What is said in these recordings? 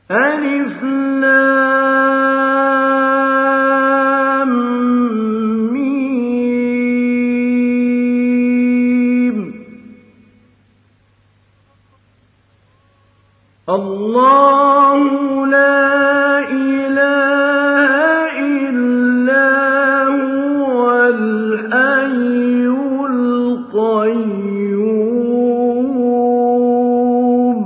ألف لام ميم. الله لا إله إلا هو الحي القيوم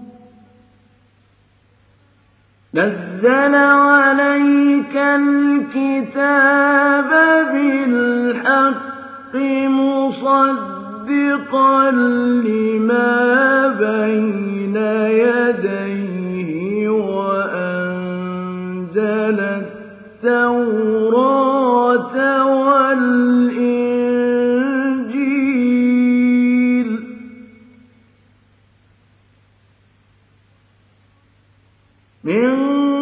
نزل عليك الكتاب بالحق مصدقا لما بين يديه وأنزل التوراة والإنجيل من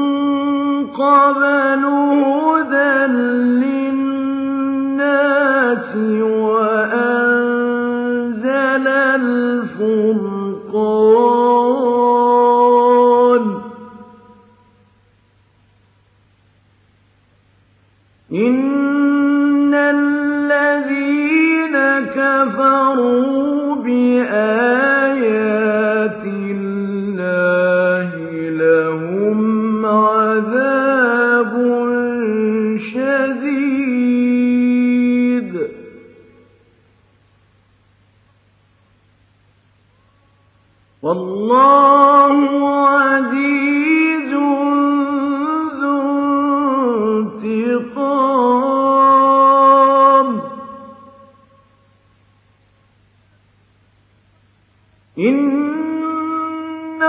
قبل هدى للناس وأنزل الفرقان إن الذين كفروا بآيات الله لهم عذاب شديد والله عزيز ذو انتقام إن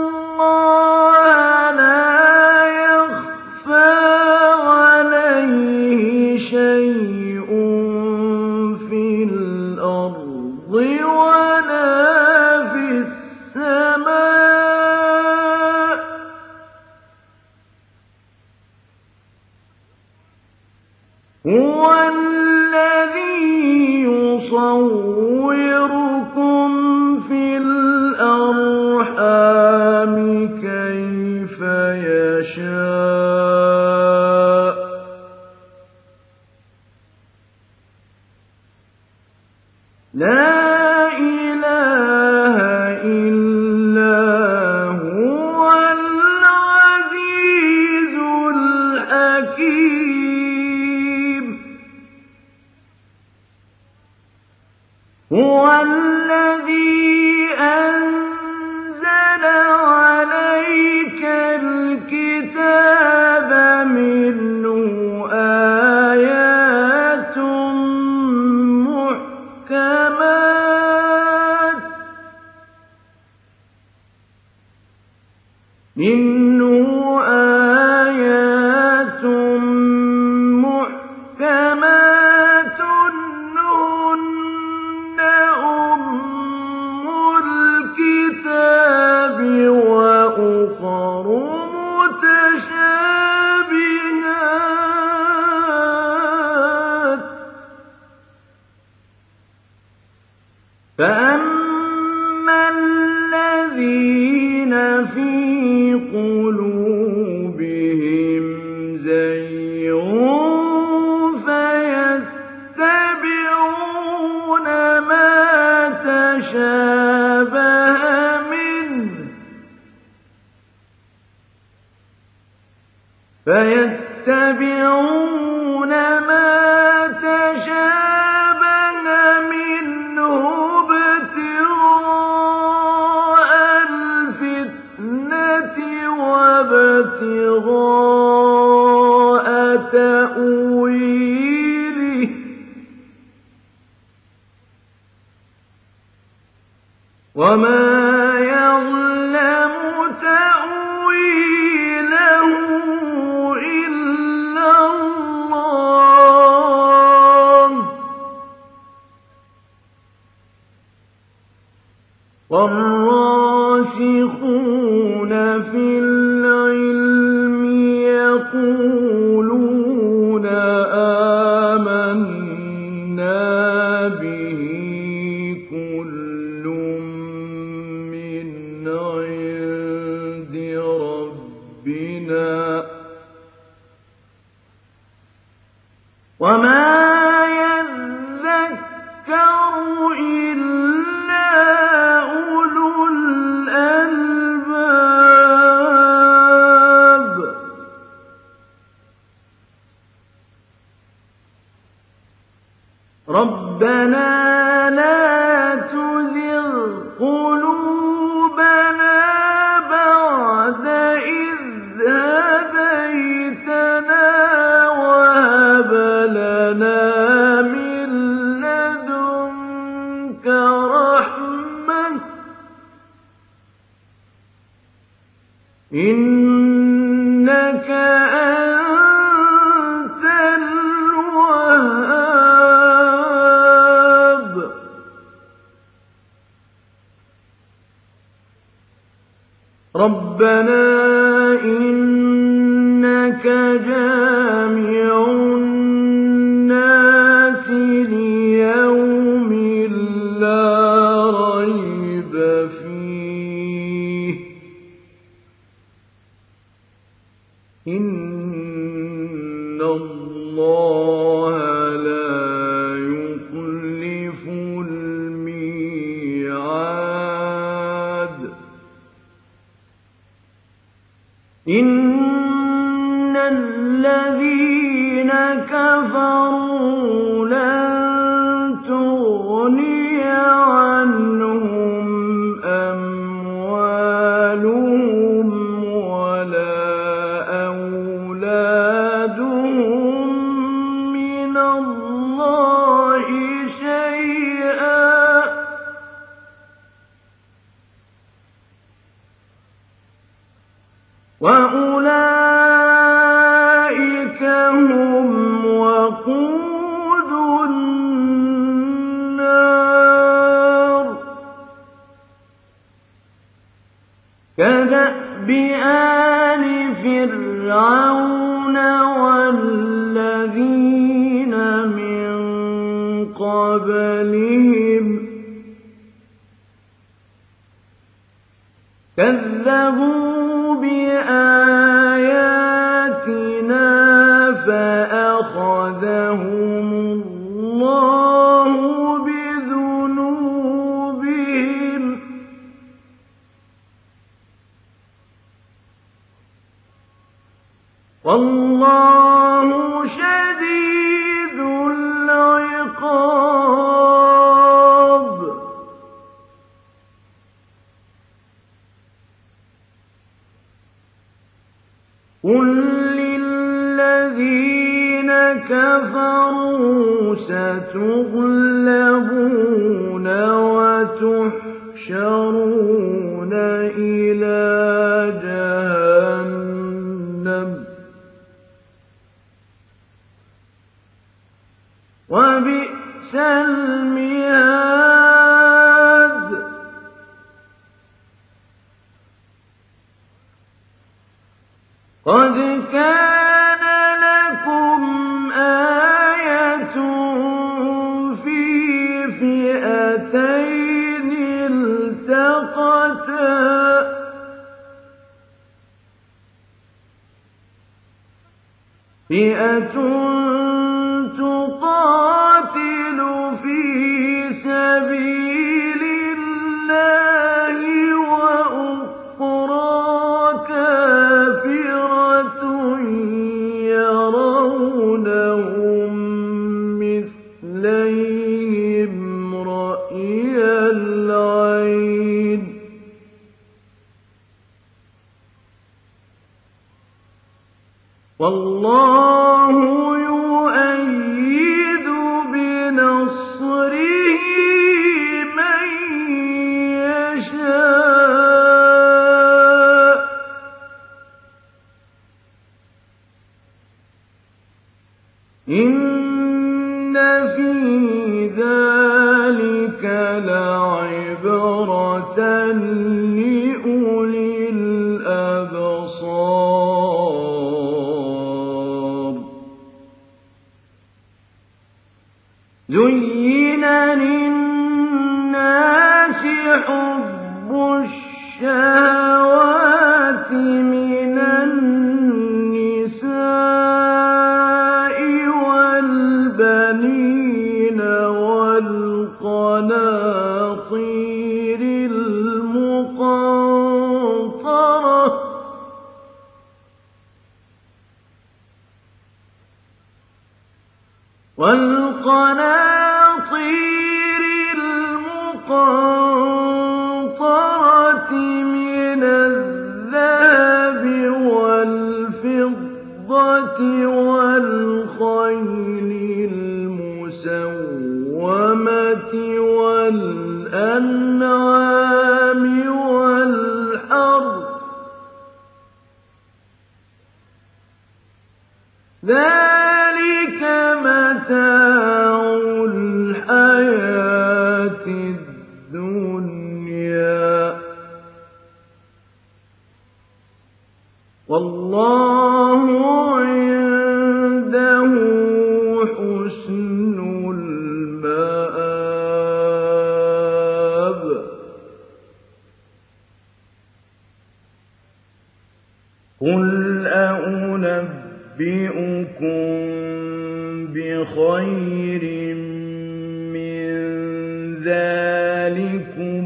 الله لا يخفى عليه شيء في الأرض ولا في السماء هو الذي يصوركم في الأرحام كيف يشاء لا إله إلا هو العزيز الحكيم هو الذي أنزل عليك الكتاب منه آيات محكمات هن أم الكتاب وأخر متشابهات فأما الذين في قلوبهم زيغ فيتبعون ما تشابه منه ابتغاء الفتنة وابتغاء تأويله وما يعلم تأويله إلا الله والراسخون في العلم يقولون آمنا به كل من وما يذكر إلا أولو الألباب ربنا لا تزغ قلوبنا بعد إذ هديتنا وهب لنا من لدنك رحمة إنك أنت الوهاب ربنا إنك جامع الناس ليوم لا ريب فيه إن الله لا يخلف الميعاد إن الذين كفروا لن تغني عنهم أموالهم ولا أولادهم من الله شيئا وأولئك هم وقود النار كدأب آل فرعون والذين من قبلهم كذبوا بآياتنا فأخذهم الله بذنوبهم والله شديد العقاب قل للذين كفروا ستغلبون وتحشرون إلى جهنم وبئس المهاد قد كان لكم آية في فئتين التقتا فئة تقاتل في سبيل الله وأخرى كافرة يرونهم مثليهم رأي العين والله يؤيد بنصره من يشاء إن في ذلك لعبرة لأولي الأبصار زين للناس حب الشهوات من النساء والبنين والقناطير المقنطرة من الذهب والفضة والخيل المسومة والأنعام والحرث ذلك متاع الحياة الدنيا والله عنده حسن المآب قل أنبئكم بخير من ذلكم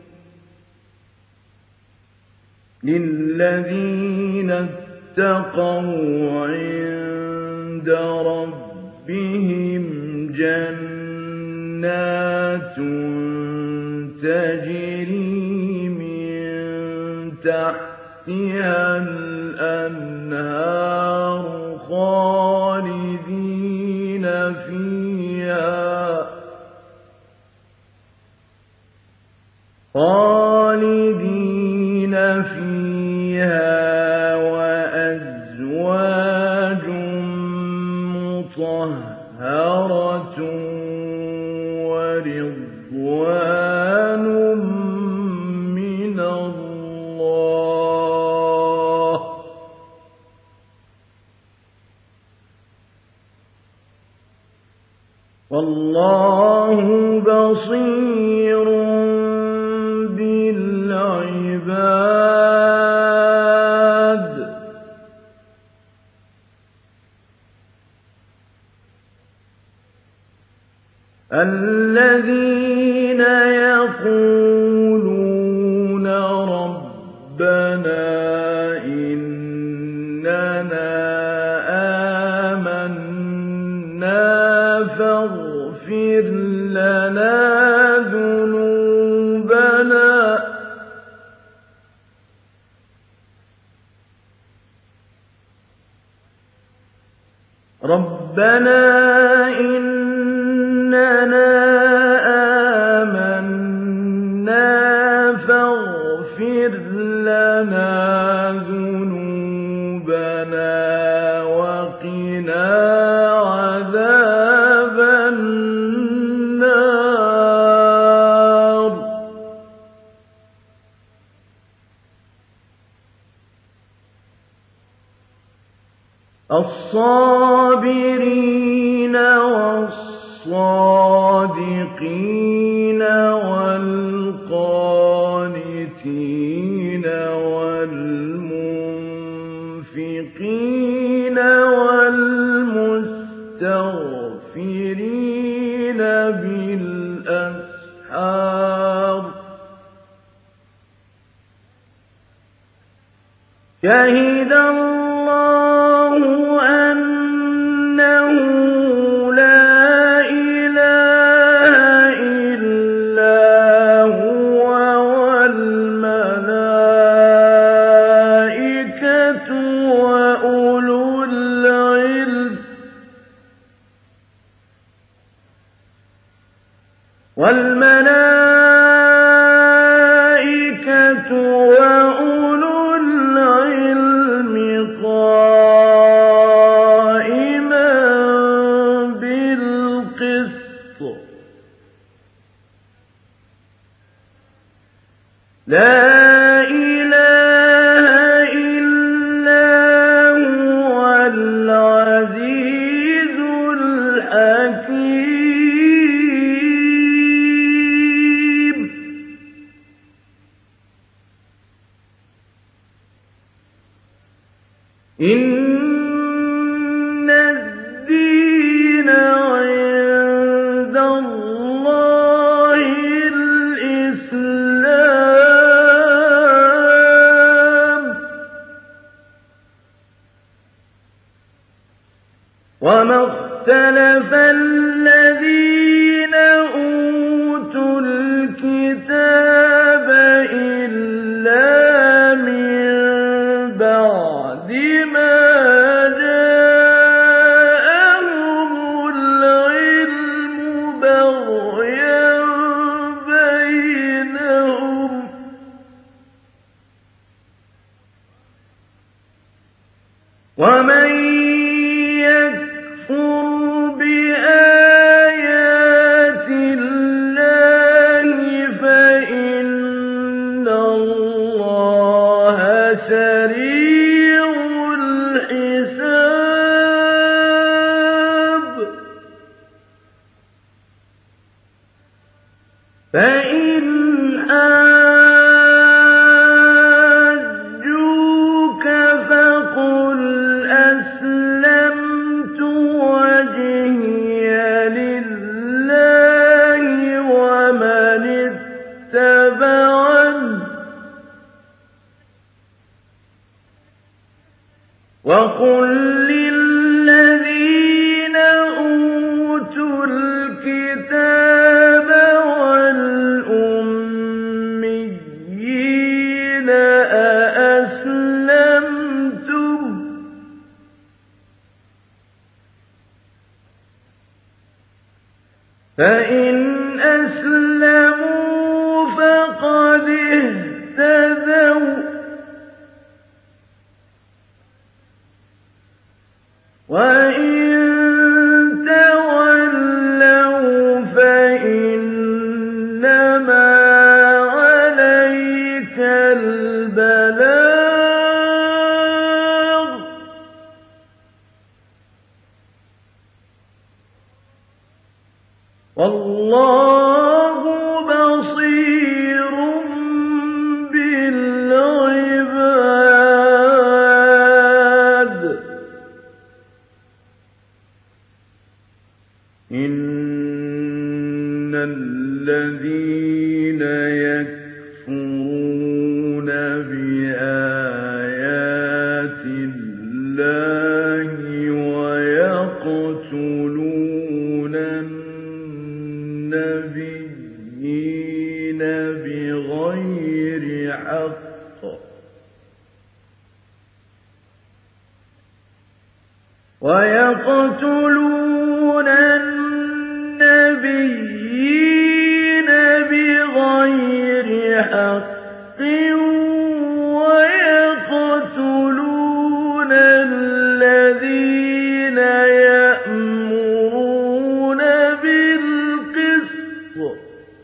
للذين اتقوا عند ربهم جنات تجري من تحتها الأنهار خالدين فيها وأزواج مطهرة ورضوان من الله والله بصير بالعباد الذين يقولون ربنا إننا آمنا فاغفر لنا ذنوبنا وقنا عذاب النار الصابرين والصادقين والقانتين والمنفقين والمستغفرين بالأسحار شهد الله أنه لا إله إلا هو والملائكة وأولو العلم قائما بالقسط لا إله إلا هو العزيز الحكيم إن الدين عند الله الإسلام وما اخْتَلَفَ الَّذِينَ أُوتُوا الْكِتَابَ إِلَّا مِن بَعْدِ مَا جَاءَهُمُ الْعِلْمُ بَغْيًا بَيْنَهُمْ ۖ وَمَن يَكْفُرْ بِآيَاتِ اللَّهِ فَإِنَّ اللَّهَ سَرِيعُ الْحِسَابِ فَإِنْ حَاجُّوكَ فَقُلْ أَسْلَمْتُ وَجْهِيَ لِلَّهِ وَمَنِ اتَّبَعَنِ ۗ وَقُل لِّلَّذِينَ أُوتُوا الْكِتَابَ وَالْأُمِّيِّينَ أَأَسْلَمْتُمْ ۚ فَإِنْ أَسْلَمُوا فَقَدِ اهْتَدَوا ۖ وَإِن تَوَلَّوْا فَإِنَّمَا عَلَيْكَ الْبَلَاغُ ۗ وَاللَّهُ بَصِيرٌ بِالْعِبَادِ إِنَّ الَّذِينَ يَكْفُرُونَ بِآيَاتِ اللَّهِ وَيَقْتُلُونَ النَّبِيِّينَ بِغَيْرِ حَقٍّ وَيَقْتُلُونَ الَّذِينَ يَأْمُرُونَ بِالْقِسْطِ ۚ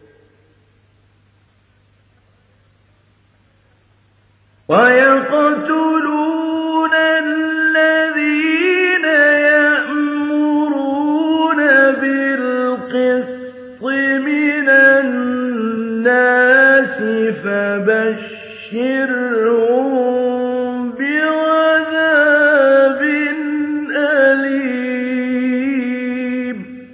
وَيَقْتُلُونَ الَّذِينَ يَأْمُرُونَ بِالْقِسْطِ مِنَ النَّاسِ فَبَشِّرْهُم بِعَذَابٍ أَلِيمٍ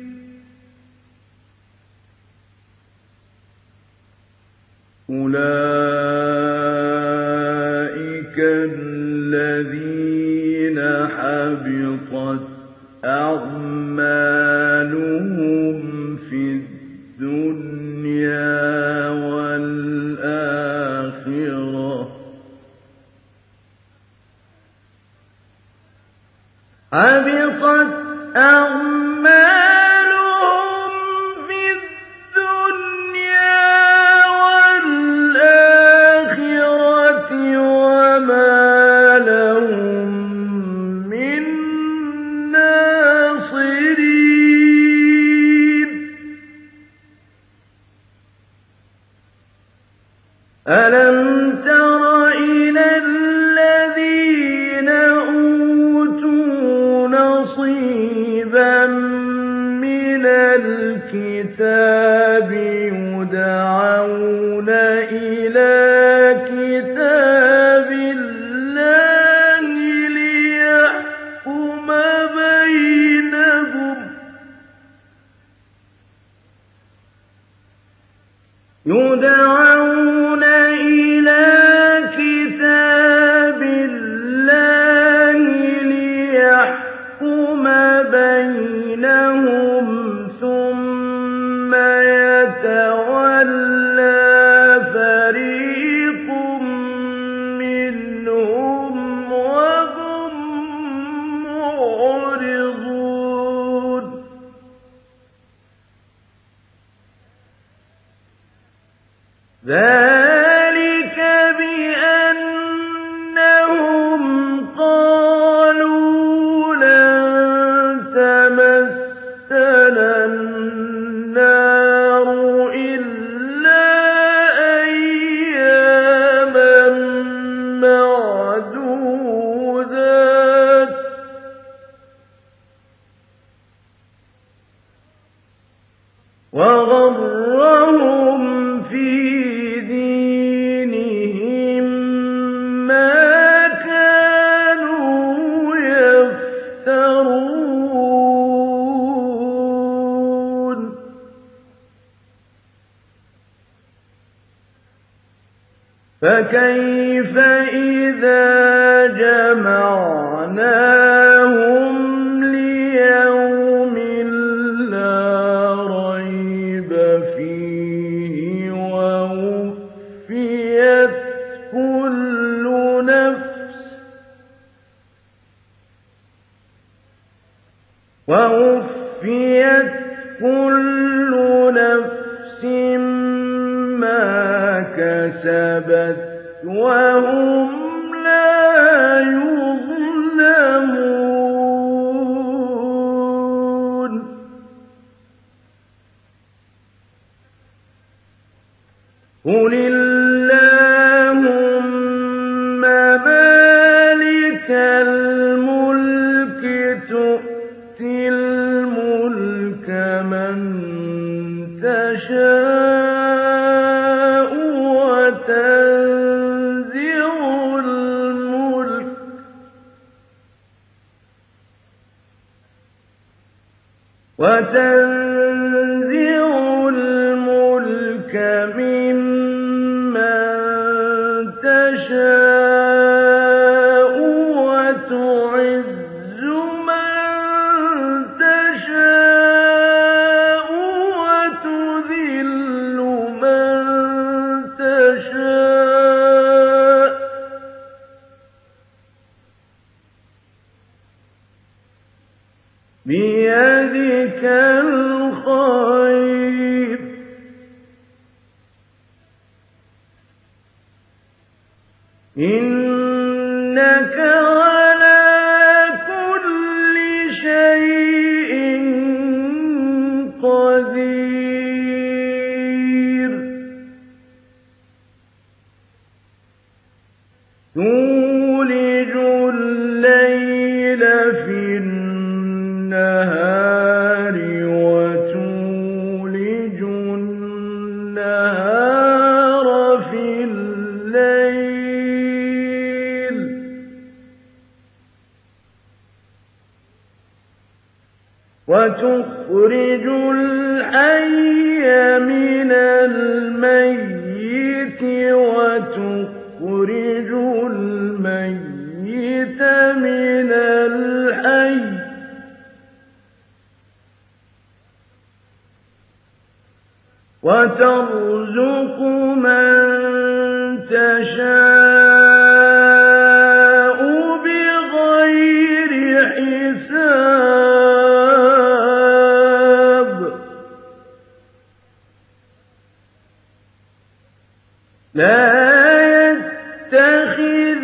أُولَٰئِكَ الَّذِينَ حَبِطَتْ أَعْمَالُهُمْ فِي الدُّنْيَا وَالْآخِرَةِ ۖ حَبِطَتْ أَعْمَالُهُمْ فِي الدُّنْيَا وَالْآخِرَةِ وَمَا لَهُم مِّن نَّاصِرِينَ أَلَمْ تَرَ إِلَى الَّذِينَ أُوتُوا نَصِيبًا مِّنَ الْكِتَابِ يُدْعَوْنَ إِلَىٰ كِتَابِ اللَّهِ لِيَحْكُمَ بَيْنَهُمْ يُدْعَوْنَ إِلَىٰ كِتَابِ اللَّهِ لِيَحْكُمَ بَيْنَهُمْ فكيف إذا جمعناهم ليوم لا ريب فيه ووفيت كل نفس ما كسبت وهم لا يظلمون قل اللهم مالك الملك تؤتي الملك من تشاء وتنزع الملك ممن تشاء وتعز من تشاء وتذل من تشاء بيدك الخير إنك على كل شيء قدير تولج الليل في النهار وتولج النهار في الليل وتخرج الحي من الميت وتخرج الميت من الحي وترزق من تشاء بغير حساب لا يتخذ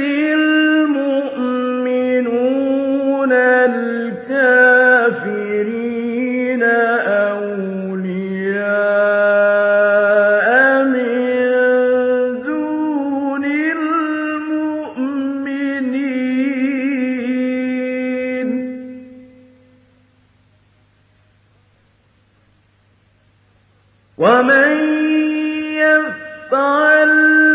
المؤمنون الكافرين أولياء من دون المؤمنين ومن يفعل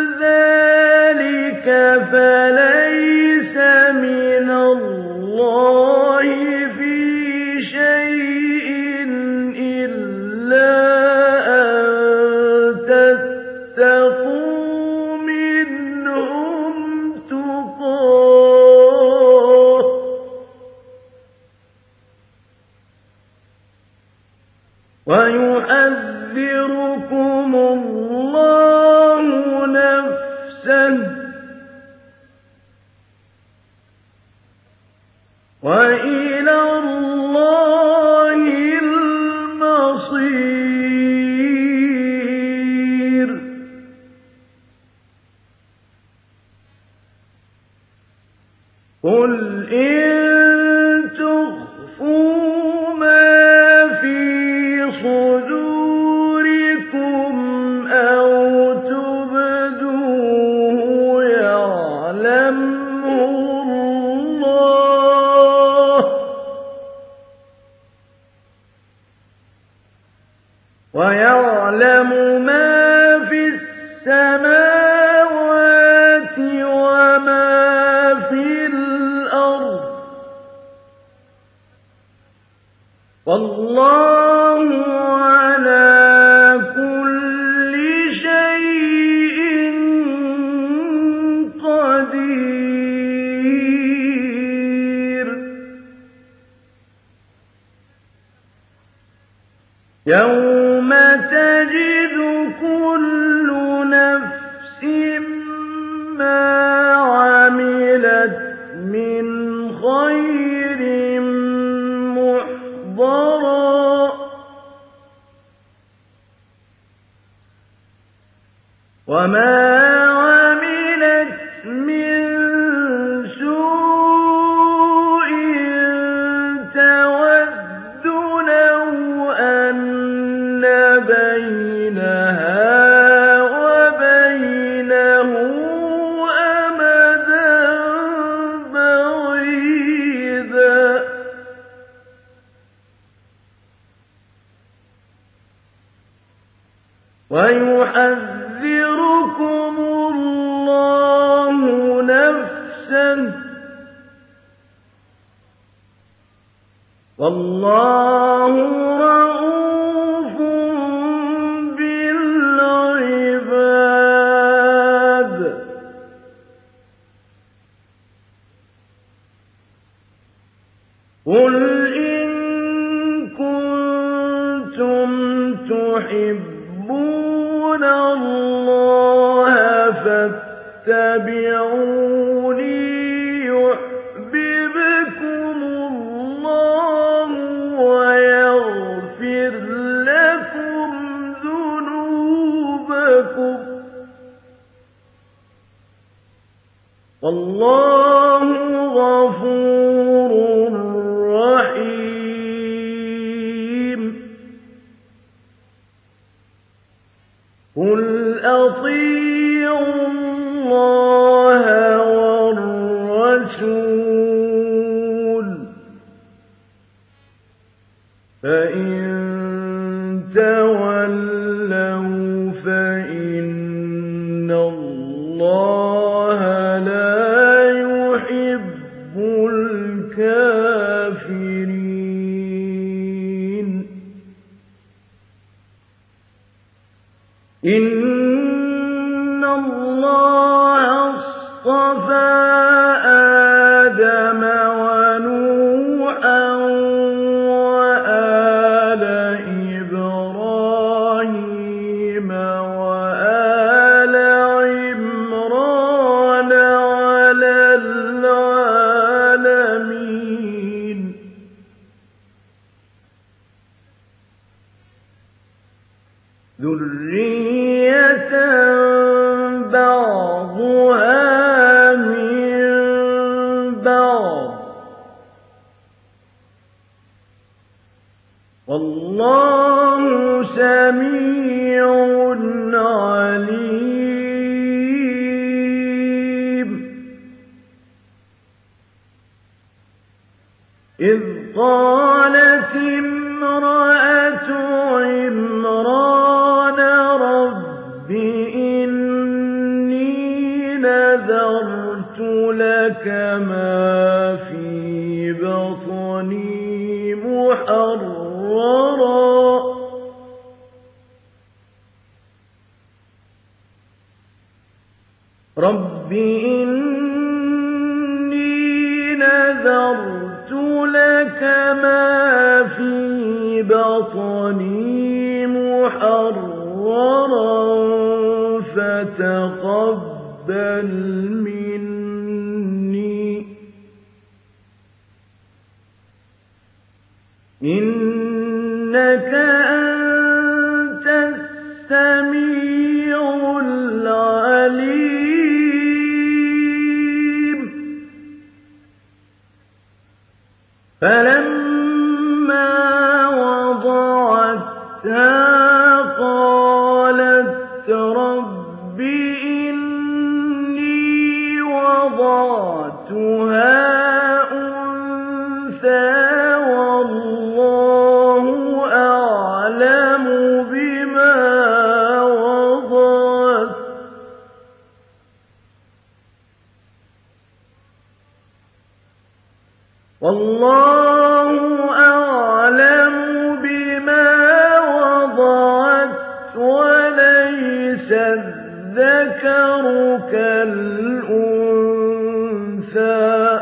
ذلك فليس من الله في شيء إلا أن تتقوا منهم تقاه ويحذركم الله نفسه وإلى الله المصير قل إن تخفوا ما في صدوركم أو تبدوه يعلمه الله ويعلم ما في السماوات وما في الأرض والله على كل شيء يوم تجد كل نفس ما عملت من خير محضرا وما عملت من سوء تود لو أن بينها وبينه أمدا بعيدا ويحذركم الله نفسه والله رءوف بالعباد قل إن كنتم تحبون الله فاتبعوني يحببكم الله ويغفر لكم ذنوبكم والله غفور رحيم قل أطيعوا الله والرسول فإن تولوا فإن الله لا يحب الكافرين إن الله اصطفى آدم ونوحا وآل إبراهيم وآل عمران على العالمين ذرية بعضها من بعض والله سميع عليم إذ قالت امرأة عمران رب إني نذرت لك ما في بطني محررا رب إني نذرت لك ما في بطني محررا فتقبل مني إنك أنت السميع العليم فلما وضعتها قالت رب إني وضعتها أنثى والله أعلم بما وضعت والله أعلم بما وضعت وليس الذكر كالأنثى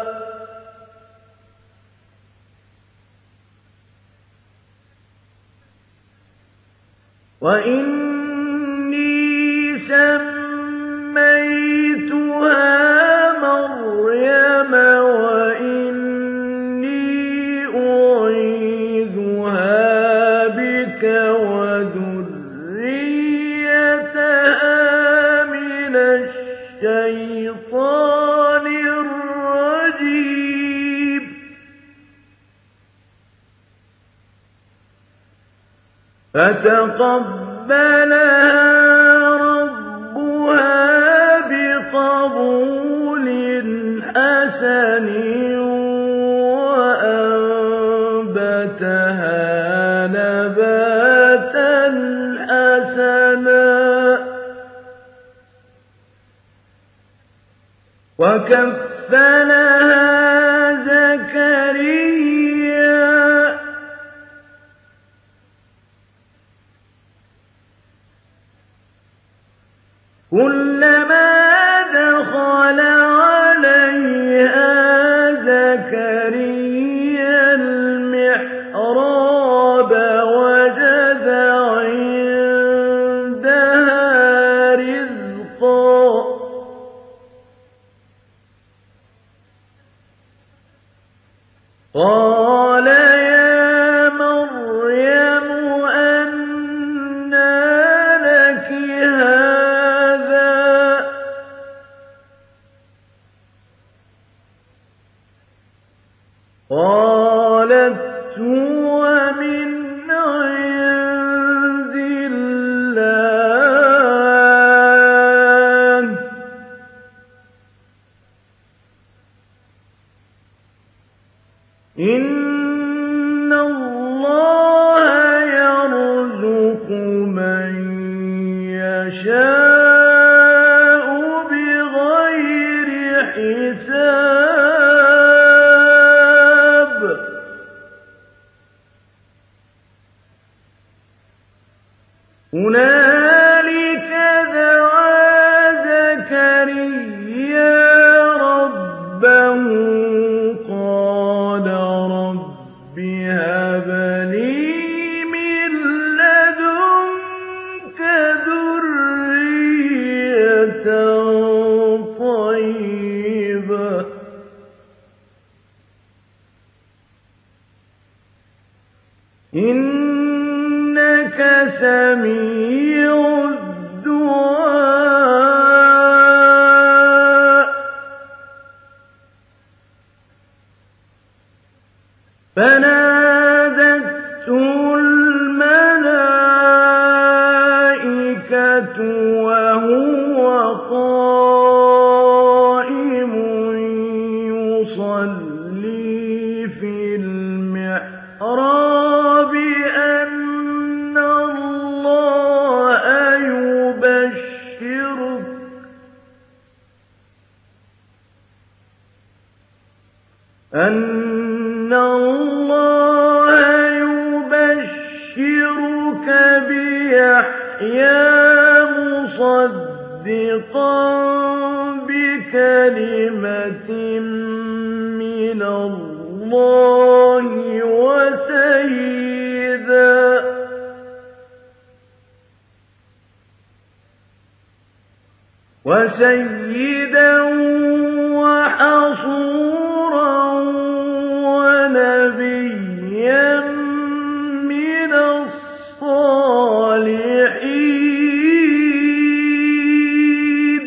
وإني سميتها مريم وإني أعيذها بك وذريتها من الشيطان الرجيم فتقبلها ربها بقبول حسن وأنبتها نباتا حسنا وكفلها زكريا كلما دخل عليها زكريا المحراب وجد عندها رزقا قال يا مريم أنى لك هذا قالت هو من عند الله إن الله يرزق من يشاء بغير حساب هنالك دعا زكريا ربه قال رب هب لي من لدنك ذرية طيبة إنك سميع الدعاء فنادته الملائكة وهو قائم يصلي في المحراب أن الله يبشرك بيحيى مصدقا بكلمة من الله وسيدا وحصورا ونبيا من الصالحين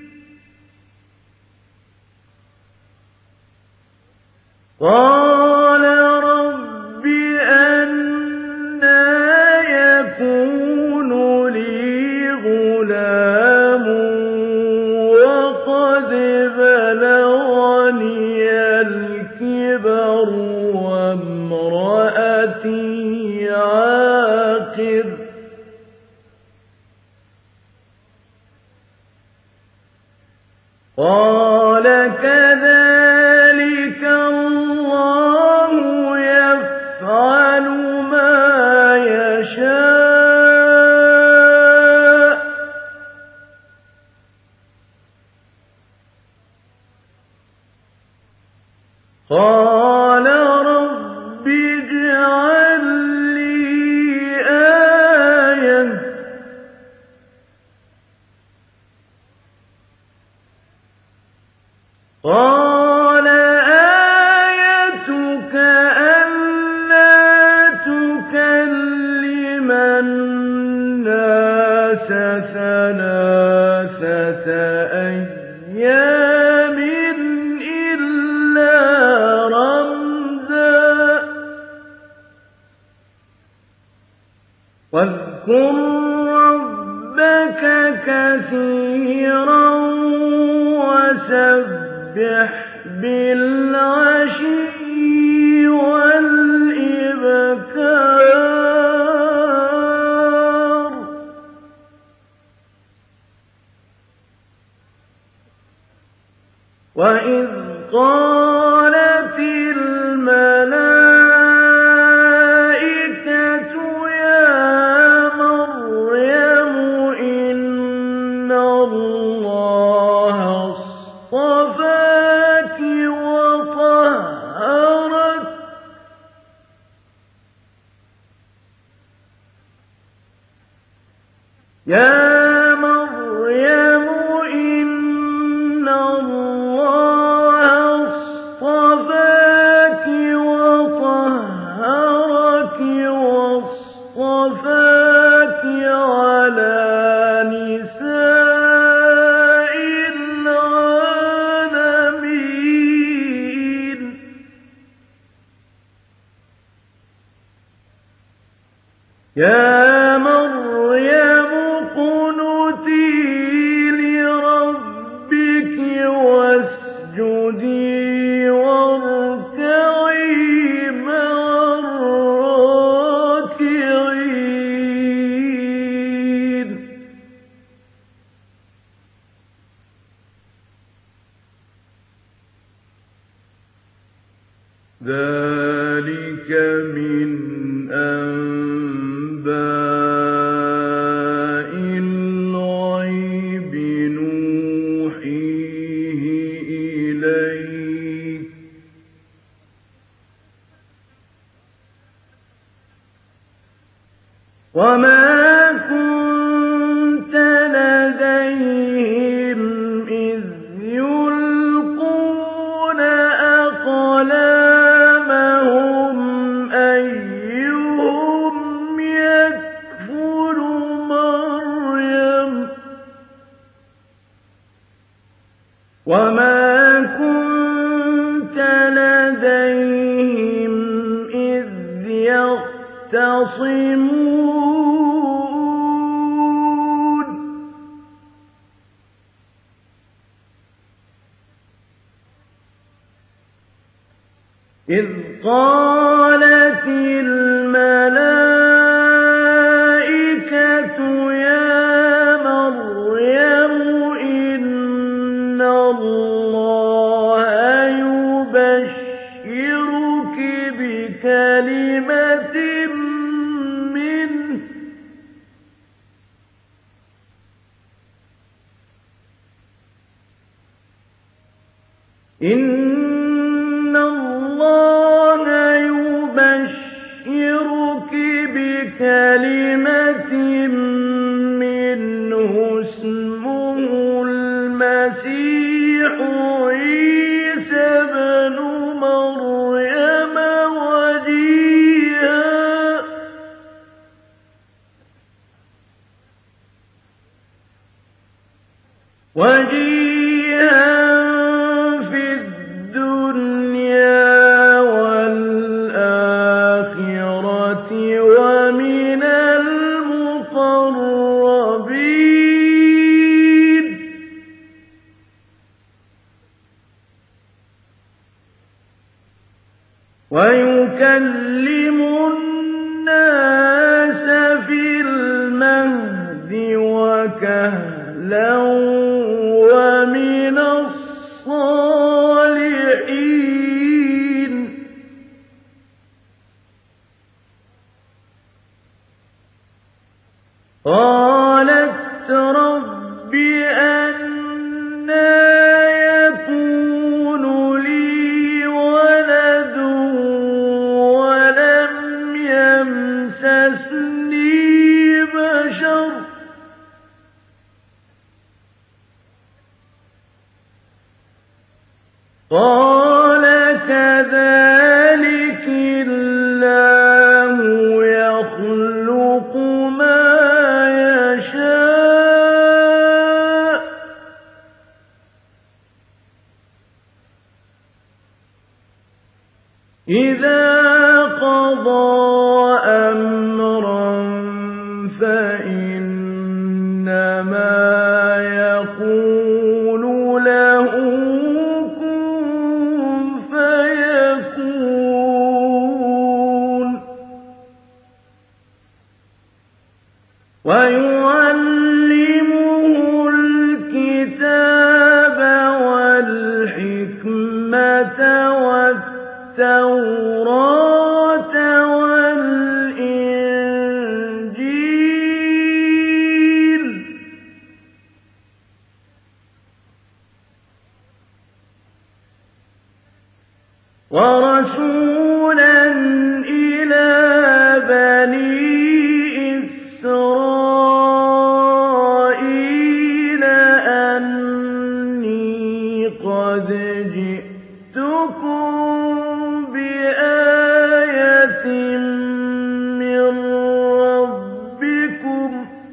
قال رب أنى يكون لي غلام وقد بلغني الكبر وامرأتي عاقر قال كذلك الله يفعل ما يشاء قال رب اجعل لي آية بالعشي والإبكار وإذ قالت الملائكة يا مريم إن الله اصطفاك وطهرك يا مريم إن الله اصطفاك وطهرك واصطفاك على نساء العالمين يا مريم اقنتي لربك واسجدي واركعي مع الراكعين ذلك من أنباء الغيب نوحيه إليك وما كنت لديهم إذ يلقون أقلامهم أيهم يكفل مريم وما كنت لديهم إذ يختصمون إذ قالت الملائكة يا مريم إن الله يبشرك بكلمة منه إن الله يبشرك بكلمة منه اسمه المسيح عيسى ابن مريم وجيها في الدنيا والآخرة ومن المقربين ويكلم الناس في المهد وكهلا ومن الصالحين قالت رب أنى يكون لي ولد ولم يمسسني بشر قال كذلك الله يخلق ما يشاء إذا قضى أمرا فإنما يقول له كن ويعلمه الكتاب والحكمة والتوراة والإنجيل ورسولا إلى بني إسرائيل أني قد جئتكم بآية من ربكم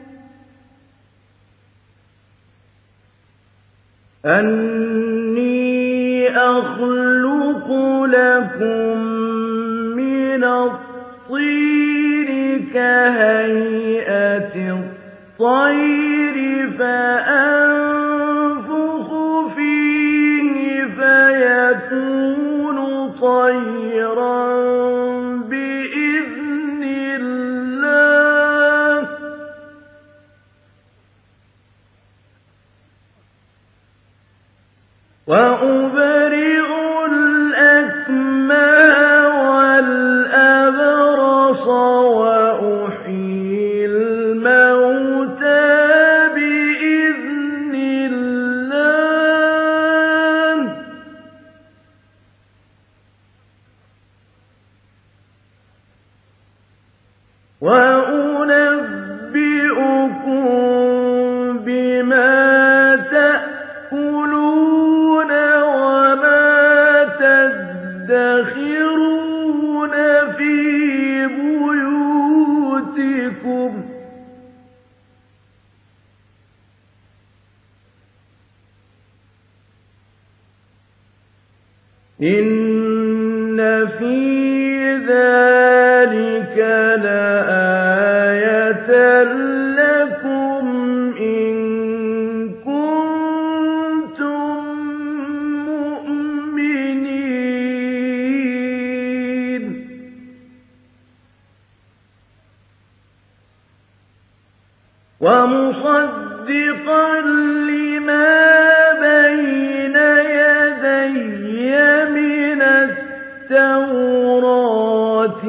أني أخلق لكم من الطين كهيئة الطير فأنفخ فيه فيكون طيرا بإذن الله وأبرئ الأكمه والأبرص وأحيي الموتى بإذن الله وأنبئكم بما تأكلون وما تدخرون في بيوتكم إن في ذلك لآية لكم إن كنتم مؤمنين ومصدقا لما بين يدي من التوراة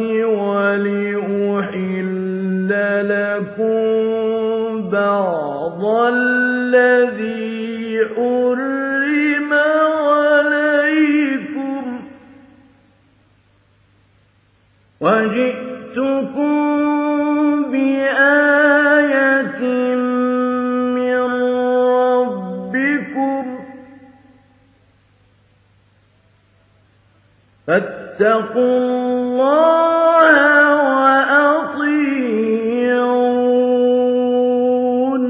ولأحل لكم بعض الذي حرم عليكم وجئتكم بآية من ربكم فاتقوا الله وأطيعون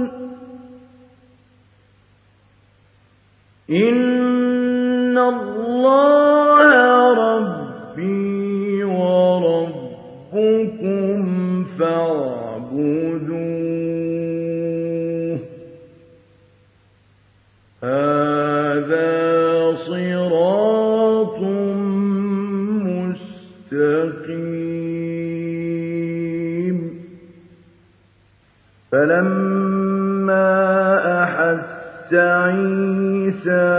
إن الله ربي وربكم فاعبدوه هذا صراط مستقيم فلما أحس عيسى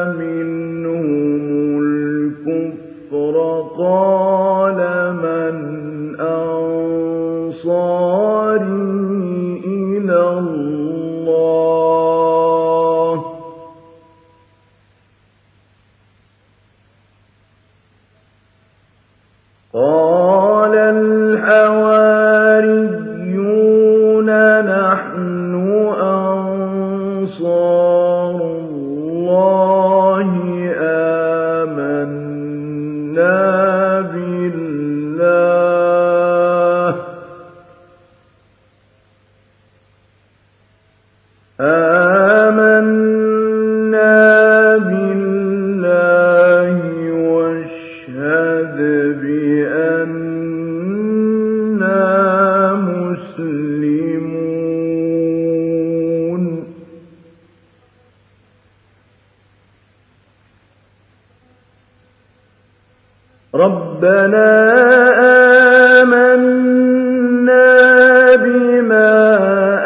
منهم الكفر قال من أنصاري إلى الله قال الحواريون نحن أنصار الله آمنا بالله واشهد بأننا مسلمون ربنا آمنا بما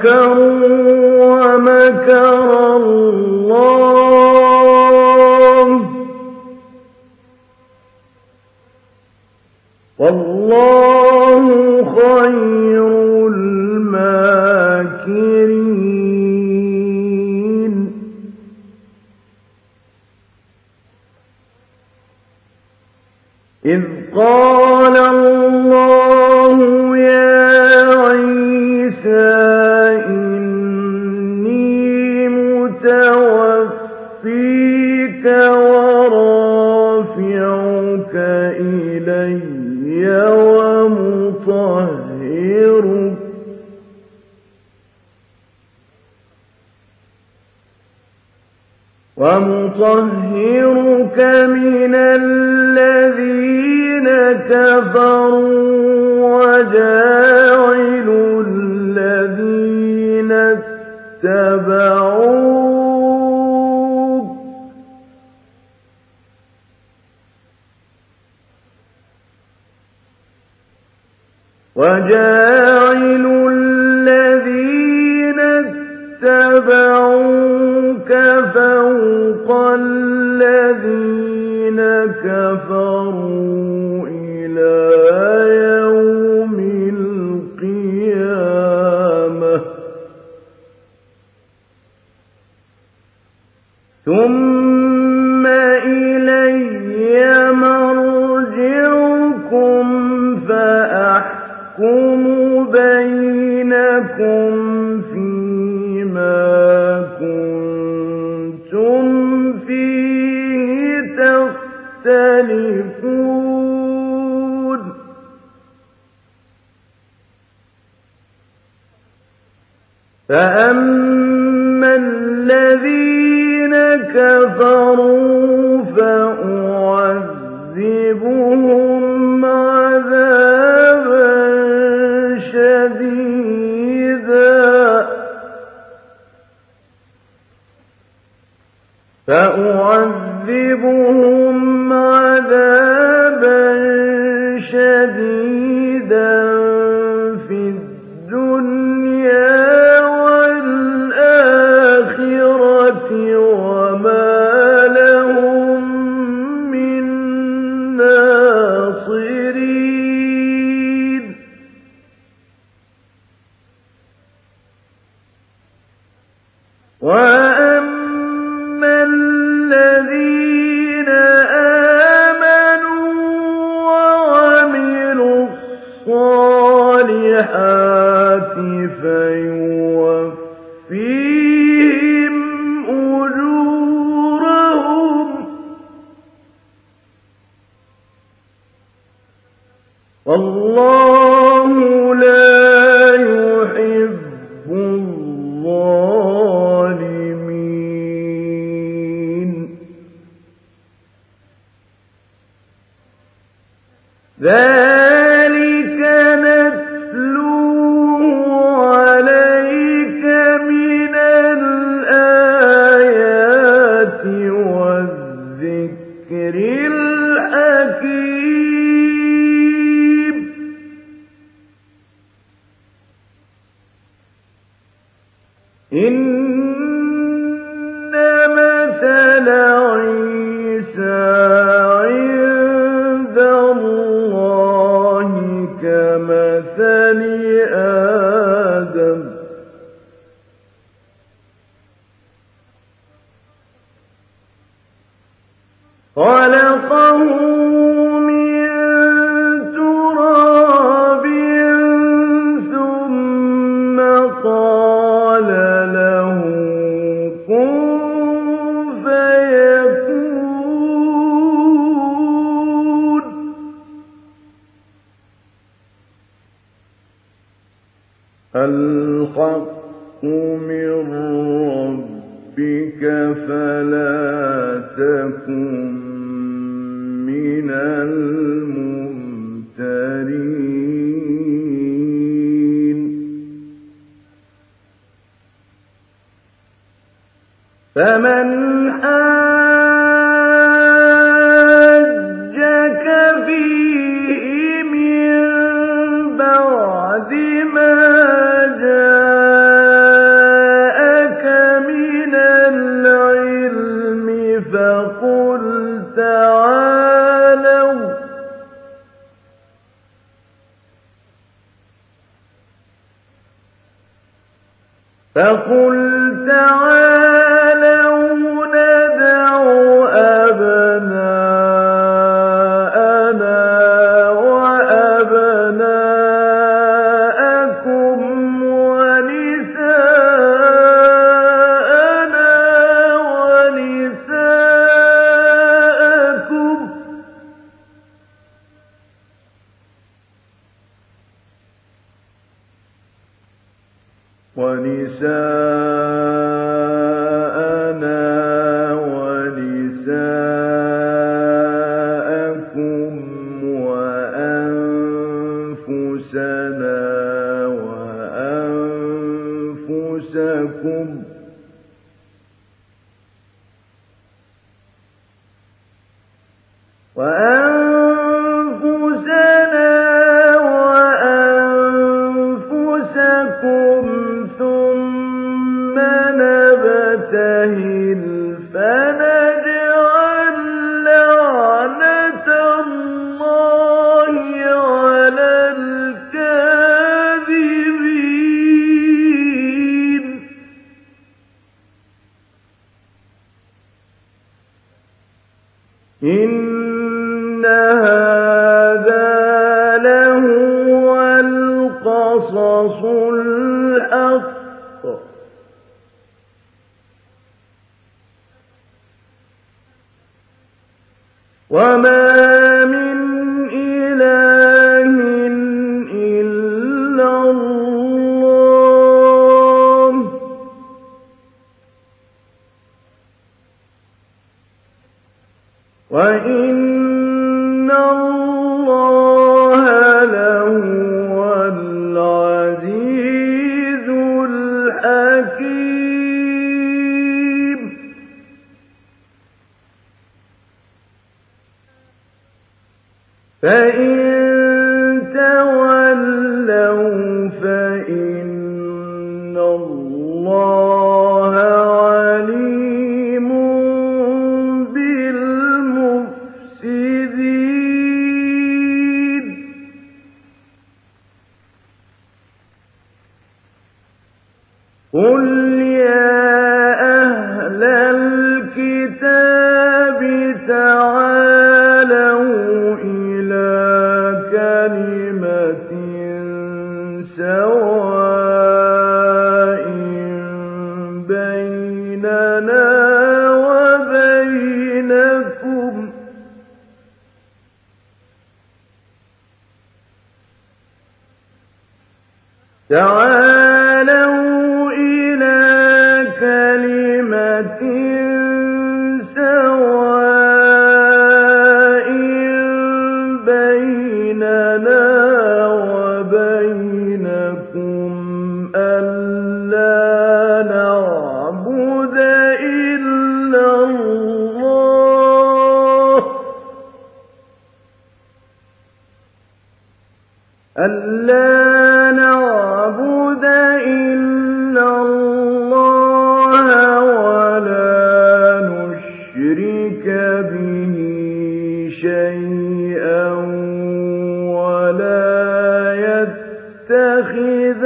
وَمَكَرُوا وَمَكَرَ اللَّهُ وَاللَّهُ خَيْرُ الْمَاكِرِينَ إِذْ قَالَ اللَّهُ يَا عِيسَى إِنِّي مُتَوَفِّيكَ وَرَافِعُكَ إِلَيَّ وَمُطَهِّرُكَ مِنَ الَّذِينَ كَفَرُوا وَجَاعِلُ الَّذِينَ اتَّبَعُوكَ فَوْقَ الَّذِينَ كَفَرُوا إِلَىٰ يَوْمِ الْقِيَامَةِ ثُمَّ إِلَيَّ مَرْجِعُكُمْ فَأَحْكُمُ بَيْنَكُمْ فِيمَا كُنتُمْ فِيهِ تَخْتَلِفُونَ فَأَمَّا الَّذِينَ كَفَرُوا فَأُعَذِّبُهُمْ عَذَابًا شَدِيدًا فِي الدُّنْيَا وَالْآخِرَةِ وَمَا لَهُم مِّن نَّاصِرِينَ وَأَمَّا الَّذِينَ آمَنُوا وَعَمِلُوا الصَّالِحَاتِ فَيُوَفِّيهِمْ أُجُورَهُمْ وَاللَّهُ لَا يُحِبُّ الظَّالِمِينَ ذَلِكَ نَتْلُوهُ عَلَيْكَ مِنَ الْآيَاتِ وَالذِّكْرِ الْحَكِيمِ إِنَّ مَثَلَ عِيسَىٰ عِندَ اللَّهِ كَمَثَلِ آدَمَ خَلَقَهُ مِن تُرَابٍ ثُمَّ قَالَ لَهُ كُن فَيَكُونُ الْحَقُّ مِن رَّبِّكَ فَلَا تَكُن مِّنَ الْمُمْتَرِينَ فَمَنْ حَاجَّكَ فِيهِ مِن بَعْدِ مَا جَاءَكَ فقل تعالوا ندع أبناءنا وأبناءكم ونساءنا ونساءكم وأنفسنا وأنفسكم ثم نبتهل فنجعل لعنة الله على الكاذبين إن هذا لهو القصص الحق وما من إله إلا الله وإن الله لهو العزيز الحكيم فإن تولوا فإن الله عليم بالمفسدين قل يا أهل الكتاب تعالوا إلى كلمة سواء بيننا وبينكم تعالوا إلى كلمة سواء بيننا وبينكم ألا نعبد إلا الله ولا نشرك به شيئا ولا يتخذ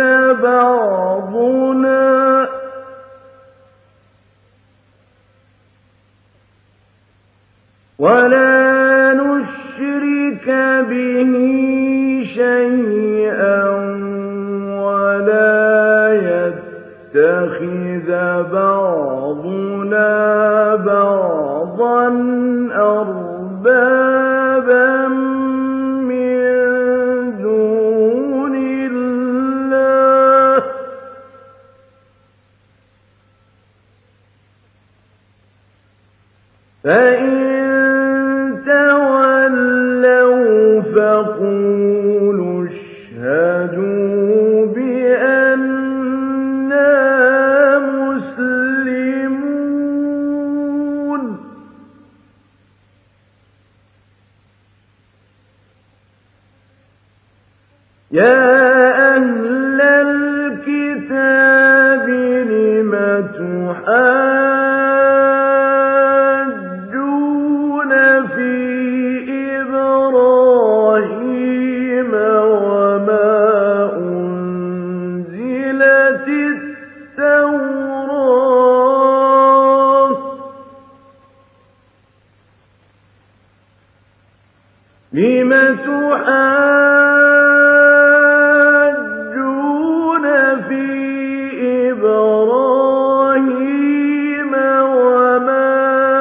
بعضنا بعضا أربابا من دون الله فإن تولوا فقولوا اشهدوا بأننا مسلمون يا أهل الكتاب لم تحاجون في إبراهيم وما أنزلت التوراة تحاجون في إبراهيم وما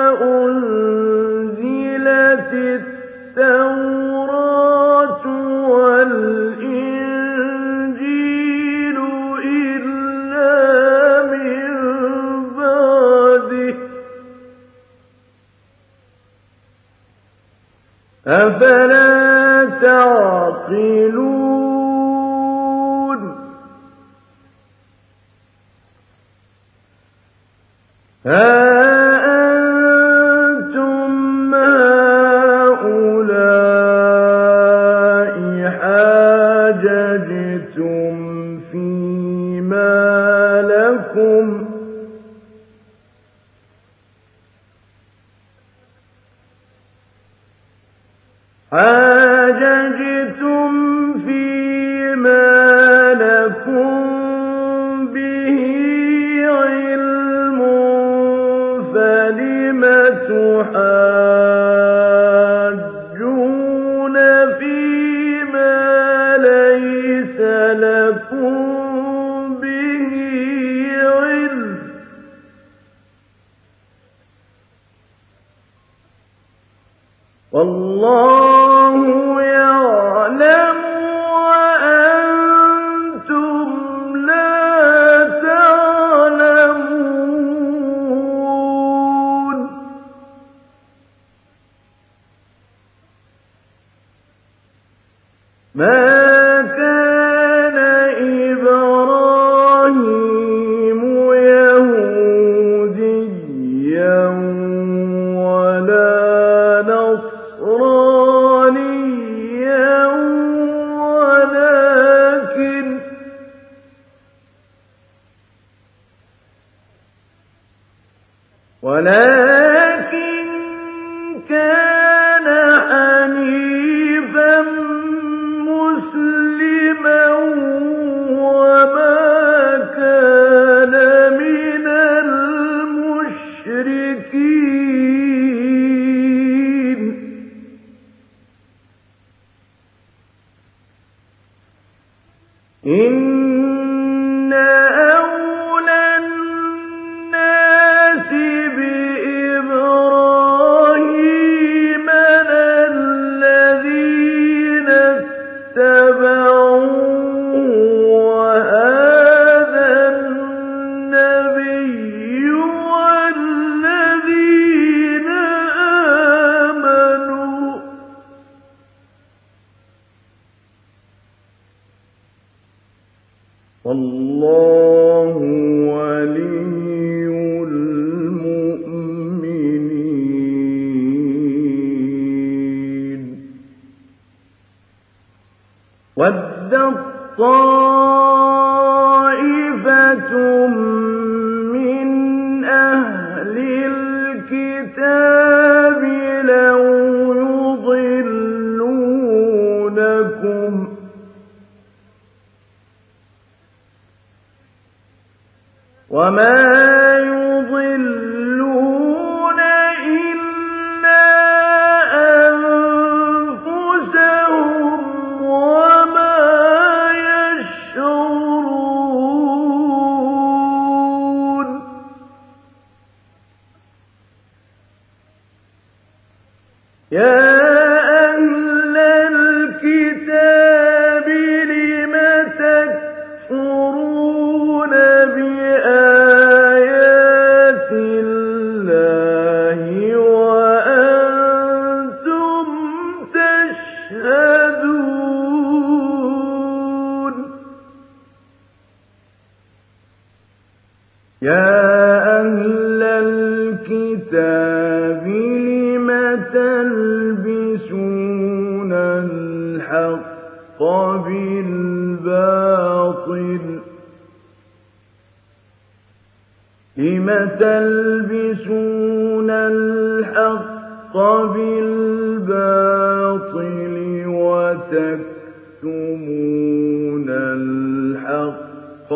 أنزلت التوراة والإنجيل إلا من بعده أفلا تعقلون ها أنتم هؤلاء حاججتم فيما لكم به علم فلم تحاجون فيما ليس لكم به علم والله يعلم وأنتم لا تعلمون ما كان إبراهيم يهوديا ولا نصرانيا ولكن كان حنيفا مسلما وما كان من المشركين إن أولى الناس بإبراهيم للذين اتبعوه وهذا النبي والذين آمنوا والله ولي المؤمنين وَدَّتْ طَائِفَةٌ مِّنْ أَهْلِ الْكِتَابِ لَوْ يُضِلُّونَكُمْ وَمَا يُضِلُّونَ إِلَّا أَنفُسَهُمْ وَمَا يَشْعُرُونَ يَا أَهْلَ الْكِتَابِ لِمَ تَكْفُرُونَ بِآيَاتِ اللَّهِ وَأَنتُمْ تَشْهَدُونَ يَا أَهْلَ الْكِتَابِ لِمَ تَلْبِسُونَ الْحَقَّ بِالْبَاطِلِ لِمَ تَلْبِسُونَ الْحَقَّ بِالْبَاطِلِ وَتَكْتُمُونَ الْحَقَّ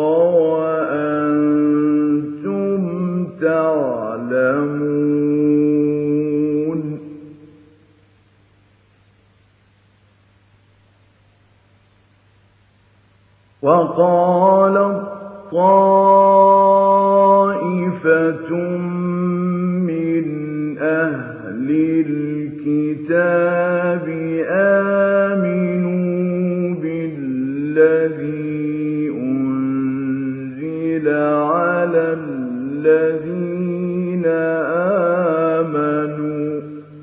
وَأَنتُمْ تعلمون. وقالت طائفة من أهل الكتاب آمنوا بالذي أنزل على الذين آمنوا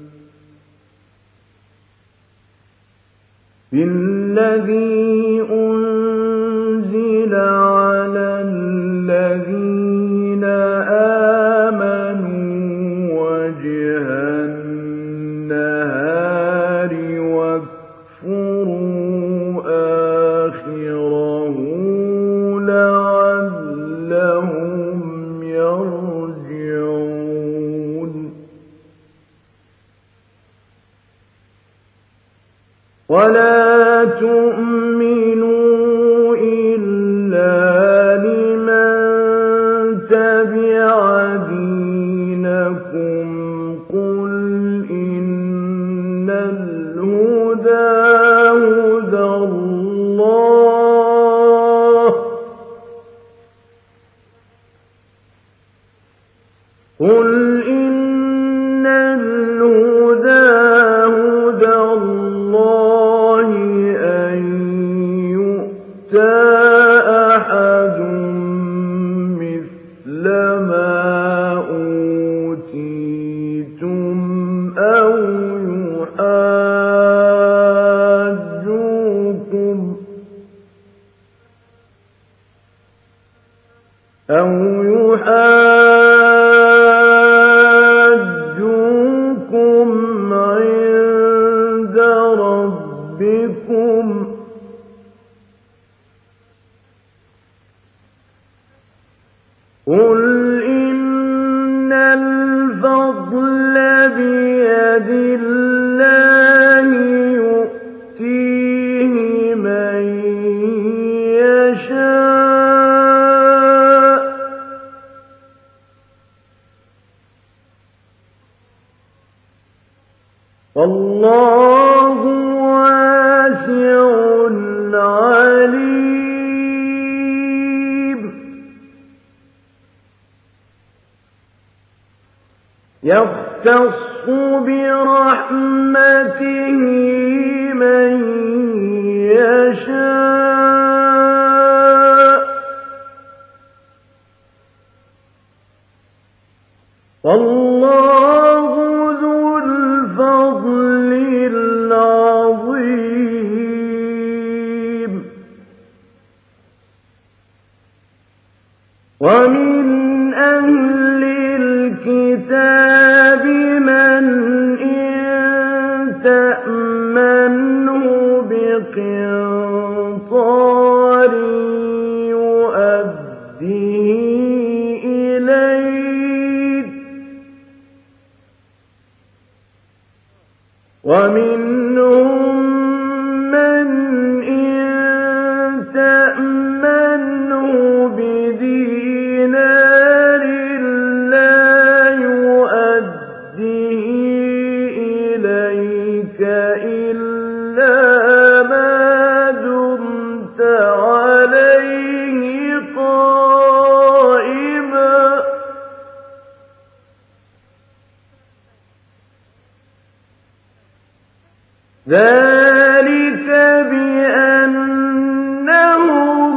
وجه النهار واكفروا آخره لعلهم يرجعون ولا تؤمنوا إلا لمن تبع دينكم قل إن الهدى هدى الله أن يؤتى أحد مثل ما أوتيتم أو يحاجوكم عند ربكم قل إن الفضل بيد الله يؤتيه من يشاء والله واسع عليم يختص برحمته من يشاء والله ذو الفضل العظيم ومن أهل الكتاب من إن تأمنه بقنطار يؤديه إليك ومنهم من إن تأمنه بدينار لا يؤديه إليك إلا ما دمت عليه قائما ذلك بأنهم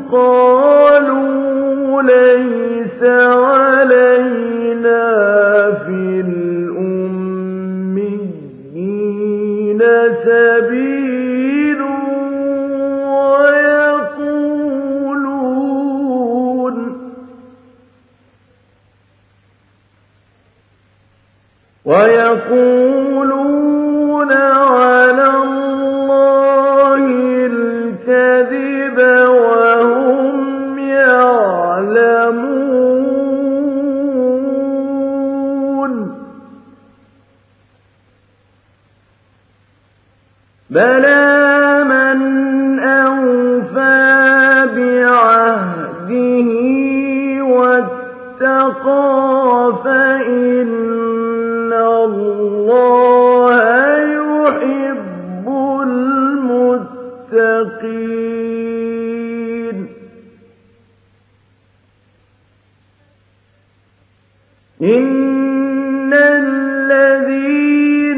قالوا ليس علينا في الأميين سبيل ويقولون على الله الكذب وهم يعلمون بلى من أوفى بعهده واتقى فإن الله يحب المتقين إِنَّ الَّذِينَ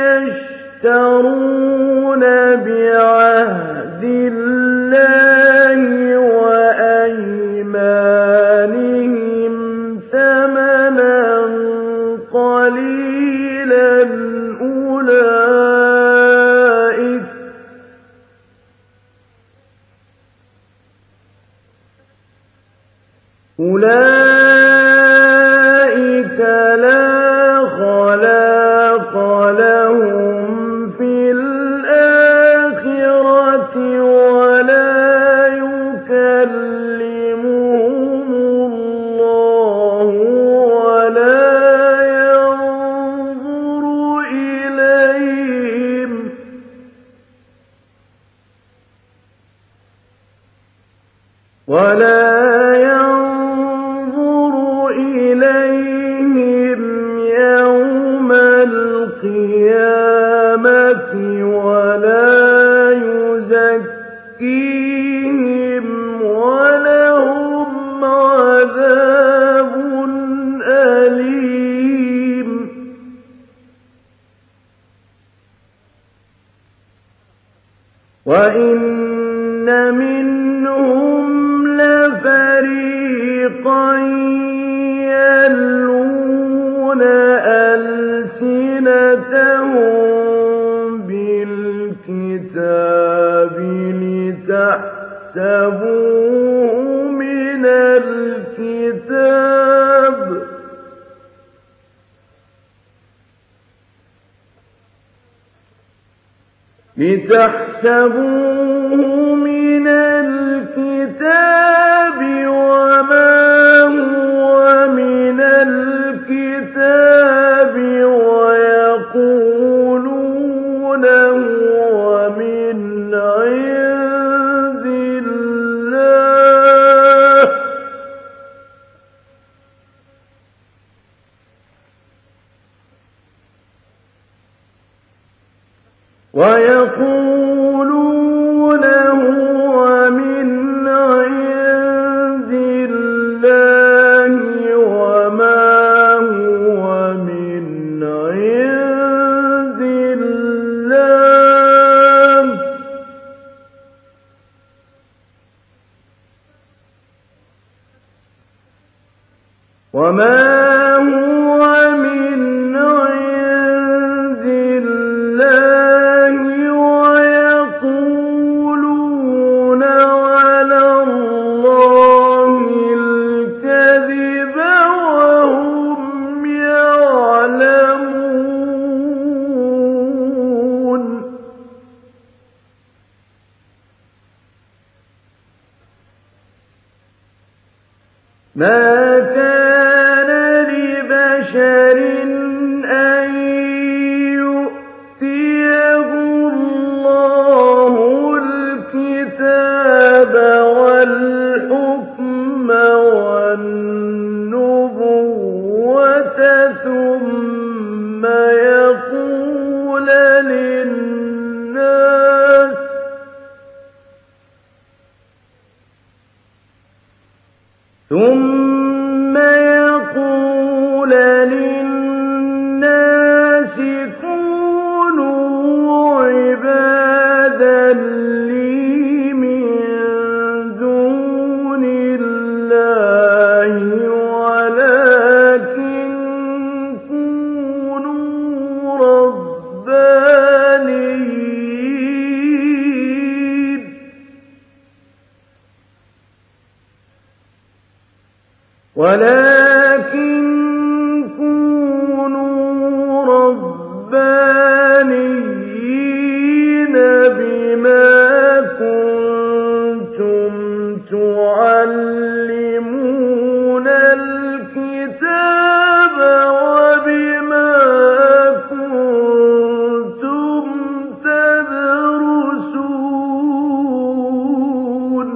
يَشْتَرُونَ بِعَهْدِ اللَّهِ وَأَيْمَانِهِمْ ثَمَنًا قَلِيلًا أُولَئِكَ لَا خَلَاقَ لَهُمْ فِي الْآخِرَةِ وَلَا يُكَلِّمُهُمُ اللَّهُ وَلَا يَنظُرُ إِلَيْهِمْ يَوْمَ الْقِيَامَةِ وَلَا يُزَكِّيهِمْ وَلَهُمْ عَذَابٌ أَلِيمٌ وَإِنَّ مِنْهُمْ لَفَرِيقًا يَلْوُونَ أَلْسِنَتَهُم بِالْكِتَابِ لِتَحْسَبُوهُ مِنَ الْكِتَابِ وَمَا هُوَ مِنَ الْكِتَابِ وَيَقُولُونَ هُوَ مِنْ عِندِ اللَّهِ وَمَا هُوَ مِنْ عِندِ اللَّهِ وَيَقُولُونَ عَلَى اللَّهِ الْكَذِبَ وَهُمْ يَعْلَمُونَ مَا كَانَ لِبَشَرٍ أَن يُؤْتِيَهُ اللَّهُ الْكِتَابَ وَالْحُكْمَ وَالنُّبُوَّةَ ثُمَّ يَقُولَ لِلنَّاسِ كُونُوا عِبَادًا لِّي مِن دُونِ اللَّهِ وَلَٰكِن كُونُوا رَبَّانِيِّينَ بِمَا كُنتُمْ تُعَلِّمُونَ الْكِتَابَ وَبِمَا كُنتُمْ تَدْرُسُونَ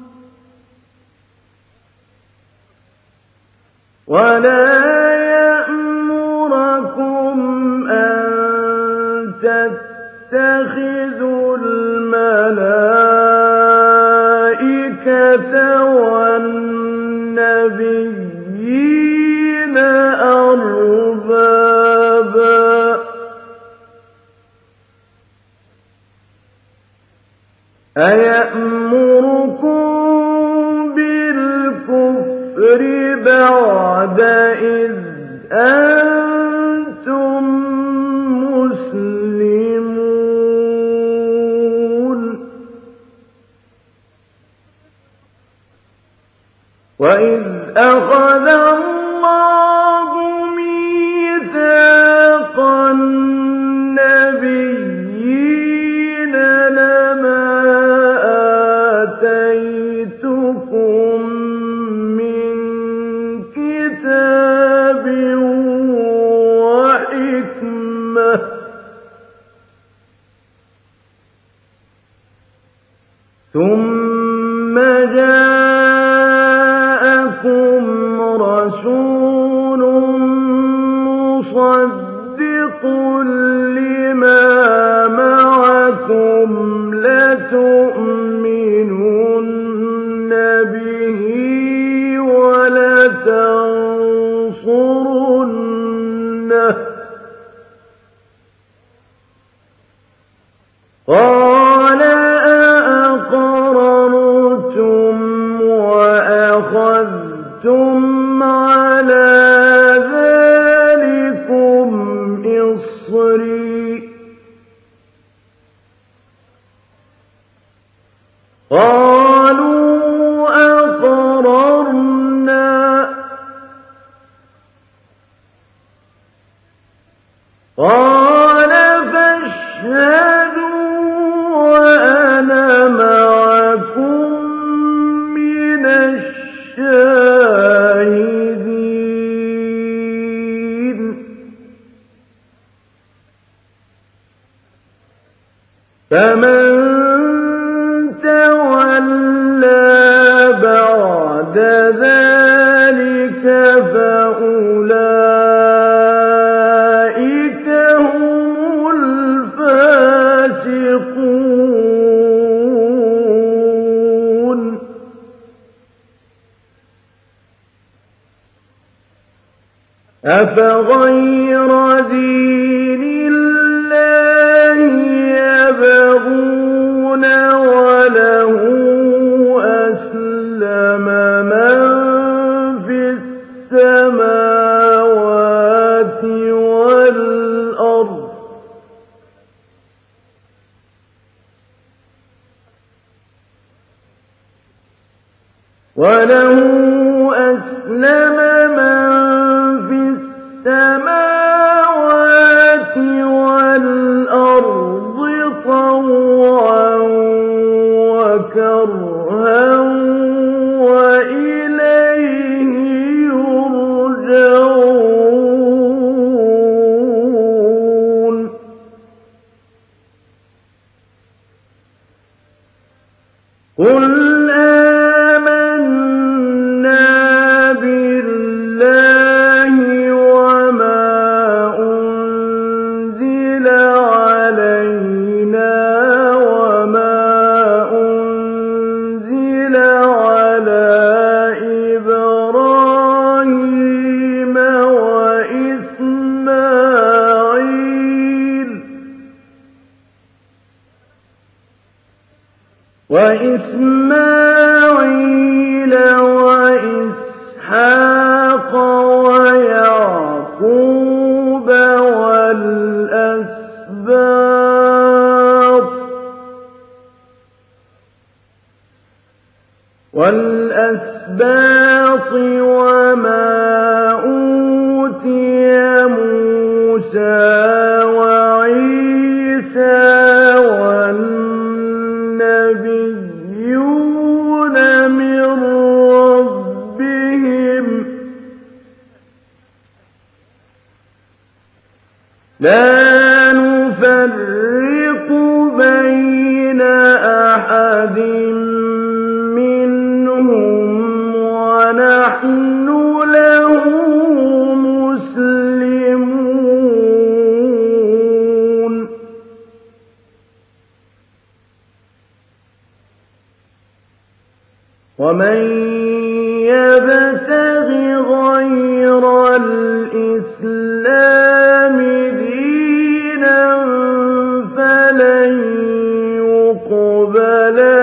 وَلَا يَأْمُرَكُمْ أَن تَتَّخِذُوا الْمَلَائِكَةَ وَالنَّبِيِّينَ أَيَأْمُرُكُم بِالْكُفْرِ بَعْدَ إِذْ أَنتُم مُّسْلِمُونَ وَإِذْ أَخَذَ اللَّهُ مِيثَاقَ النَّبِيِّينَ لَمَا آتَيْتُكُم مِّن كِتَابٍ وَحِكْمَةٍ ثُمَّ جَاءَكُمْ رَسُولٌ مُّصَدِّقٌ لِّمَا مَعَكُمْ لَتُؤْمِنُنَّ بِهِ وَلَتَنصُرُنَّهُ ۚ قَالَ أَأَقْرَرْتُمْ وَأَخَذْتُمْ عَلَىٰ ذَٰلِكُمْ إِصْرِي ۖ قَالُوا أَقْرَرْنَا ۚ قَالَ فَاشْهَدُوا وَأَنَا مَعَكُم مِّنَ الشَّاهِدِينَ فَمَن تَوَلَّىٰ بَعْدَ ذَٰلِكَ فَأُولَٰئِكَ هُمُ الْفَاسِقُونَ أَفَغَيْرَ دِينِ اللَّهِ يَبْغُونَ وَلَهُ أَسْلَمَ مَن فِي السَّمَاوَاتِ وَالْأَرْضِ ۚ وَلَهُ أَسْلَمَ مَن فِي السَّمَاوَاتِ وَالْأَرْضِ طَوْعًا وَكَرْهًا وَإِلَيْهِ يُرْجَعُونَ قُلْ آمَنَّا بِاللَّهِ وَمَا أُنزِلَ عَلَيْنَا وَمَا أُنزِلَ عَلَىٰ إِبْرَاهِيمَ وَإِسْمَاعِيلَ وَإِسْحَاقَ وَيَعْقُوبَ وَالْأَسْبَاطِ وَمَا أُوتِيَ مُوسَىٰ وَعِيسَىٰ وَالنَّبِيُّونَ مِن رَّبِّهِمْ ۖ لَا نُفَرِّقُ بَيْنَ أَحَدٍ مِّنْهُمْ وَنَحْنُ لَهُ مُسْلِمُونَ وَمَن يَبْتَغِ غَيْرَ الْإِسْلَامِ دِينًا فَلَن يُقْبَلَ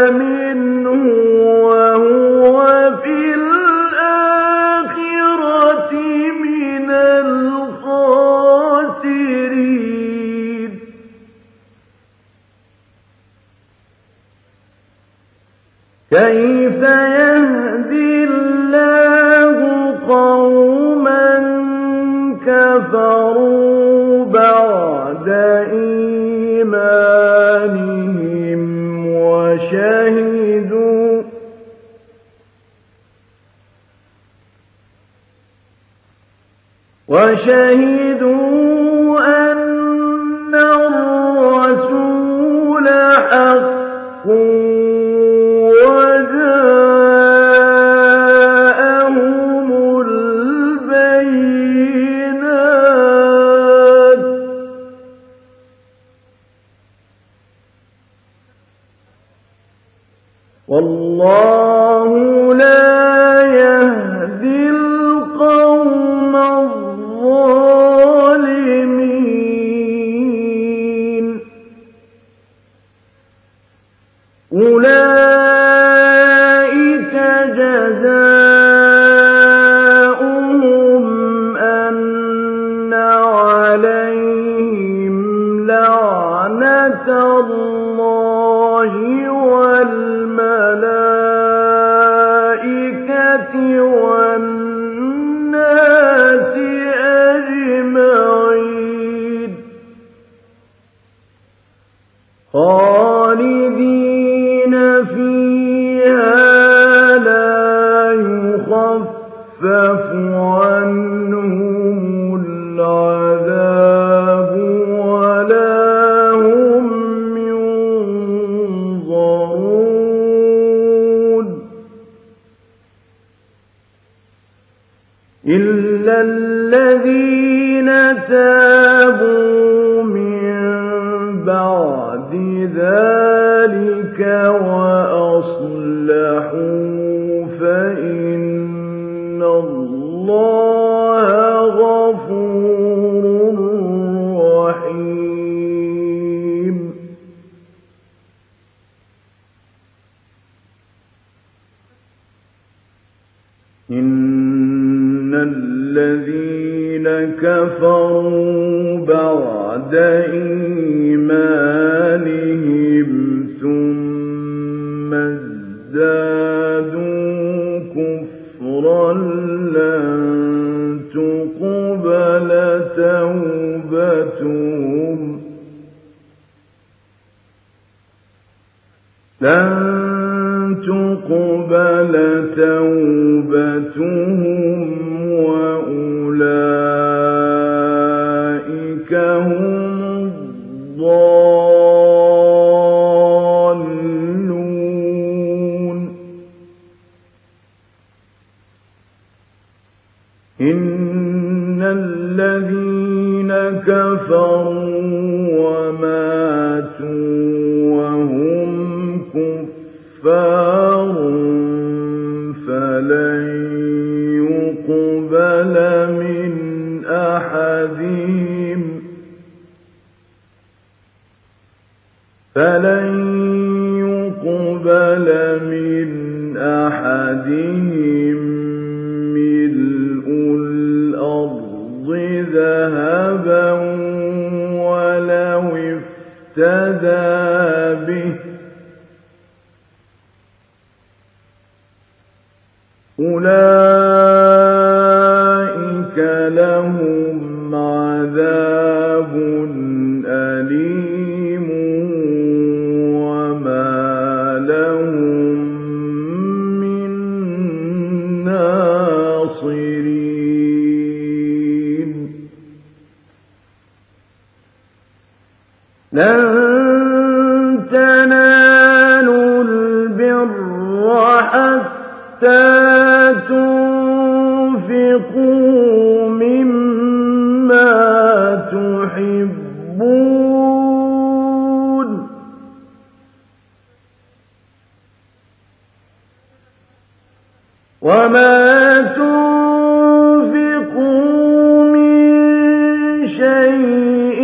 كيف يهدي الله قوما كفروا بعد إيمانهم وشهدوا أن الرسول حق وجاءهم البينات والله لا يهدي القوم الظالمين أولئك جزاؤهم أن عليهم لعنة الله والملائكة والناس أجمعين خالدين فيها لا يخفف عنهم العذاب ولا هم ينظرون إلا الذين تابوا من بعد ذلك وأصلحوا فإن الله غفور رحيم إن الذين كفروا بعد إيمانهم ثم ازدادوا كفرا لن تقبل توبتهم وأولئك هم الضالون إن الذين كفروا وماتوا وهم كفار فلن يقبل من أحدهم ملء الأرض ذهبا ولو افتدى به أولئك لهم عذاب أليم وما لهم من ناصرين لن تنالوا البر حتى تنفقوا مما تحبون وما تنفقوا من شيء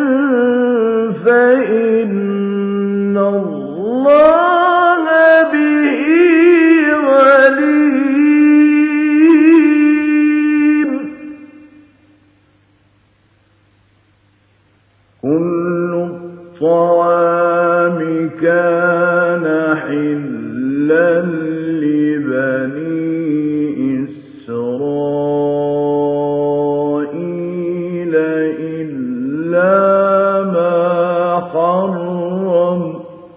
فإن الله به عليم كل الطعام كان حلا لبني إسرائيل إلا ما حرم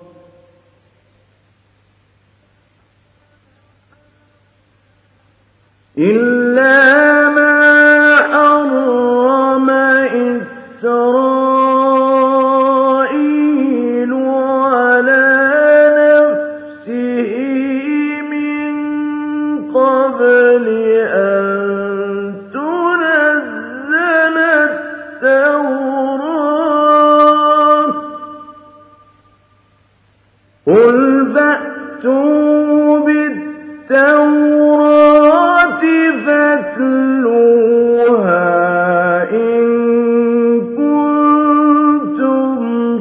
إسرائيل على نفسه من قبل أن تنزل التوراة قل فأتوا بالتوراة فاتلوها إن كنتم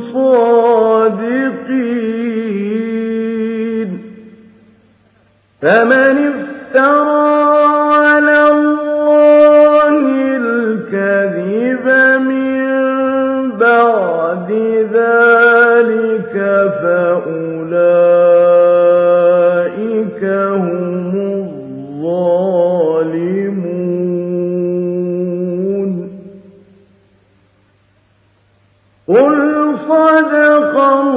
صادقين فمن افترى على الله الكذب من بعد ذلك فأولئك هم الظالمون قل صدق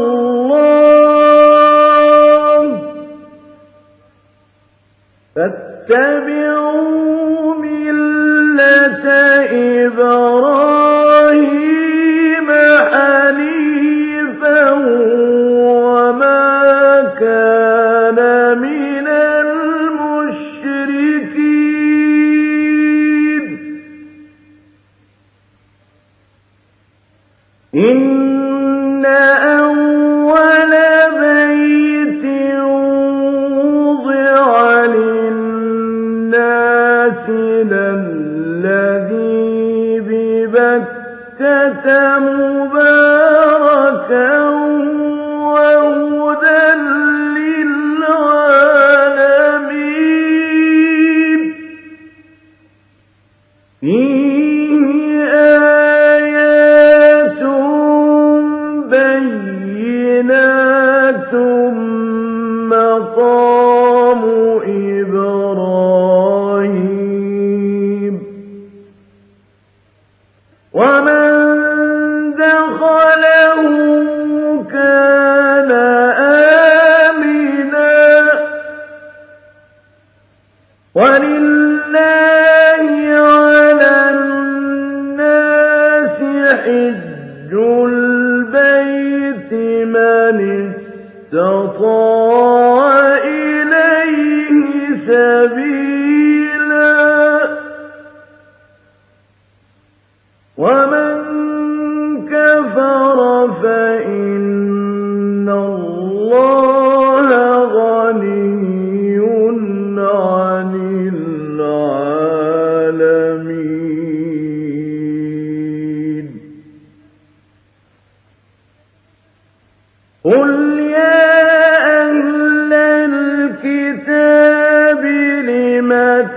الله فاتبعوا ملة إبراهيم حنيفا وما كان من المشركين إن أول بيت وضع للناس للذي ببكة مباركا وهدى للعالمين فيه آيات بينات مقام إبراهيم ومن دخله كان آمنا ولله على الناس حج البيت من استطاع إليه سبيلا ومن كفر فإن الله غني عن العالمين قل يا أهل الكتاب لم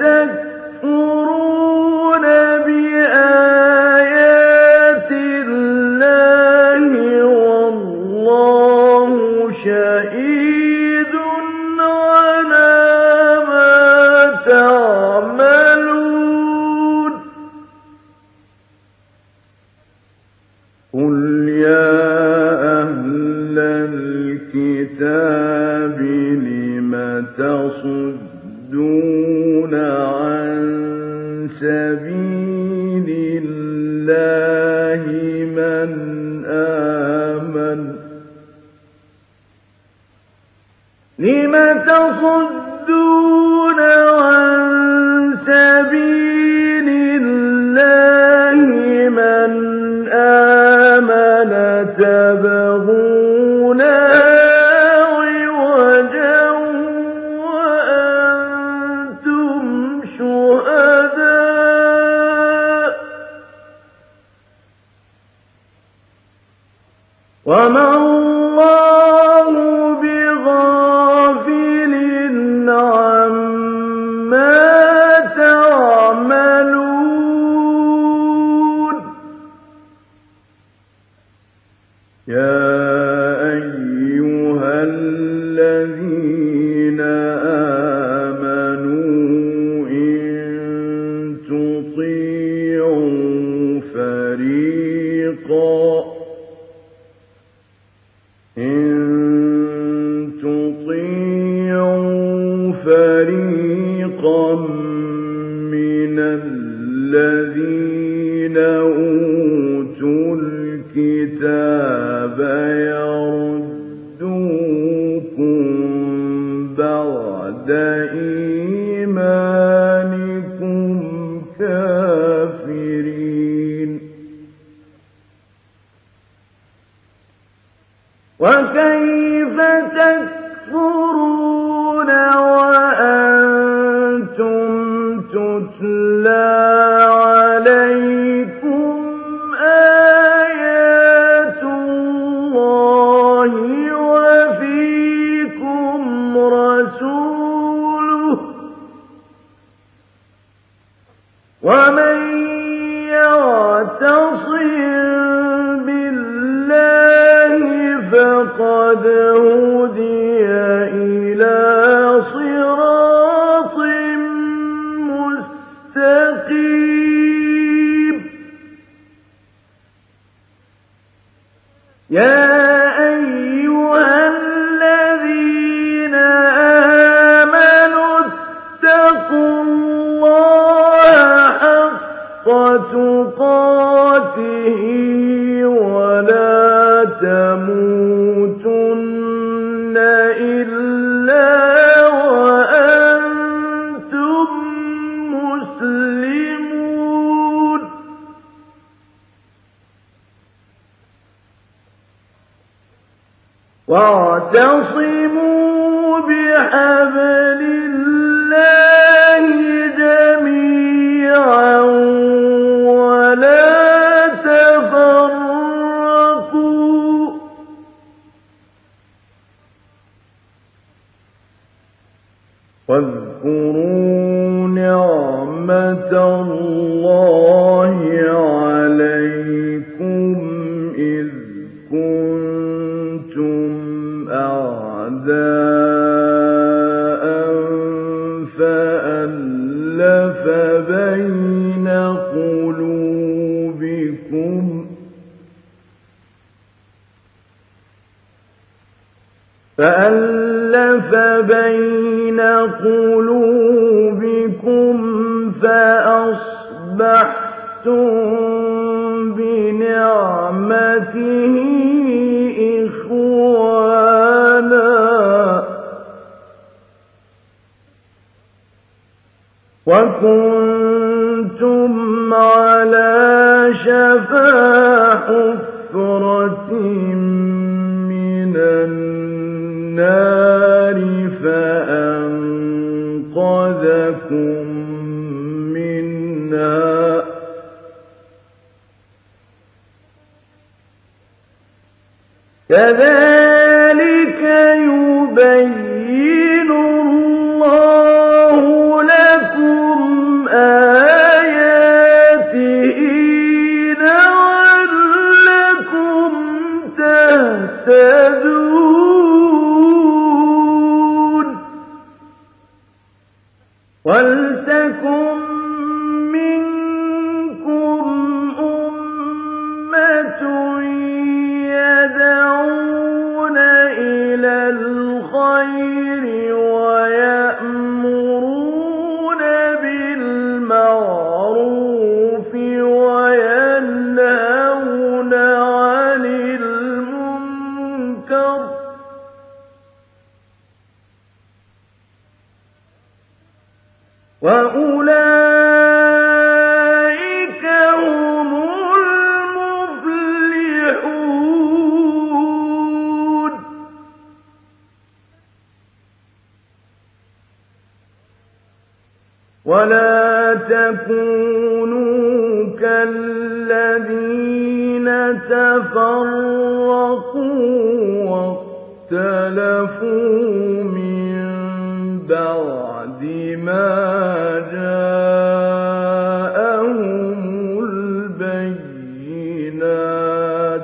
تكفرون بآيات الله والله شهيد على ما تعملون قل يا أهل الكتاب لم تصدون عن سبيل الله من آمن لم تصدون عن سبيل الله من آمن تبغونها عوجا وأنتم شهداء وما الله بغافل عما تعملون يا أيها الذين فريقا من الذين أوتوا الكتاب يردوكم بعد إيمانكم كافرين وكيف تكفرون وأنتم تتلى عليكم آيات الله وفيكم رسوله ومن يعتصم بالله فقد هدي إلى صراط مستقيم يا أيها الذين آمنوا اتقوا الله حق تقاته ولا تموتن إلا وأنتم مسلمون واعتصموا بحبل الله جميعا ولا تفرقوا واذكروا نعمة الله عليكم إذ كنتم أعداء فألف بين قلوبكم فأصبحتم بنعمته إخوانا وكنتم على شفا حفرة من النار فأنقذكم منها كذلك يبين الله لكم آياته لعلكم تهتدون ولتكن منكم أمة يدعون إلى الخير ويأمرون بالمعروف وينهون عن المنكر وأولئك هم المفلحون ولا تكونوا كالذين تفرقوا واختلفوا من بعد ما جاءهم البينات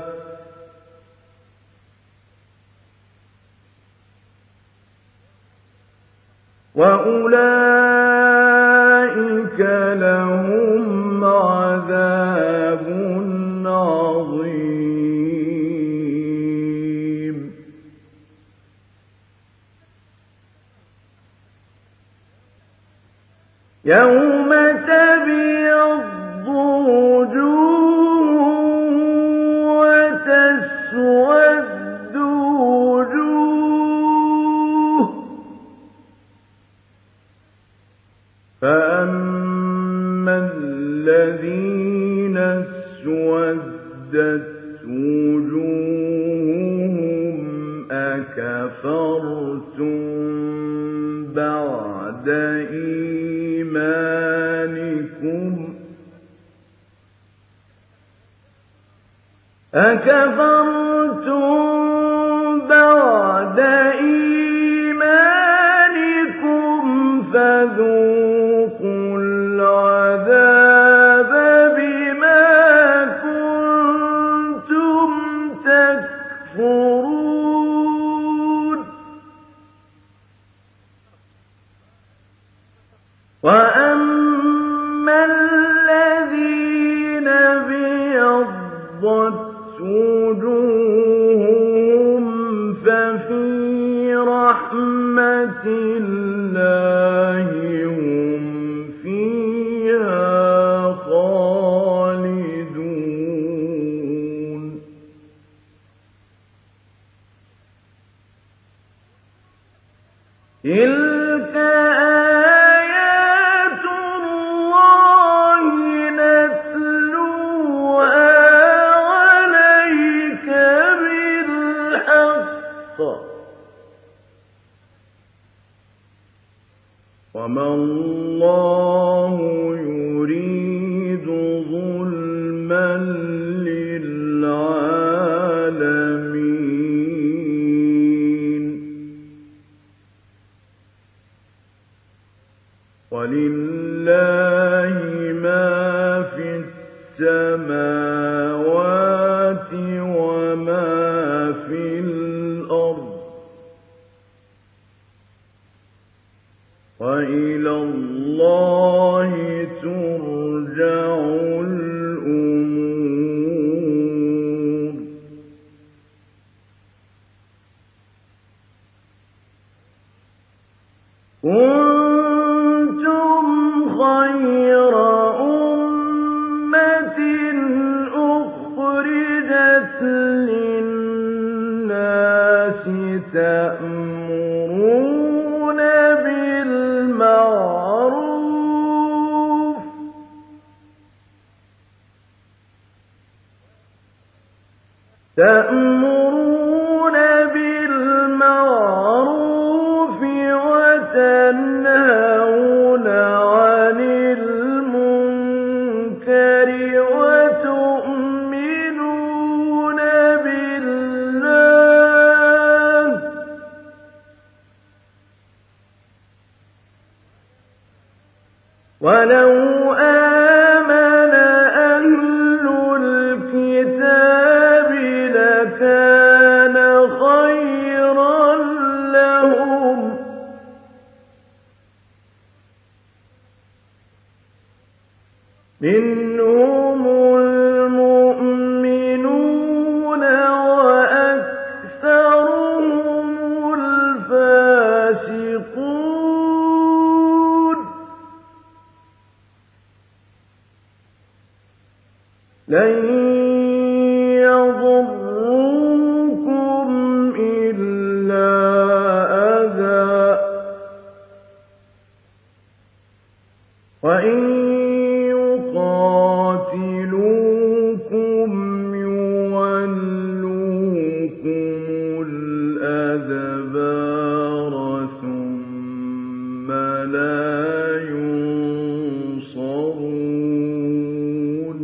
وأولئك لهم عذاب يوم تبيض وجوه وتسود وجوه فأما الذين اسودت وجوههم أكفرتم بعد إيمانكم فذوقوا العذاب بما كنتم تكفرون وأما الذين ابيضت وجوههم ففي رحمة الله هم فيها خالدون تلك آيات الله نتلوها عليك بالحق وما الله يريد ظلما للعالمين ولله ما في السماوات وما في الأرض وإلى الله ترجع الأمور كنتم خير أمة أخرجت للناس تأمرون بالمعروف وتنهون عن المنكر وتؤمنون بالله ولو آمن أهل الكتاب لكان خيرا لهم منهم المؤمنون وأكثرهم الفاسقون لن يضروكم إلا أذى وإن يقاتلوكم يولوكم الأدبار ثم لا ينصرون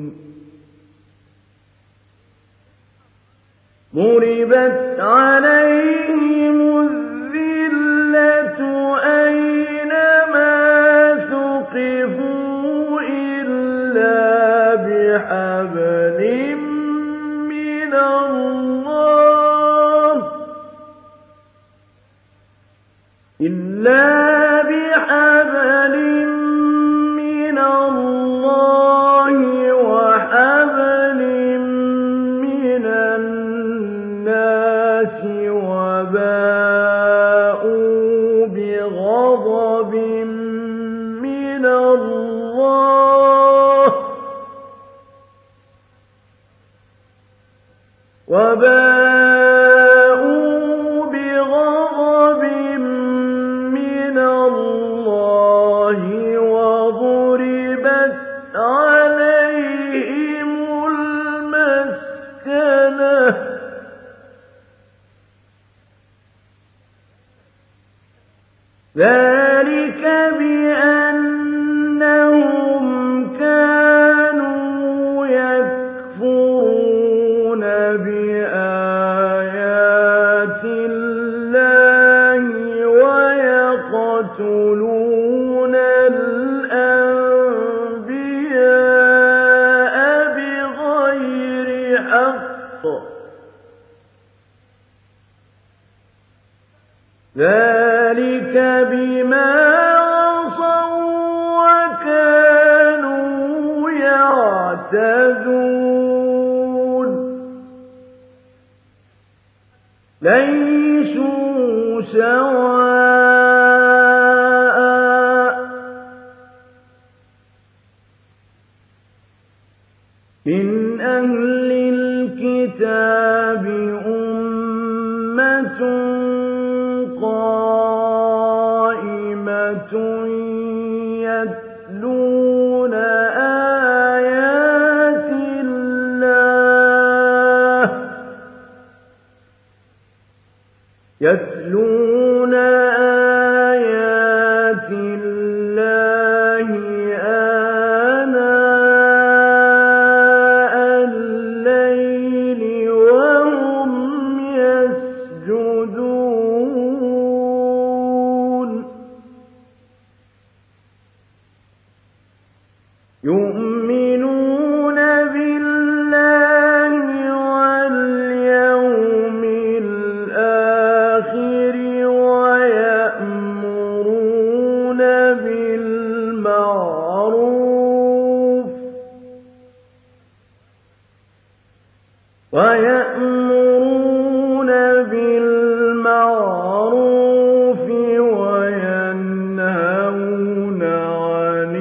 ضربت عليهم الذلة أينما ثقفوا إلا بحبل من الله وحبل من الناس وباءوا بغضب من الله وباءوا بغضب من الله وضربت عليهم المسكنة ذلك بأنهم كانوا يكفرون بآيات الله ويقتلون الأنبياء بغير حق ذلك بما عصوا وكانوا يعتدون ليسوا سواء من أهل الكتاب أمة قائمة يتلون آيات الله آناء الليل وهم يسجدون يؤمنون بالله واليوم الآخر ويأمرون بالمعروف وينهون عن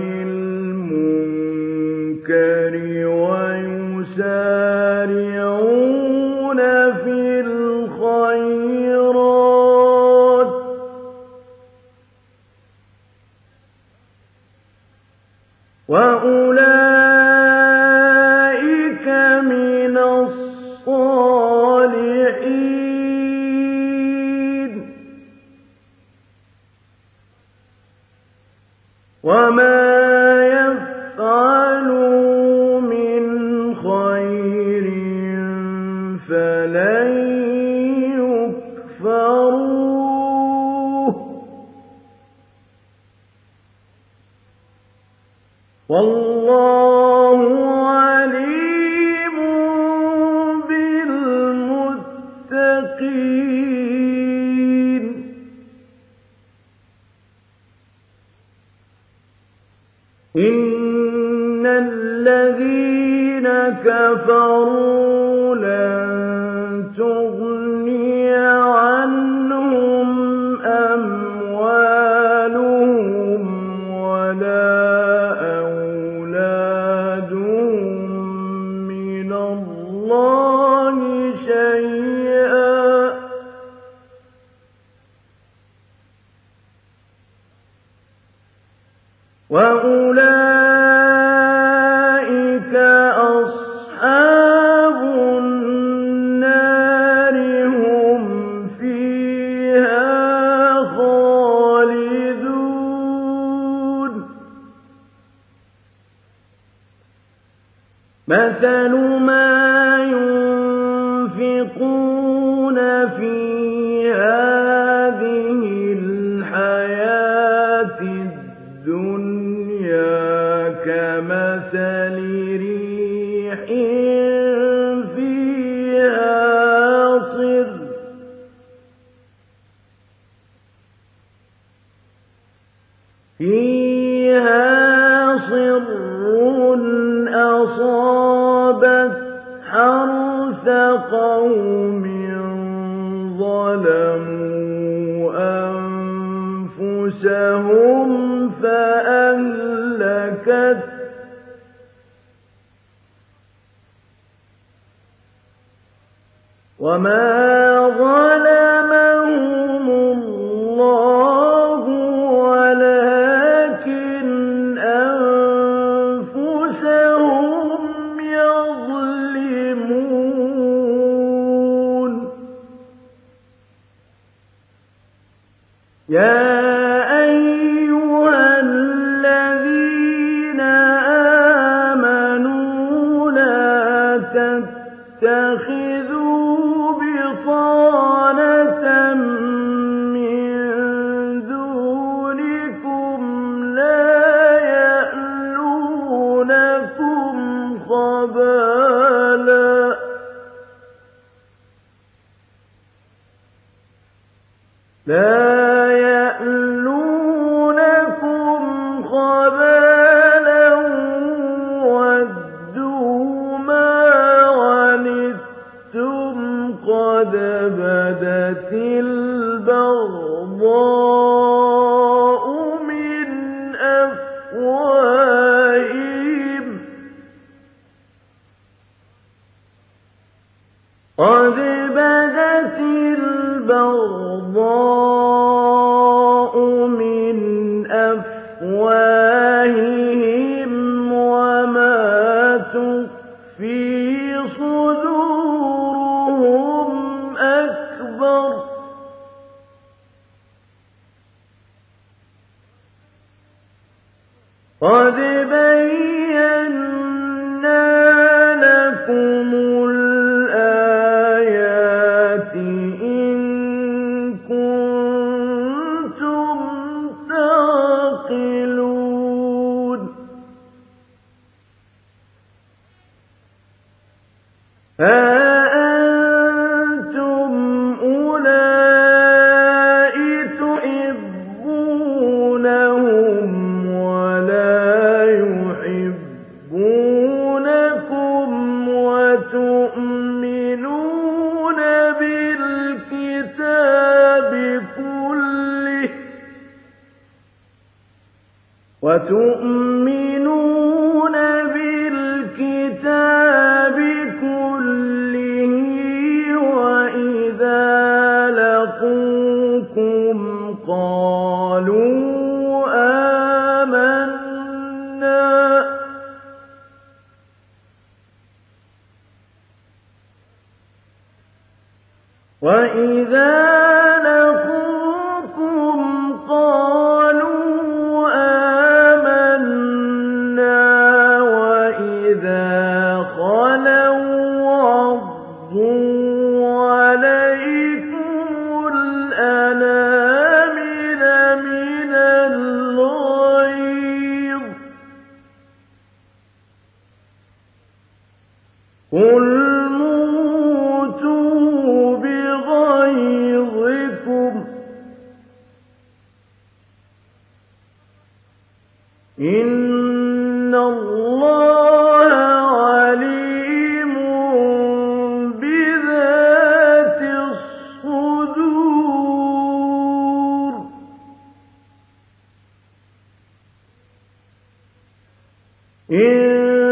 المنكر ويسارعون في الخيرات وأولئك من الصالحين وما يفعلوا من خير فلن يكفروه والله عليم بالمتقين إن الذين كفروا لن تغني عنهم أموالهم ولا أولادهم من الله شيئا وأولئك أصحاب النار هم فيها خالدون مثل ما ينفقون في هذه الحياة الدنيا كمثل ريح فيها صر أصابت حرث قوم ظلموا أنفسهم فأهلكت وما ظلمهم الله ولكن أنفسهم يظلمون يا أيها الذين آمنوا لا تتخذوا بطانة من دونكم لا يألونكم خبالا وَدُّوا مَا عَنِتُّمْ قَدْ بَدَتِ الْبَغْضَاءُ مِنْ أَفْوَاهِهِمْ وَمَا تُخْفِي صُدُورُهُمْ أَكْبَرُ قَدْ بَيَّنَّا لَكُمُ الْآيَاتِ إِن كُنتُمْ تَعْقِلُونَ ها أنتم أولئك تحبونهم ولا يحبونكم وتؤمنون بالكتاب كله وإذا لقوكم قالوا آمنا وإذا لقوكم قالوا آمنا وإذا خلوا عضوا عليكم الأنامل من الغيظ قل موتوا بغيظكم إن الله عليم بذات الصدور إن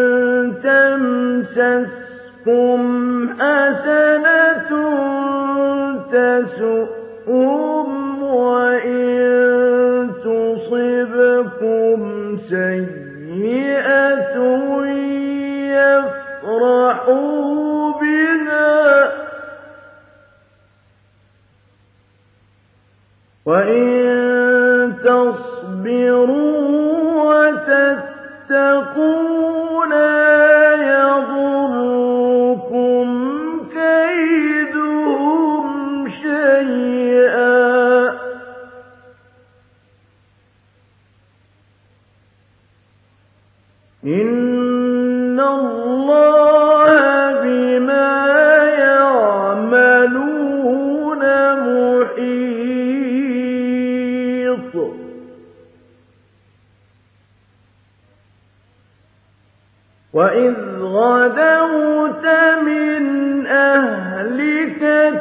تمسسكم حسنة تسؤهم وإن تصبكم سيئة يفرحوا بها وإن تصبروا وتتقوا لا يضركم كيدهم شيئا إن الله بما يعملون محيط وإذ غدوت من أهلك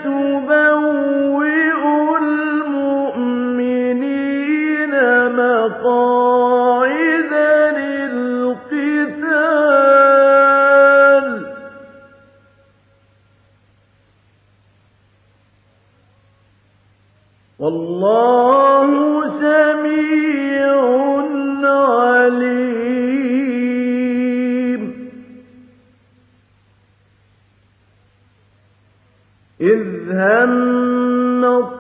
تبوئ المؤمنين مقاعد للقتال. والله سميع عليم. إذ هم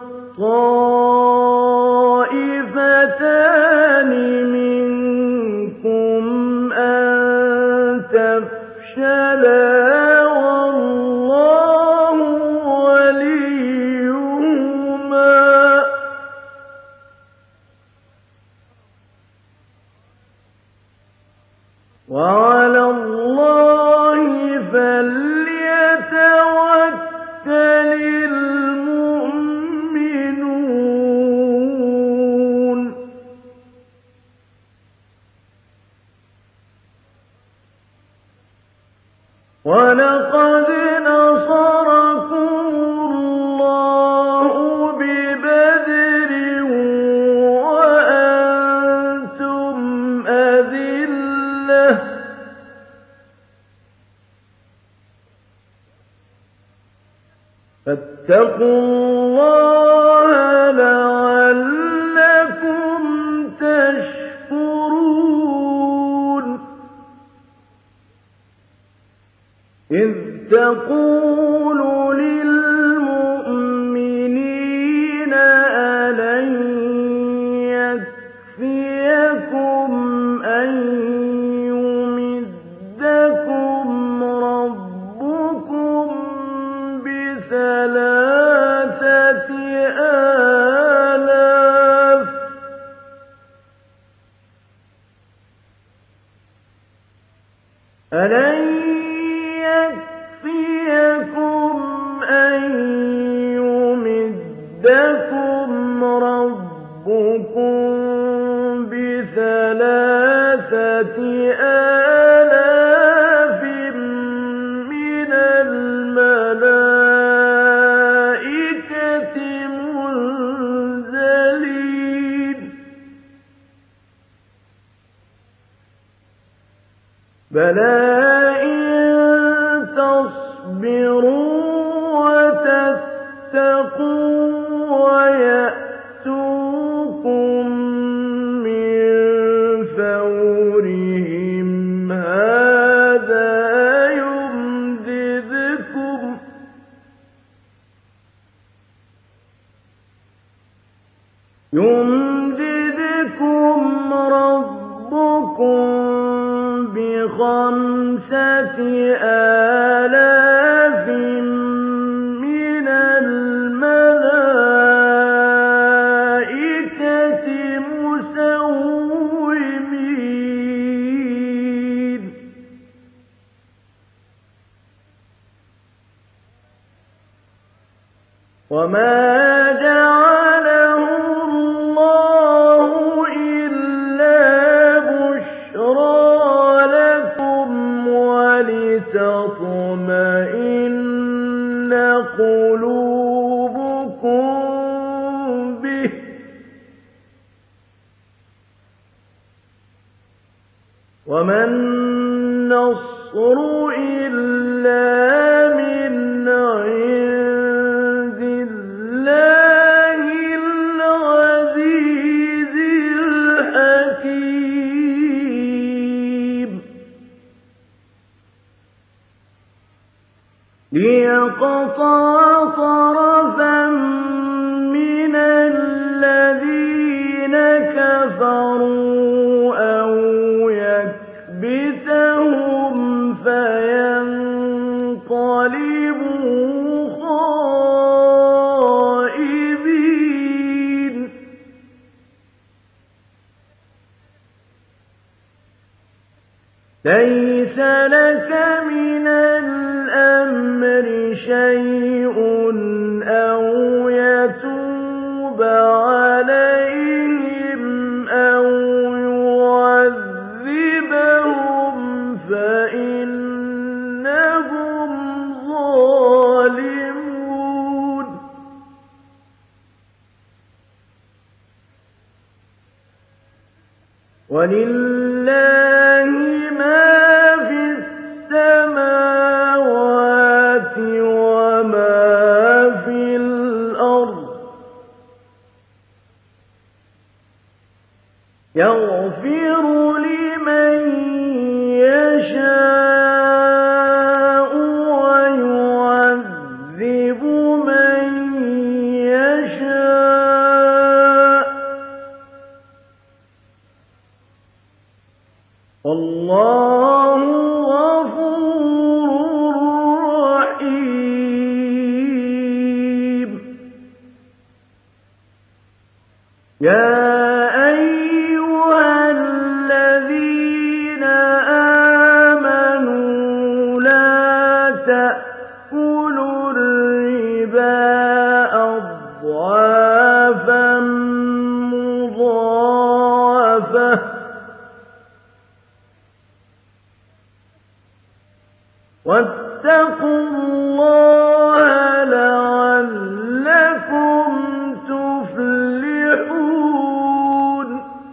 الطائفتان منكم أن تفشلا والله وليهما وعلى الله فليتوكل المؤمنون. ولقد نصركم الله ببدر وأنتم أذلة فاتقوا الله لعلكم تشكرون. إذ تقول للمؤمنين ألن يكفيكم أن يمدكم ربكم بثلاثة آلاف ألن يكفيكم أن يمدكم ربكم بثلاثة آلاف من الملائكة منزلين بلى تصبروا وتتقوا ويأتوكم من فورهم هذا يمددكم ربكم ب5,000 من الملائكة مسومين وما جعله الله إلا بشرى لكم ولتطمئن قلوبكم به وما النصر إلا من عند الله العزيز الحكيم ليقطع طرفا من الذين كفروا أو يكبتهم فينقلبوا خائبين ليس لك من الأمر شيء أو يتوب عليهم أو يعذبهم فإنهم ظالمون ولله ما في السماوات وما في الأرض يغفر لمن يشاء ويعذب من يشاء والله غفور رحيم. يا أيها الذين آمنوا لا تأكلوا الربا أضعافا مضاعفة واتقوا الله لعلكم تفلحون.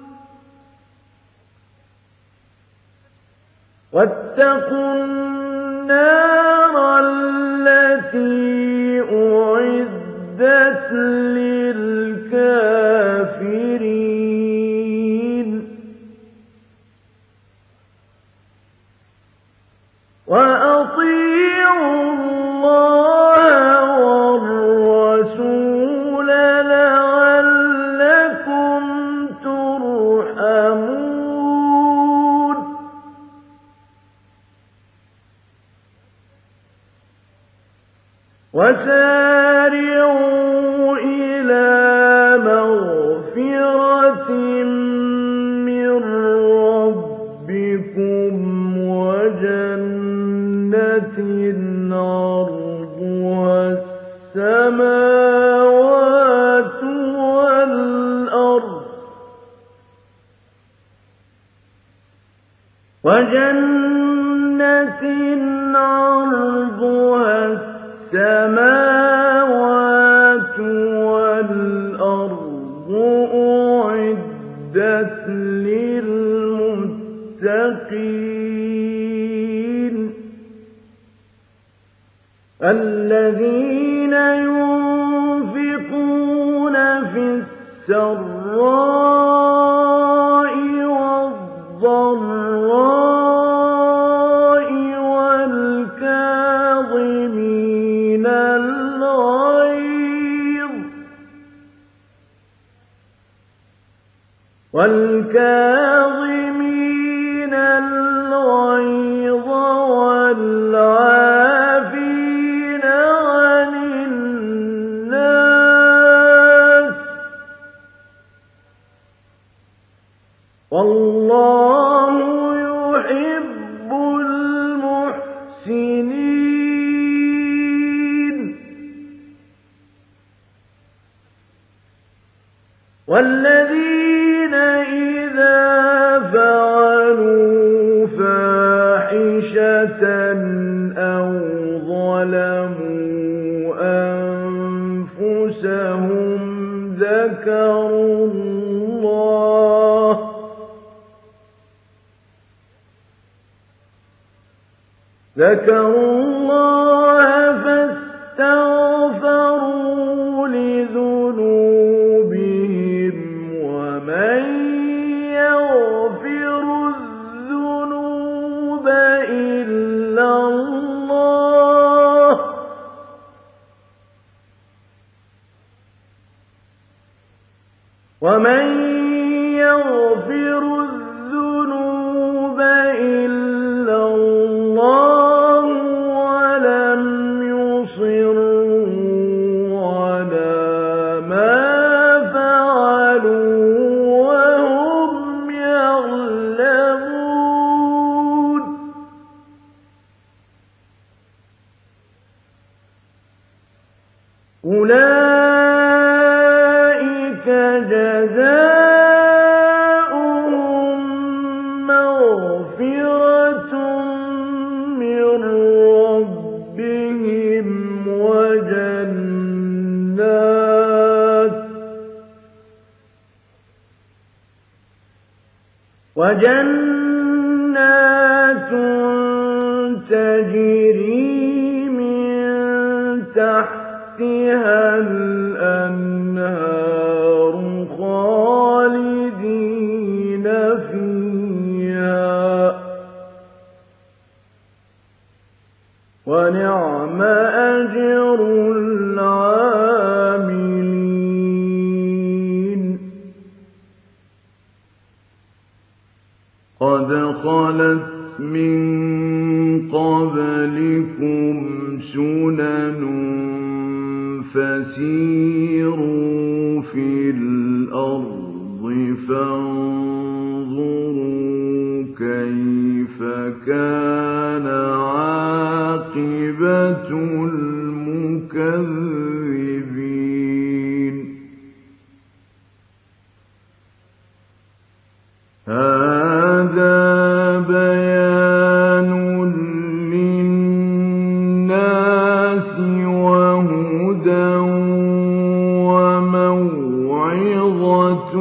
واتقوا النار التي أعدت للكافرين. وأطيعوا الله والرسول لعلكم ترحمون. وسارعوا إلى مغفرة من ربكم وجنة عرضها السماوات والأرض أعدت للمتقين الذين ينفقون في السراء والضراء والكاظمين الغيظ والعافين عن الناس والله يحب المحسنين. والذين إذا فعلوا فاحشة أو ظلموا أنفسهم ذكروا الله فاستغفروا لذنوبهم ومن يغفر الذنوب إلا الله ولم يصروا على ما فعلوا وهم يعلمون. أولئك جزاؤهم مغفرة من ربهم وجنات تجري من تحتها الأنهار خالدين وَنِعْمَ أَجْرُ الْعَامِلِينَ قَدْ خَلَتْ مِن قَبْلِكُمْ سُنَنٌ فَسِيرُوا فِي الْأَرْضِ فَانظُرُوا كَيْفَ كَانَ عَاقِبَةُ الْمُكَذِّبِينَ هَذَا بَيَانٌ لِّلنَّاسِ وَهُدًى وَمَوْعِظَةٌ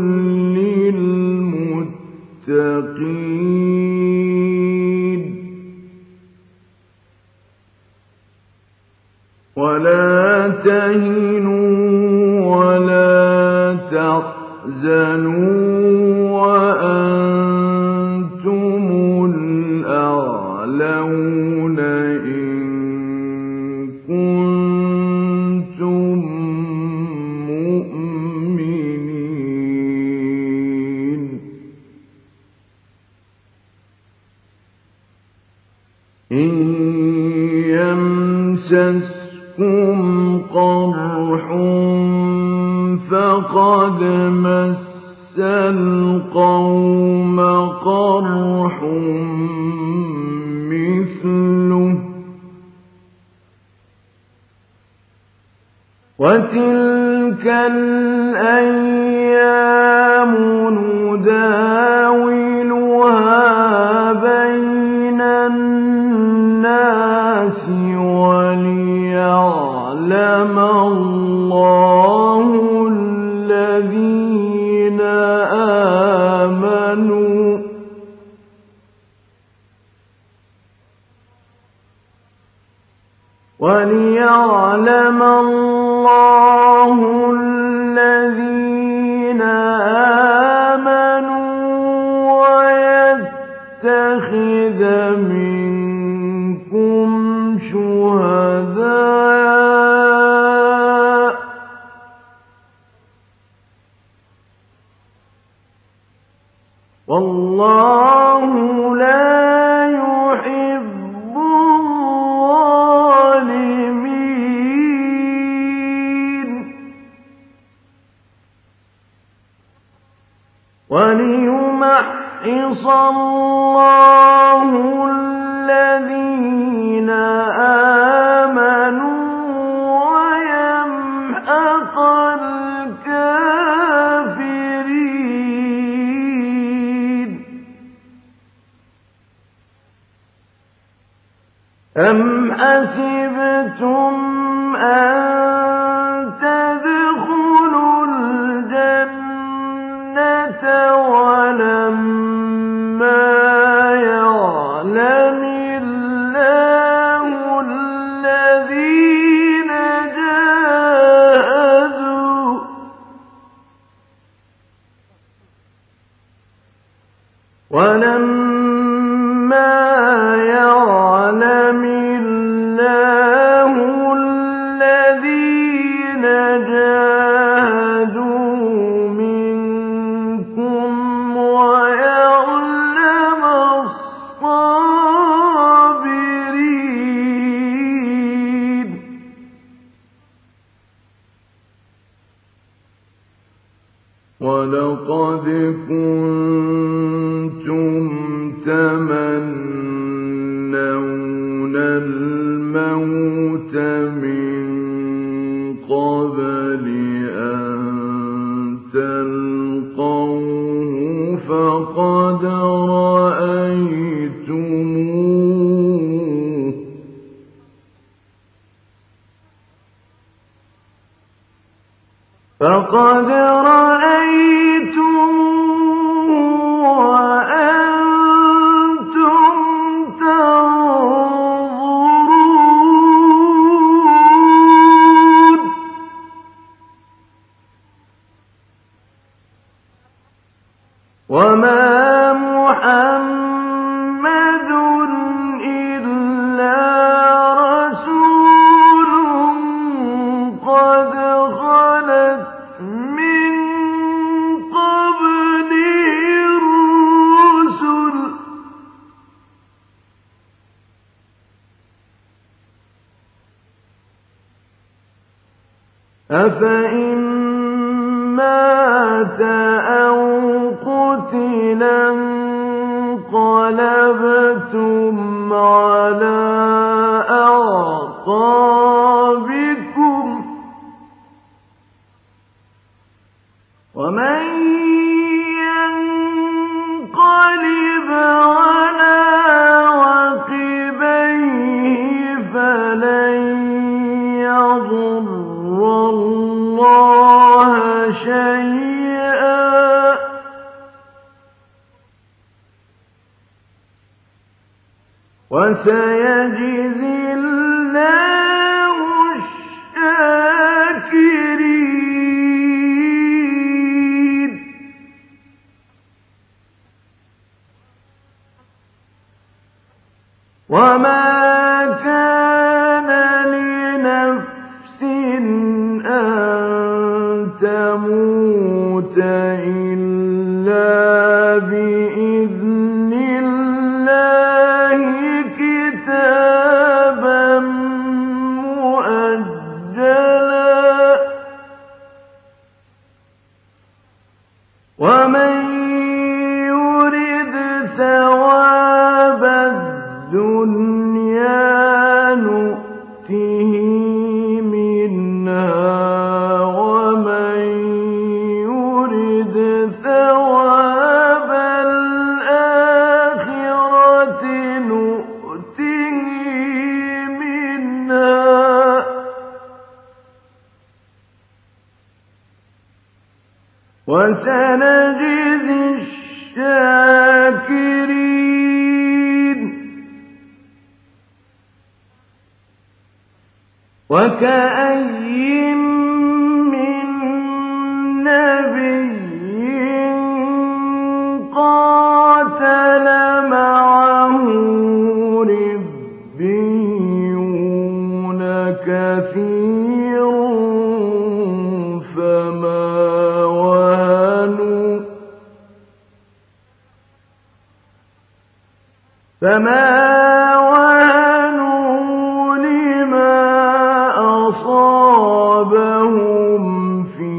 لِّلْمُتَّقِينَ وَلَا تَهِنُوا وَلَا تَحْزَنُوا وَأَنتُمُ الْأَعْلَوْنَ إِن كُنتُم مُّؤْمِنِينَ إِن يَمْسَسْكُمْ قَرْحٌ فَقَدْ مَسَّ الْقَوْمَ قَرْحٌ مِّثْلُهُ وَتِلْكَ الْأَيَّامُ نُدَاوِلُهَا بَيْنَ النَّاسِ وَلِيَعْلَمَ اللَّهُ الَّذِينَ آمَنُوا وَيَتَّخِذَ مِنكُمْ شُهَدَاءَ ۗ وَاللَّهُ لَا يُحِبُّ الظَّالِمِينَ وَلِيُمَحِّصَ اللَّهُ الَّذِينَ آمَنُوا وَيَمْحَقَ الْكَافِرِينَ أَمْ حَسِبْتُمْ أَن تَدْخُلُوا الْجَنَّةَ وَلَمَّا يَعْلَمِ اللَّهُ الَّذِينَ جَاهَدُوا مِنكُمْ وَيَعْلَمَ الصَّابِرِينَ وَلَقَدْ كُنتُمْ تَمَنَّوْنَ الْمَوْتَ مِن قَبْلِ أَن تَلْقَوْهُ فَقَدْ رَأَيْتُمُوهُ وَأَنتُمْ تَنظُرُونَ وَمَا مُحَمَّدٌ إِلَّا أفإن مات أو قتلا انقلبتم على أعقابكم ومن ينقلب على عقبيه فلن يضر الله شيئا وسيجزي الله الشاكرين وما كان لنفس أن تموت إلا بإذن الله كتابا مؤجلا ومن يرد ثواب الدنيا نؤته منها ومن يرد ثواب الآخرة نؤته منها وسنجزي الشاكرين وكأين من نبي قاتل معه ربيون كثير فما وهنوا لما أصابهم في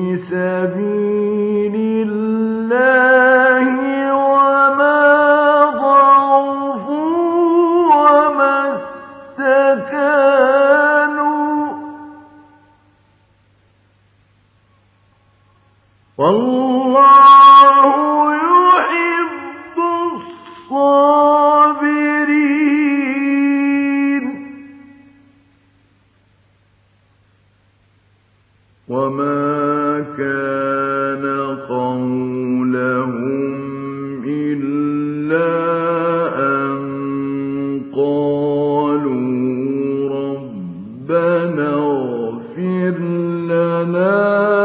سبيل الله وما ضعفوا وما استكانوا والله يحب الصابرين وما كان قولهم إلا أن قالوا ربنا اغفر لنا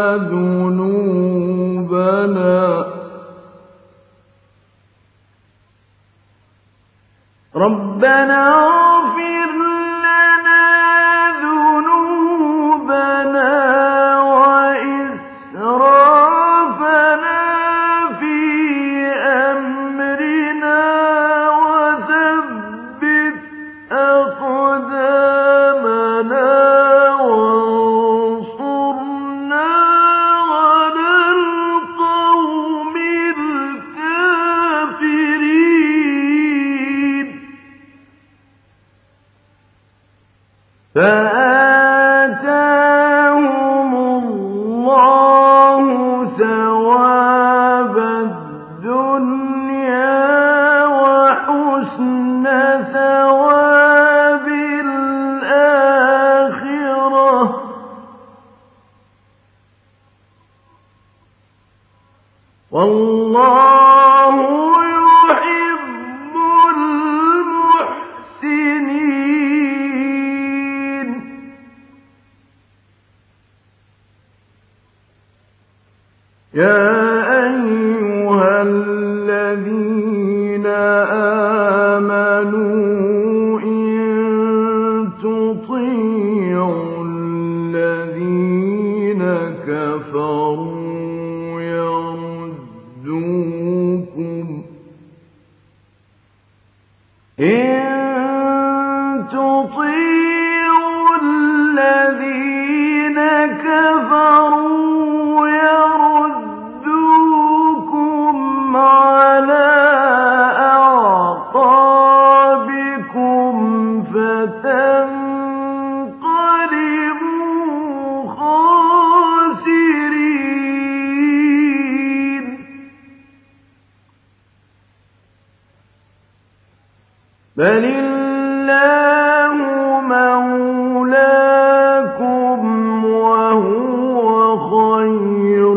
ربنا اغفر لنا ذنوبنا وإسرافنا في أمرنا وثبت أقدامنا وانصرنا على القوم الكافرين فآتاهم الله ثواب الدنيا وحسن ثواب الآخرة والله يحب المحسنين يا أيها الذين آمنوا إن تطيعوا الذين كفروا يردوكم إن تطيعوا الذين كفروا تنقلبوا خاسرين بل الله مولاكم وهو خير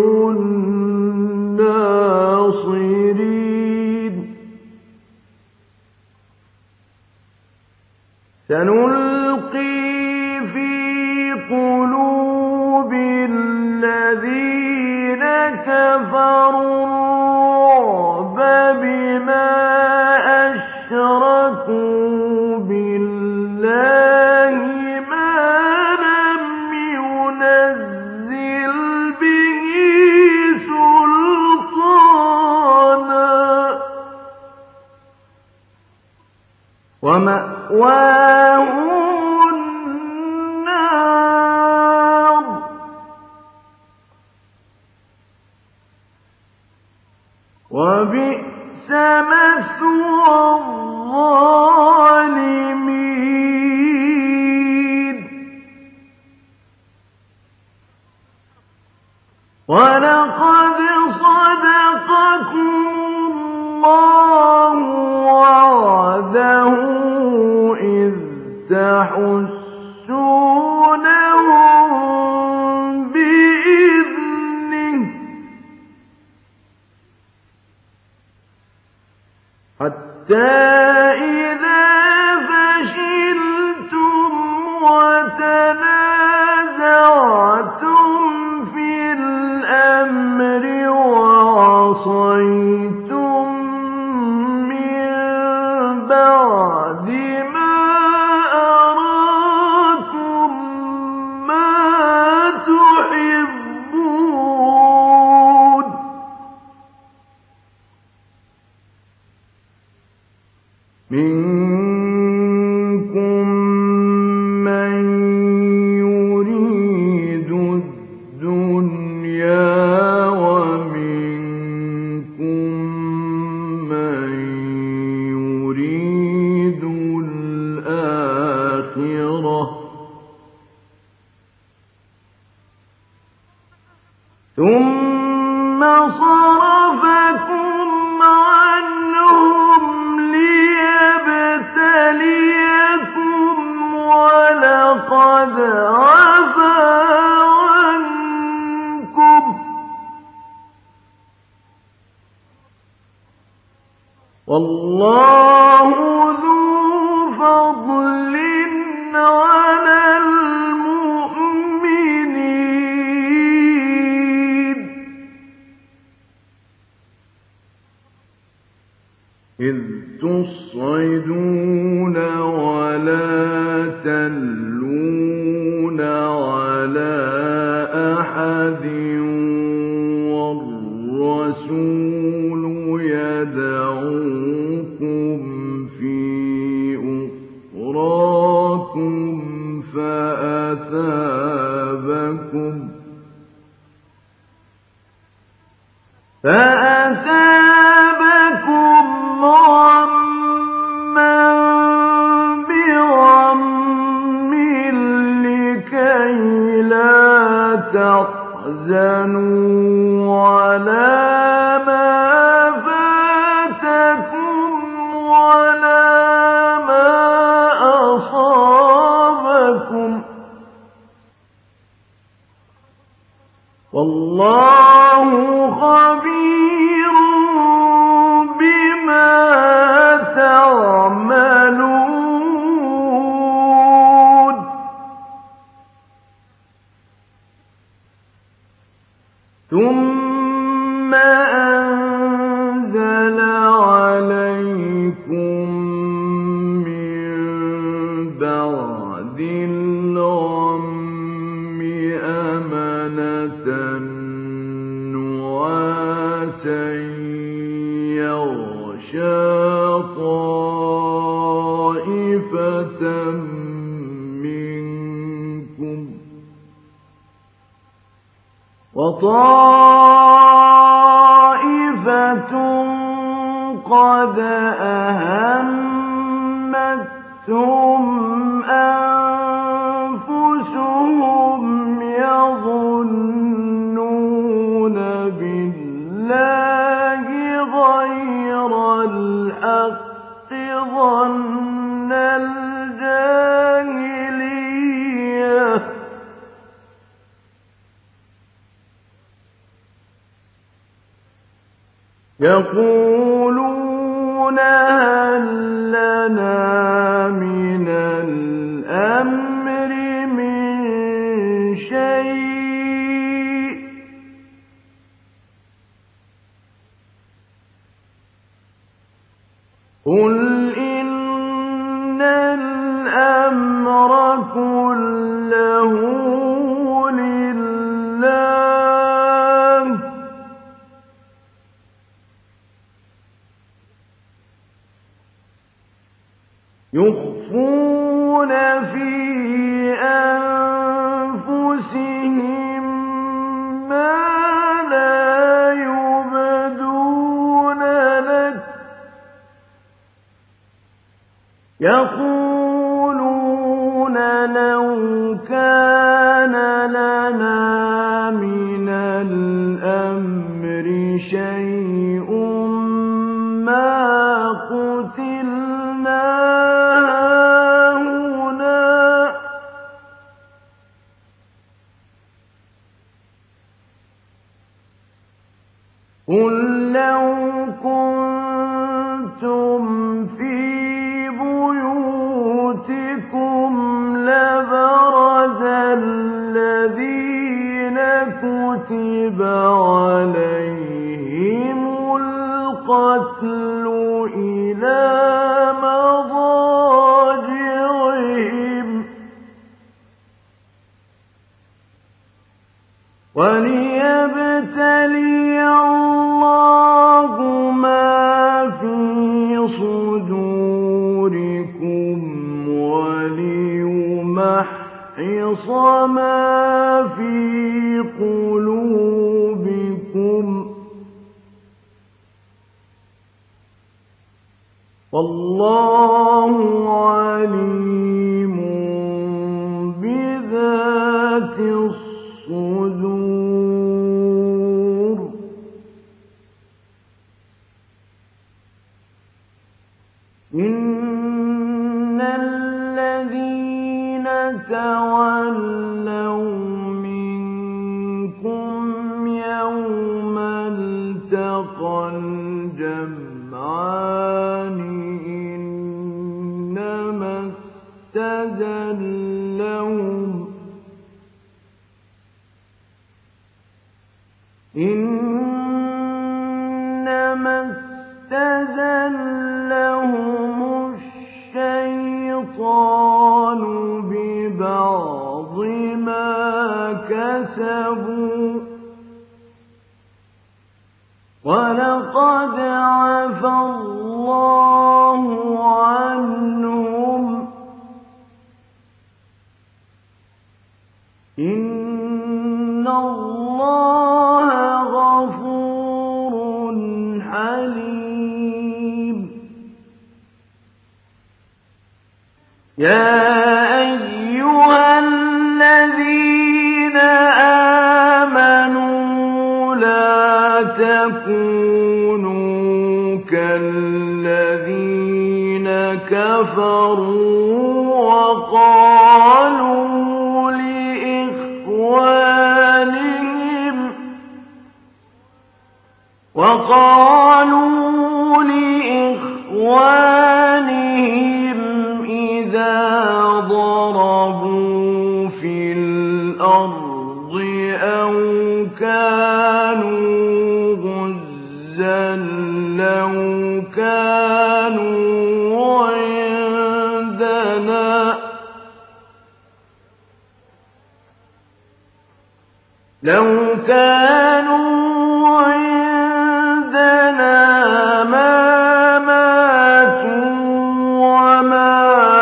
الناصرين سنلقي في قلوب الذين كفروا الرعب بما أشركوا بالله ما لم ينزل به سلطانا ومأواهم النار وبئس مثوى الظالمين ولقد صدقكم الله وعده إذ تحسونهم بإذنه حتى إذا فشلتم وتنازعتم في الأمر وعصيتم من بعد ما أراكم ما تحبون منكم من يريد الدنيا ومنكم من يريد الآخرة ثم صرفكم عنهم ليبتليكم ولقد عفا عنكم والله ذو فضل على المؤمنين إذ تصعدون ولا تلون على أحد والرسول يدعوكم في أخراكم فأثابكم غما بغم لكي لا تحزنوا على ما فاتكم ولا ما أصابكم والله خبير بما تعملون ثم أنزل عليكم من بعد الغم أمنة نعاسا يغشى طائفة منكم وطائفة قد أهمتهم يقولون هل لنا من الأمر من شيء قل إن الأمر كله لله يخفون في أنفسهم ما لا يبدون لك يقولون لو كان لنا من الأمر شيء ما قتلنا قل لو كنتم في بيوتكم لبرز الذين كتب عليهم القتل إلى مضاجعهم وليبتلي الله ما في صدوركم وليمحص ما في قلوبكم والله عليم بذات الصدور إن الذين تولوا منكم يوم التقى الجمعان إنما استزلهم الشيطان ببعض ما كسبوا ولقد عفا الله عنهم إن الله غفور حليم يا أيها الذين آمنوا لا تكونوا كالذين كفروا وقالوا لإخوانهم إذا ضربوا في الأرض أو كانوا غزا لو كانوا عندنا ما ماتوا وما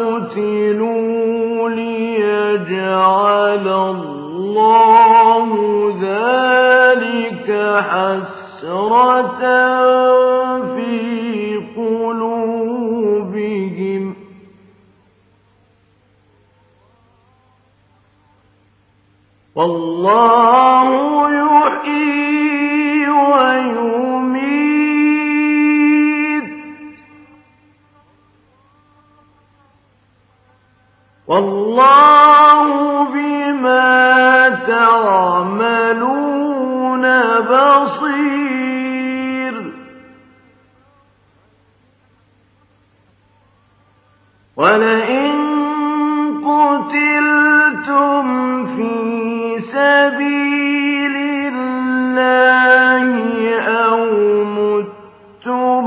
قتلوا ليجعل الله ذلك حسرة في قلوبهم والله يحيي ويميت والله بما تعملون بصير ولئن قتلتم في سبيل الله أو متم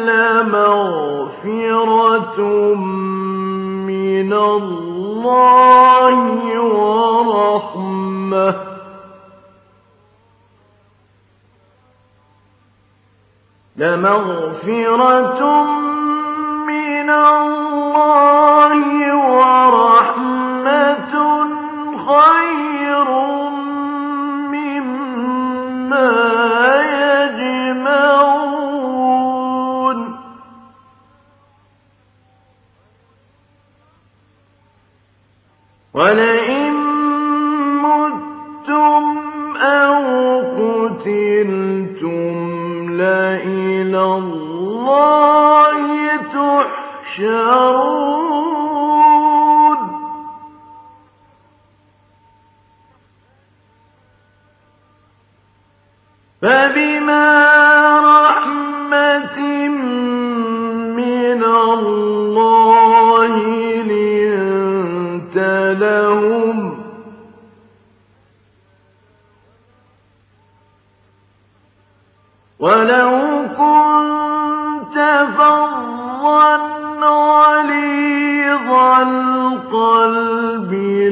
لمغفرة من الله ورحمة خير مما يجمعون ولئن متم أو قتلتم لإلى الله تحشرون فبما رحمة من الله لنت لهم ولو كنت فظا غليظ القلب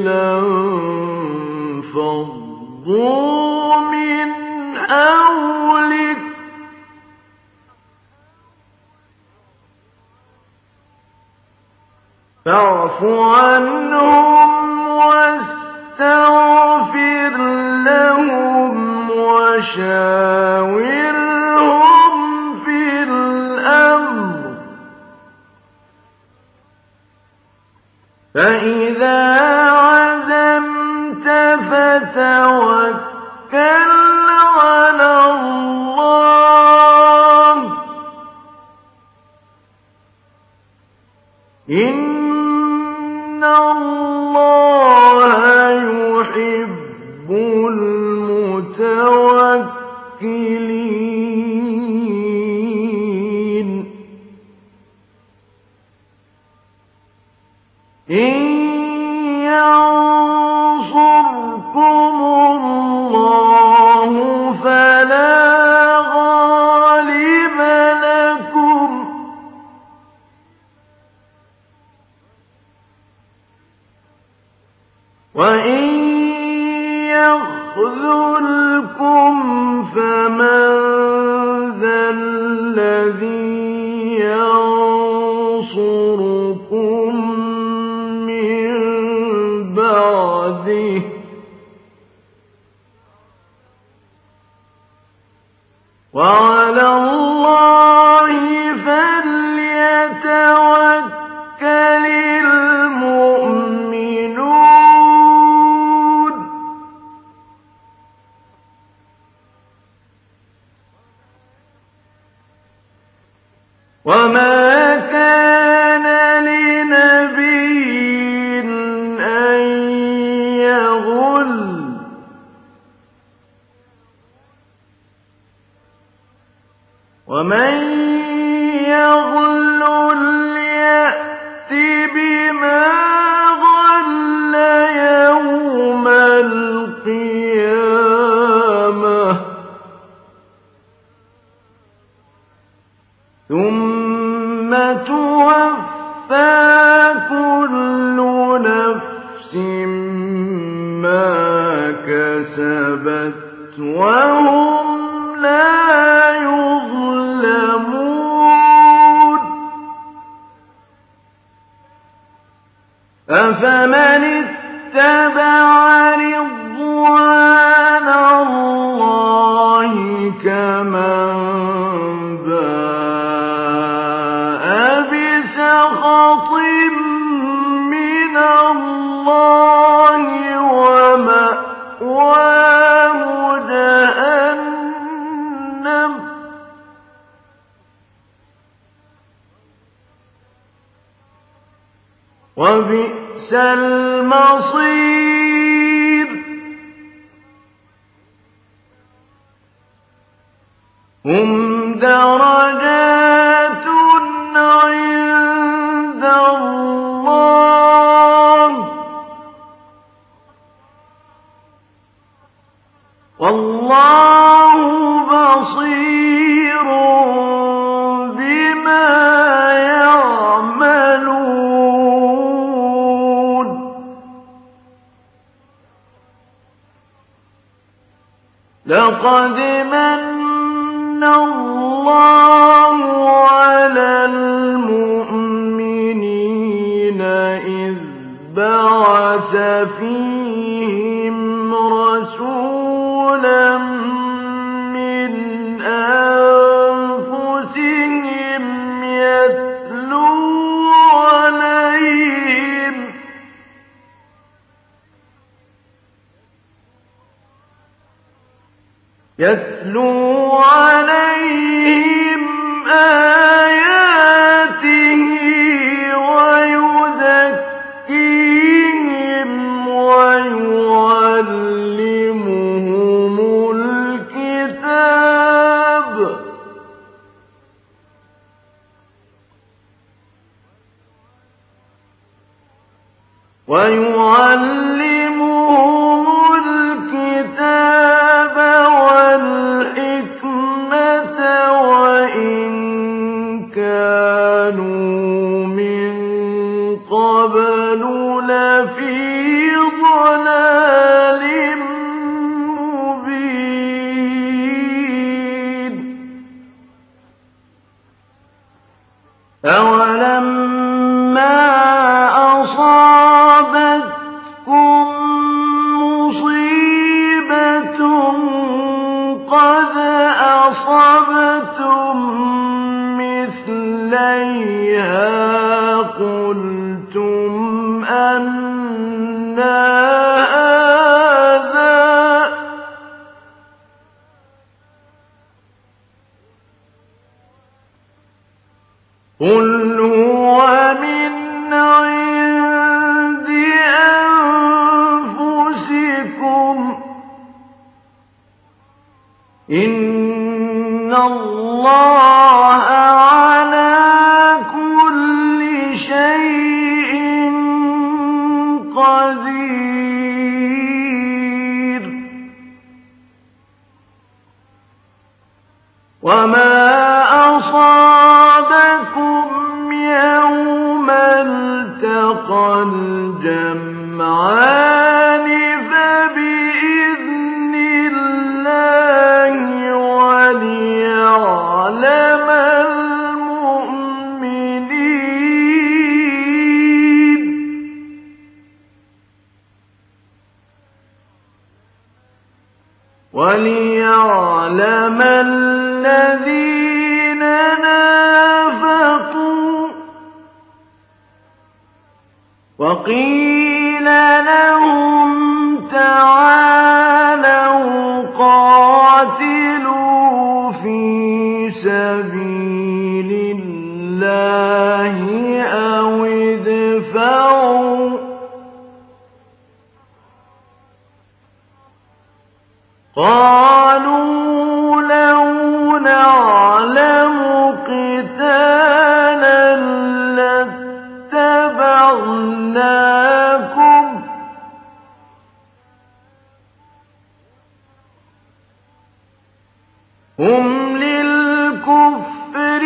لانفضوا من حولك فاعف عنهم واستغفر لهم وشاورهم في الأمر فإذا عزمت فتوكل على الله إن الله يحب المتوكلين إن ينصركم الله فلا غالب لكم وإن يخذلكم فمن ذا الذي ينصركم من بعده وعلى الله فليتوكل المؤمنون وما كان لنبي أن يغل ومن يغل يأت بما غل يوم القيامة ثم توفى كل نفس ما كسبت وهم لا يظلمون أفمن اتبع رضوان الله كمن باء بسخط من الله ومأواه جهنم وبئس المصير هم درجات عند الله والله بصير بما يعملون لقد من الله على المؤمنين إذ بعث فيهم رسولا من أنفسهم يتلو عليهم آياته ويزكيهم ويعلمهم الكتاب والحكمة وإن كانوا من قبل لفي ضلال مبين أولما أصابتكم مصيبة قد أصبتم مثليها قلتم أنى هذا قل هو من عند أنفسكم إن الله على كل شيء قدير وما أصابكم يوم التقى الجمعان فبإذن الله وليعلم المؤمنين وليعلم الذين نافقوا وقيل لهم تعالوا قاتلوا في سبيل الله أو ادفعوا قالوا لو نعلم قتالا لاتبعناكم هم للكفر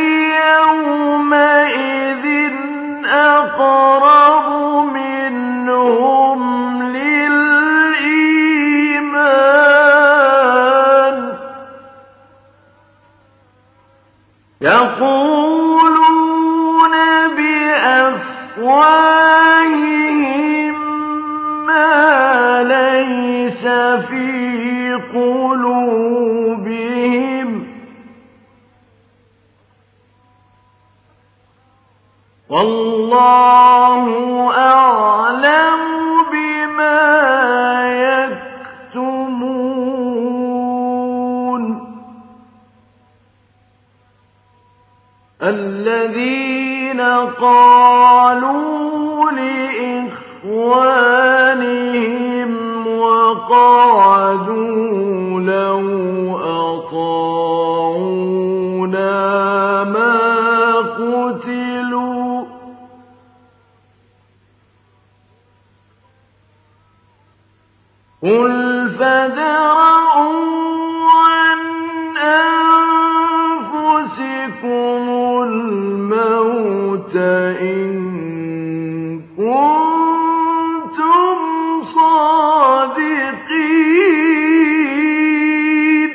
يومئذ أقرب منهم للإيمان يقولون بأفواههم ما ليس في قلوبهم والله أعلم بما يكتمون الذين قالوا لإخوانهم وقعدوا لو أطاعونا ما قتلوا قل فادرءوا عن أنفسكم الموت إن كنتم صادقين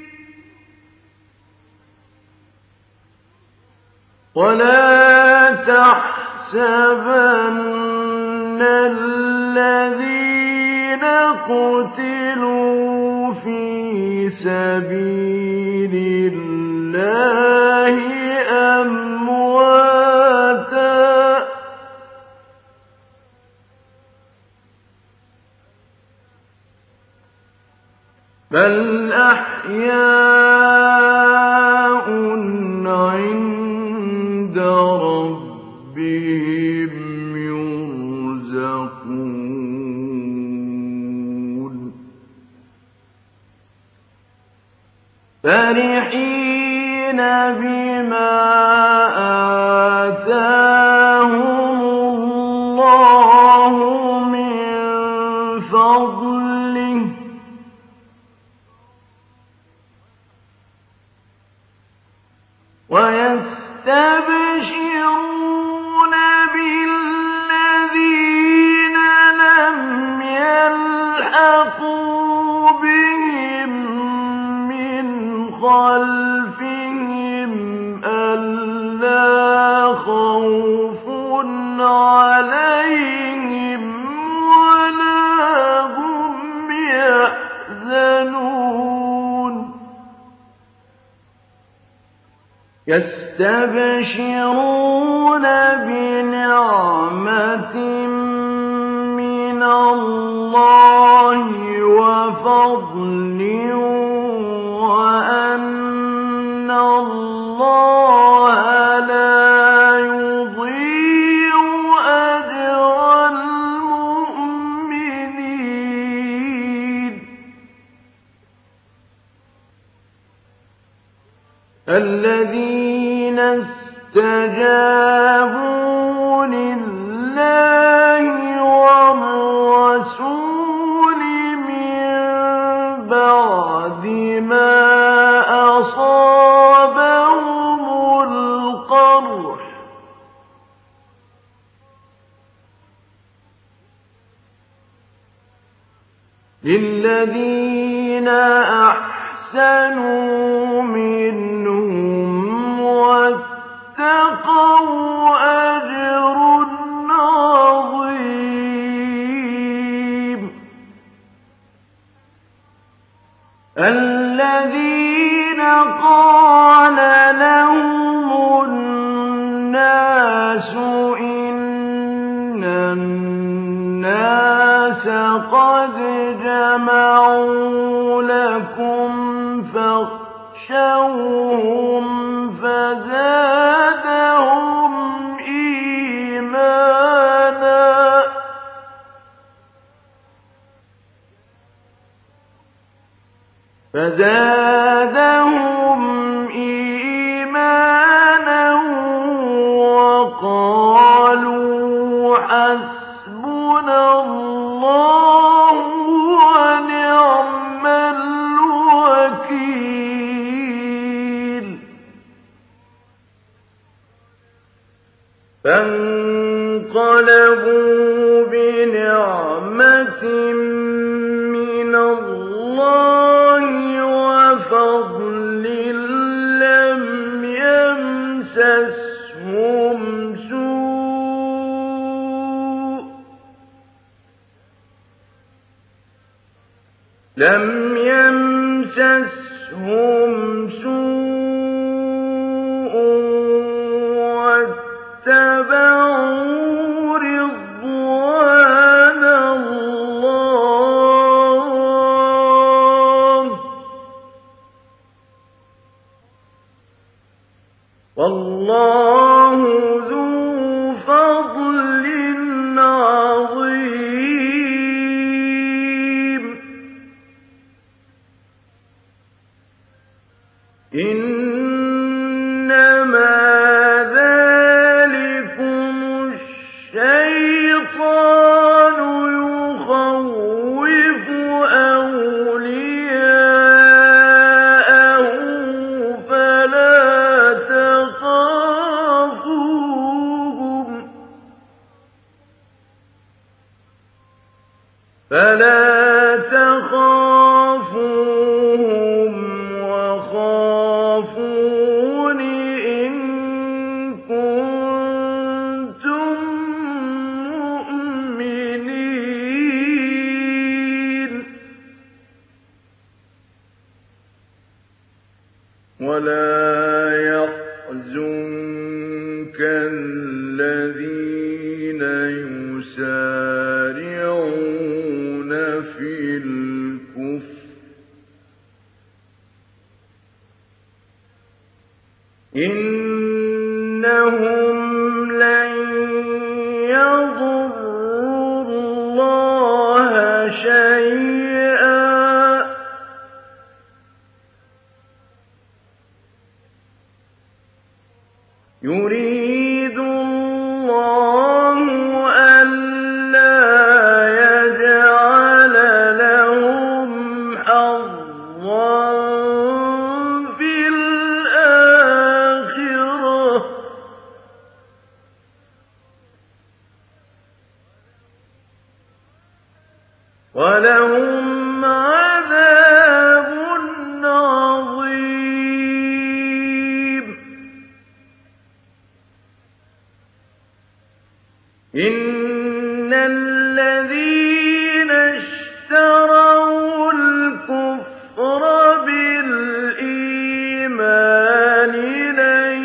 ولا تحسبن الذين قتلوا في سبيل الله أمواتا بل أحياء عند ربهم يرزقون فرحين بما آتاهم الله من فضله ويستبشرون بالذين لم يلحقوا بهم من خلفهم ألا خوف عليهم ولا هم يحزنون يستبشرون بنعمة من الله وفضل وأن الله لا يضيع أجر المؤمنين الذين استجابوا لله والرسول من بعد ما أصابهم القرح للذين أحسنوا منهم واتقوا أجر عظيم الذين قال لهم الناس إن الناس قد جمعوا لكم فاخشوهم فزادهم إيمانا وقالوا حسبنا الله ونعم الوكيل فانقلبوا بنعمة من الله وفضل لم يمسسهم سوء واتبعوا رضوان الله والله ذو فضل عظيم إنما ذلكم الشيطان يخوف أولياءه فلا تخافوهم وخافون إن كنتم مؤمنين ولا يحزنك الذين يسارعون في الكفر إنهم لن يضروا الله شيئا يريد الله ألا يجعل لهم حظا في الآخرة ولهم عذاب عظيم إن الذين اشتروا الكفر بالإيمان لن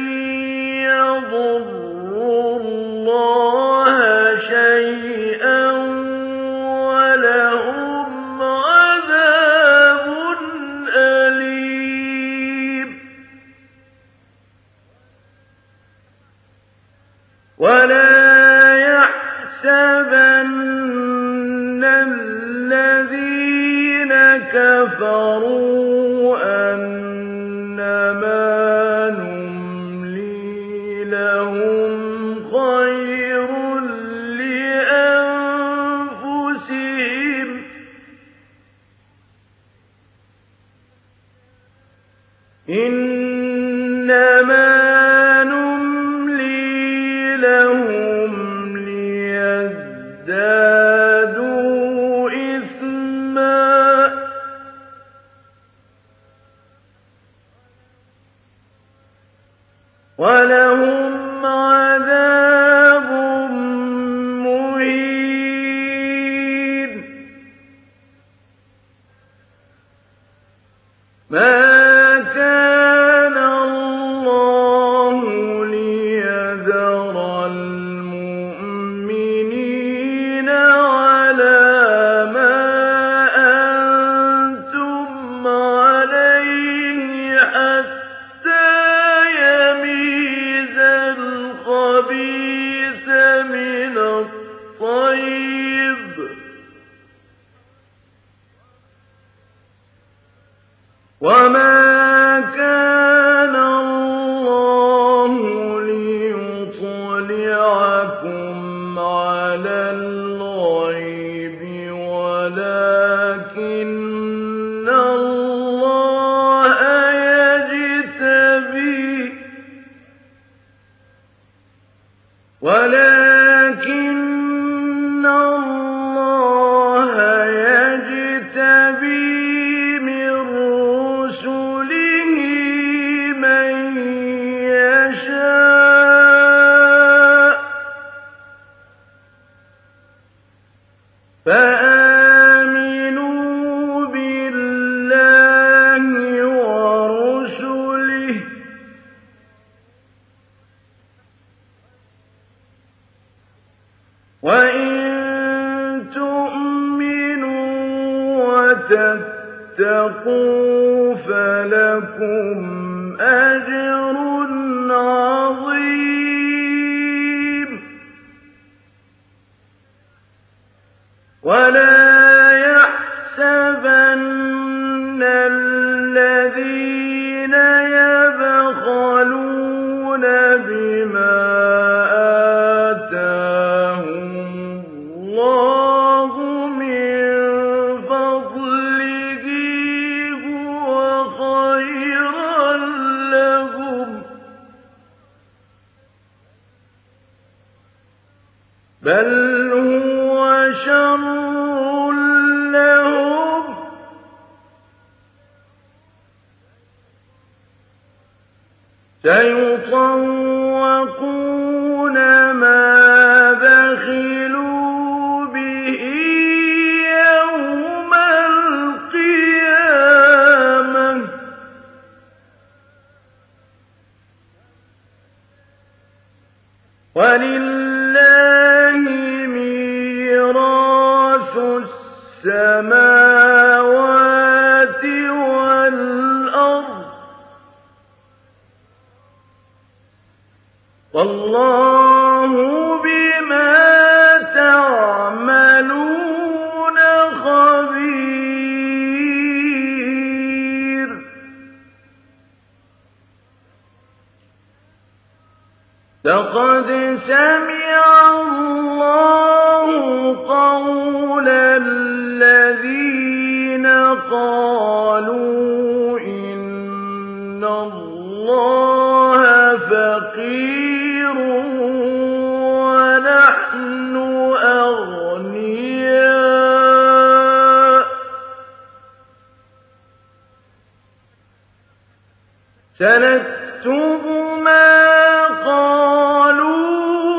يضروا الله شيئا ولهم عذاب أليم ولا يحسبن الذين كفروا أنما نملي لهم خير لأنفسهم إنما نملي لهم ليزدادوا إثما ولهم عذاب مهين ما كان الله ليذر المؤمنين على ما أنتم عليه حتى يميز الخبيث من الطيب وما كان الله ليطلعكم على الغيب ولكن الله يجتبي من رسله من يشاء فآمنوا بالله ورسله وإن تؤمنوا وتتقوا فلكم أجر عظيم ولا يحسبن الذين يبخلون بما آتاهم الله من فضله هو خيرا لهم بل هو شر سيطوقون ما بخلوا به يوم القيامة ولله ميراث السماوات والأرض والله بما تعملون خبير لقد سمع الله قول الذين قالوا إن الله فقير ونحن أغنياء سنكتب ما قالوا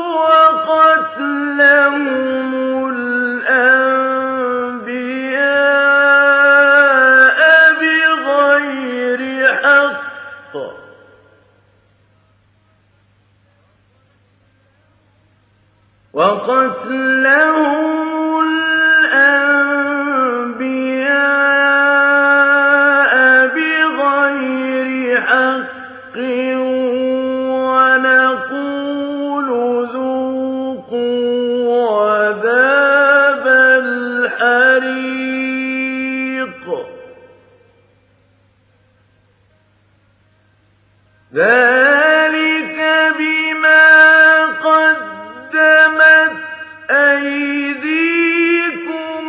وقتلهم الأنبياء بغير حق ونقول ذوقوا عذاب الحريق ذلك بما قدمت أيديكم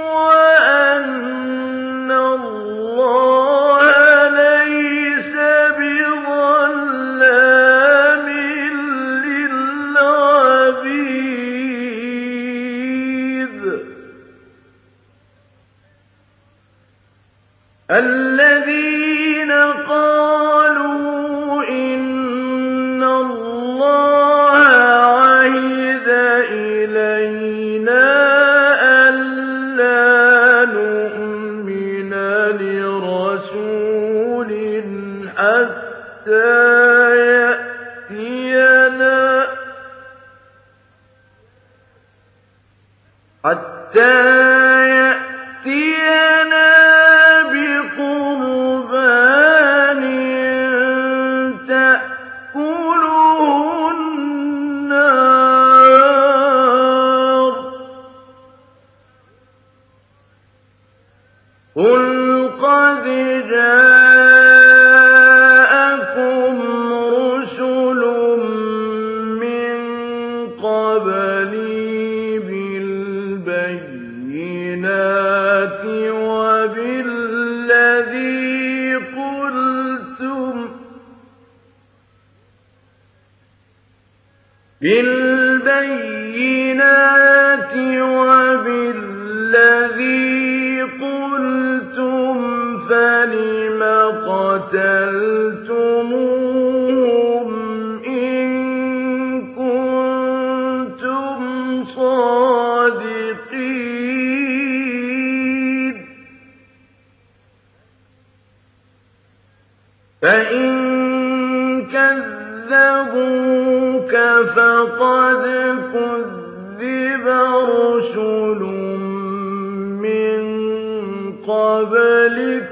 وأن الله ليس بظلام للعبيد الذين قالوا إن الله عهد إلينا ألا نؤمن لرسول حتى يأتينا بقربان تأكله النار قل قد جاءكم رسل من قبلي بالبينات وبالذي قلتم فلم قتلتموهم إن كنتم صادقين فإن كذبوك فقد كذب رسل من قبلك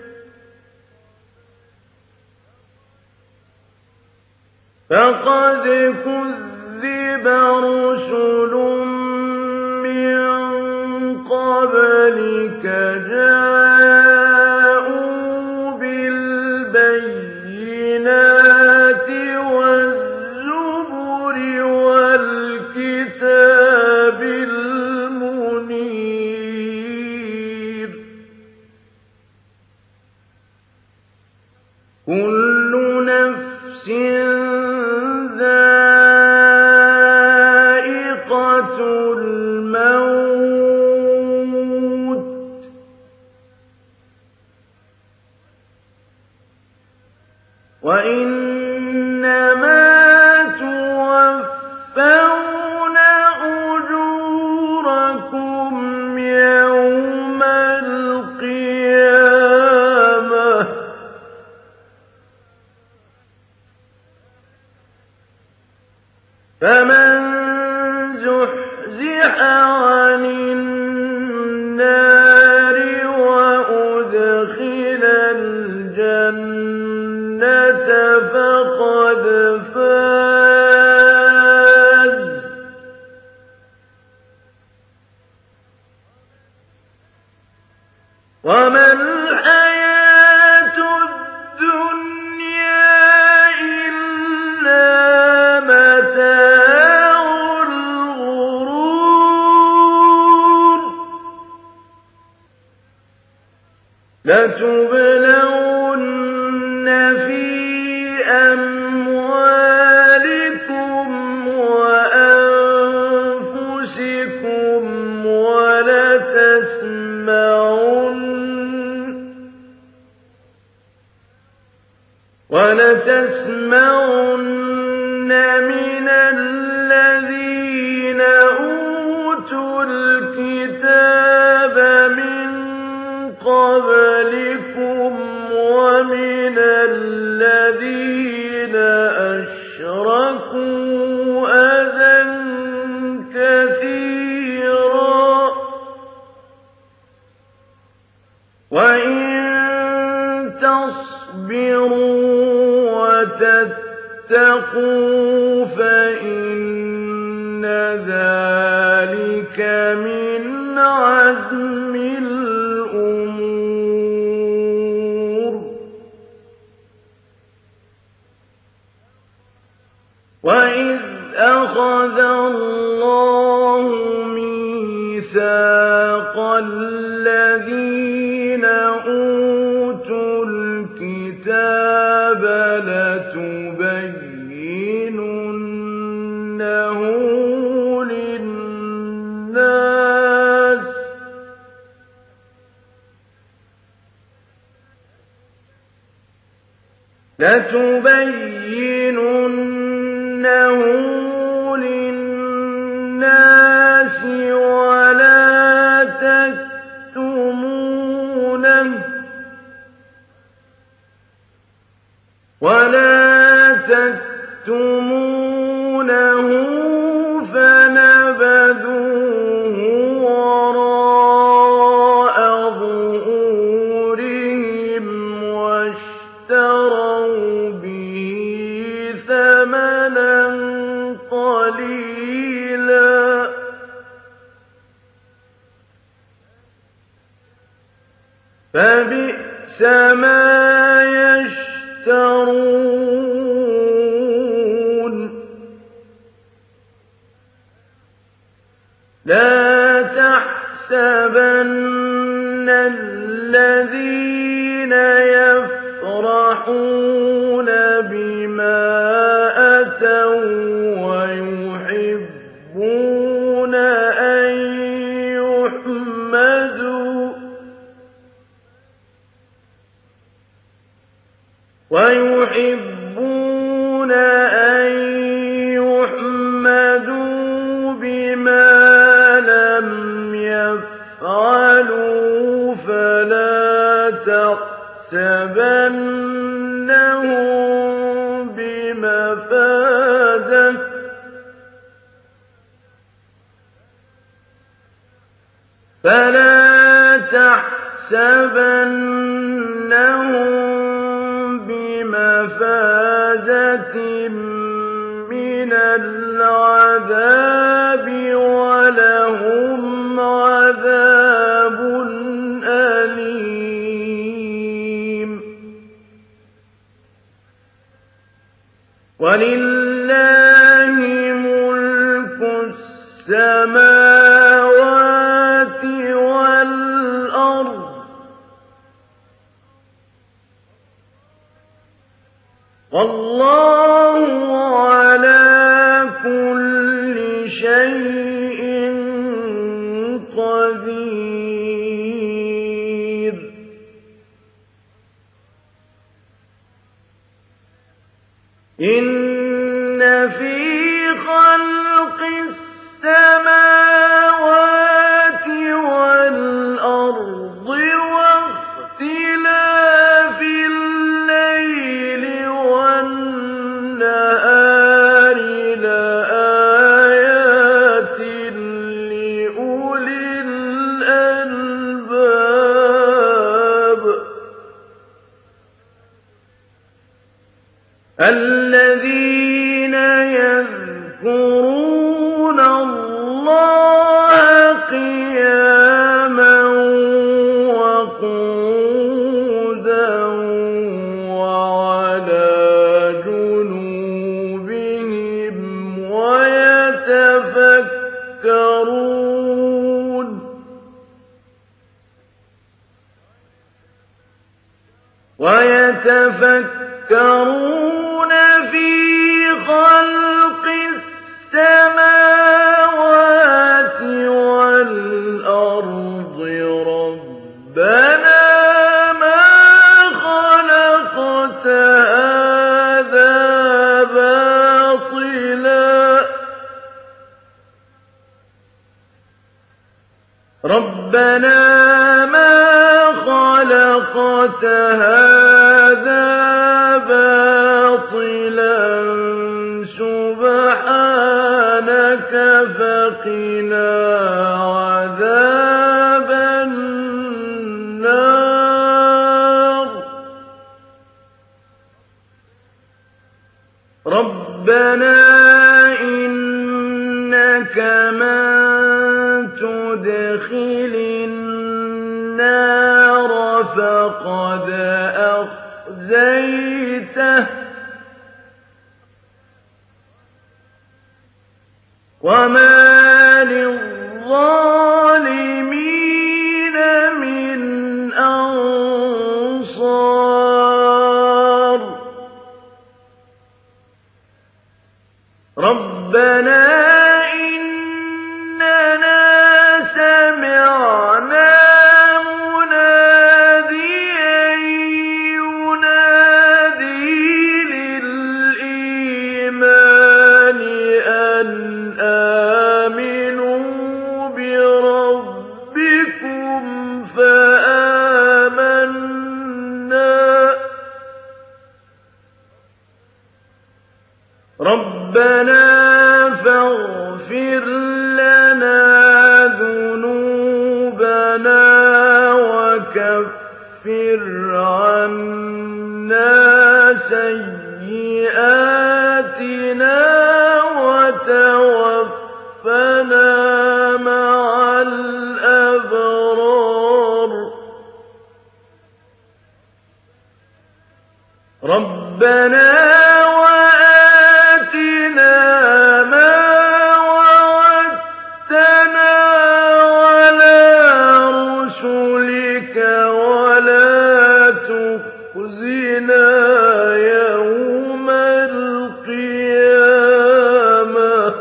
جاءوا بالبينات والزبر والكتاب المنير كل نفس ذائقة الموت وإن فاز. وما الحياة الدنيا إلا متاع الغرور. لتبلون في أموالكم وأنفسكم ولتسمعن من الذين أوتوا الكتاب من قبلكم ومن الذين أشركوا أذى كثيرا وإن تصبروا وتتقوا فإن ذلك من عزم الأمور. وإذ أخذ الله ميثاق الذين أوتوا الكتاب لتبيننه للناس ولا تكتمونه فنبذوه وراء ظهورهم واشتروا به ثمنا قليلا فبئس ما يشترون. لا تحسبن الذين يفرحون بما أتوا ويحبون أن يحمدوا بما لم يفعلوا فلا تحسبنهم بمفازة من العذاب ولهم عذاب أليم. ولله ملك السماوات والأرض والله على كل شيء قدير. إن في خلق السماوات والأرض واختلاف الليل والنهار لآيات لأولي الألباب. الذين يذكرون الله قياما وقعودا وعلى جنوبهم ويتفكرون في خلق السماوات والأرض ربنا ما خلقت هذا باطلا سبحانك فقنا عذاب النار ربنا إنك من تدخل النار فقد أخزيته وما للظالمين من أنصار ربنا إننا سمعنا مناديا ينادي للإيمان أن آمنوا بربكم فآمنا ربنا فاغفر لنا ذنوبنا وكفر عنا سيئاتنا وتوفنا مع الأبرار ربنا وآتنا ما وعدتنا على رسلك ولا تخزنا يوم القيامة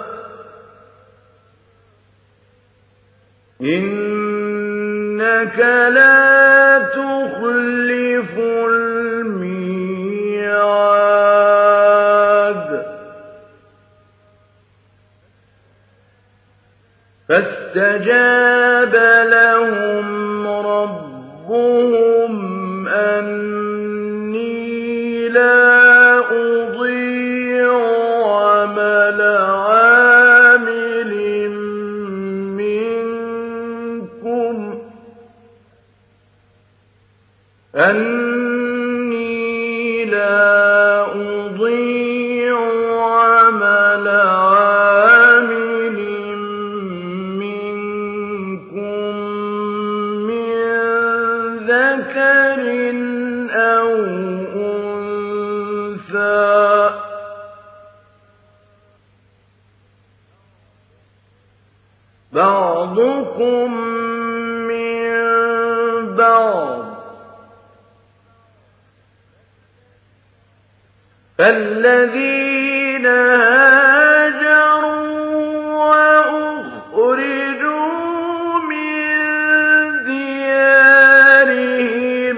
إنك لا تخلف الميعاد فاستجاب لهم ربهم أني لا أضيع عمل عامل منكم أني لا أضيع عمل عامل منكم من ذكر أو أنثى بعضكم من بعض فالذين هاجروا وأخرجوا من ديارهم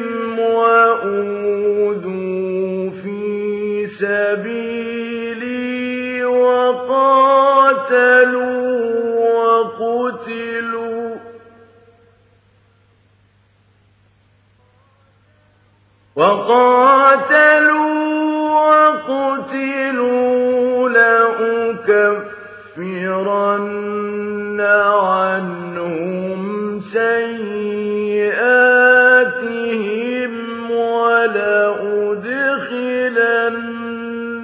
وأوذوا في سبيلي وقتلوا لأكفرن عنهم سيئاتهم ولأدخلنهم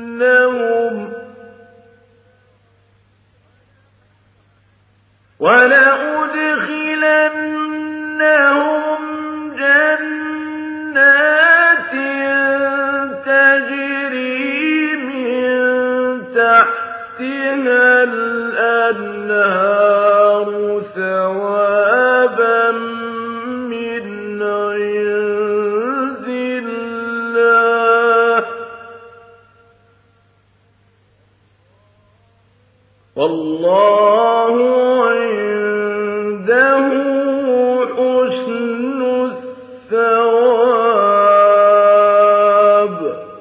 ولأدخلنهم جنات تجري من تحتها الأنهار ثوابا من عند الله والله عنده حسن الثواب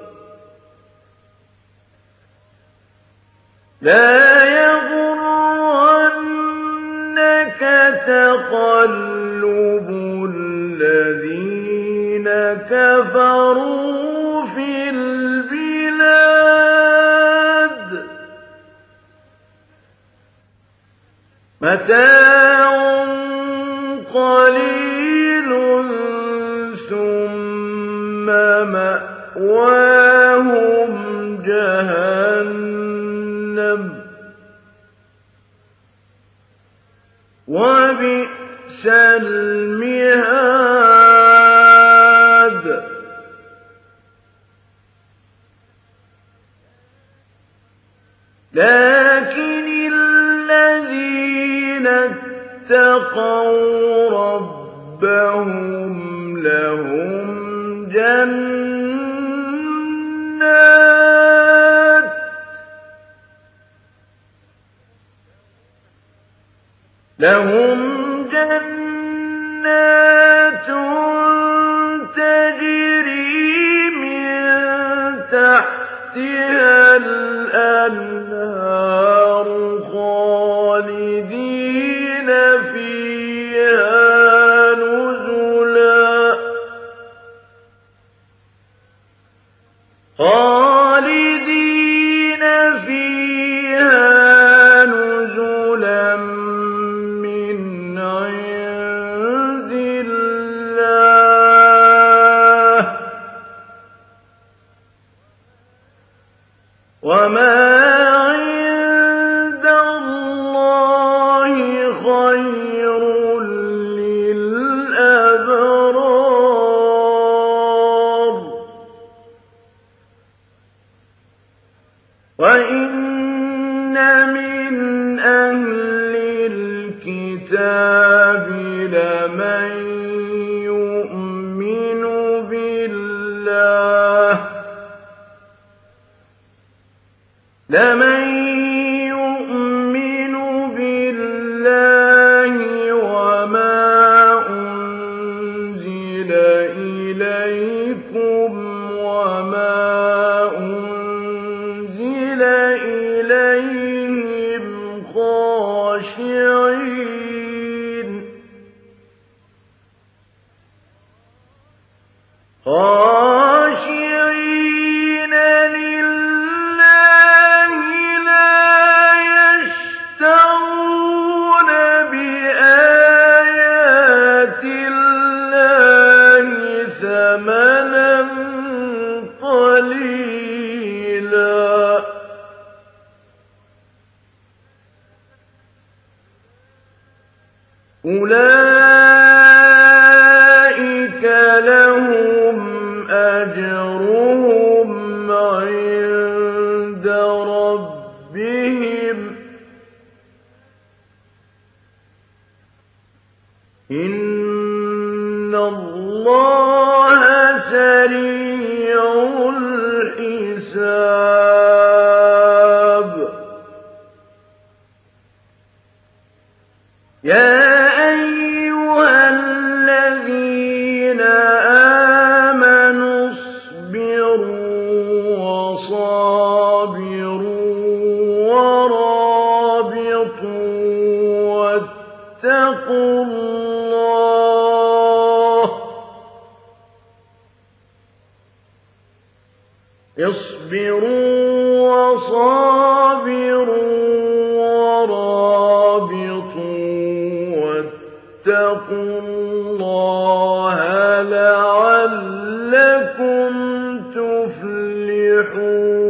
لا يغرنك تقلب الذين كفروا في البلاد متاع قليل ثم مأواهم جهنم وبئس المهاد لكن الذين اتقوا ربهم لهم جنات تجري من تحتها الأنهار خالدين فيها نزلا من عند الله وما عند الله خير للأبرار وإن من أهل الكتاب لمن يؤمن بالله وما أنزل إليكم وما أنزل إليهم خاشعين لله لا يشترون بآيات الله ثمنا قليلا أولئك لهم أجرهم عند ربهم إن الله سريع الحساب يا أيها الذين آمنوا اصبروا وصابروا ورابطوا واتقوا الله اصبروا وصابروا ورابطوا واتقوا الله لعلكم تفلحون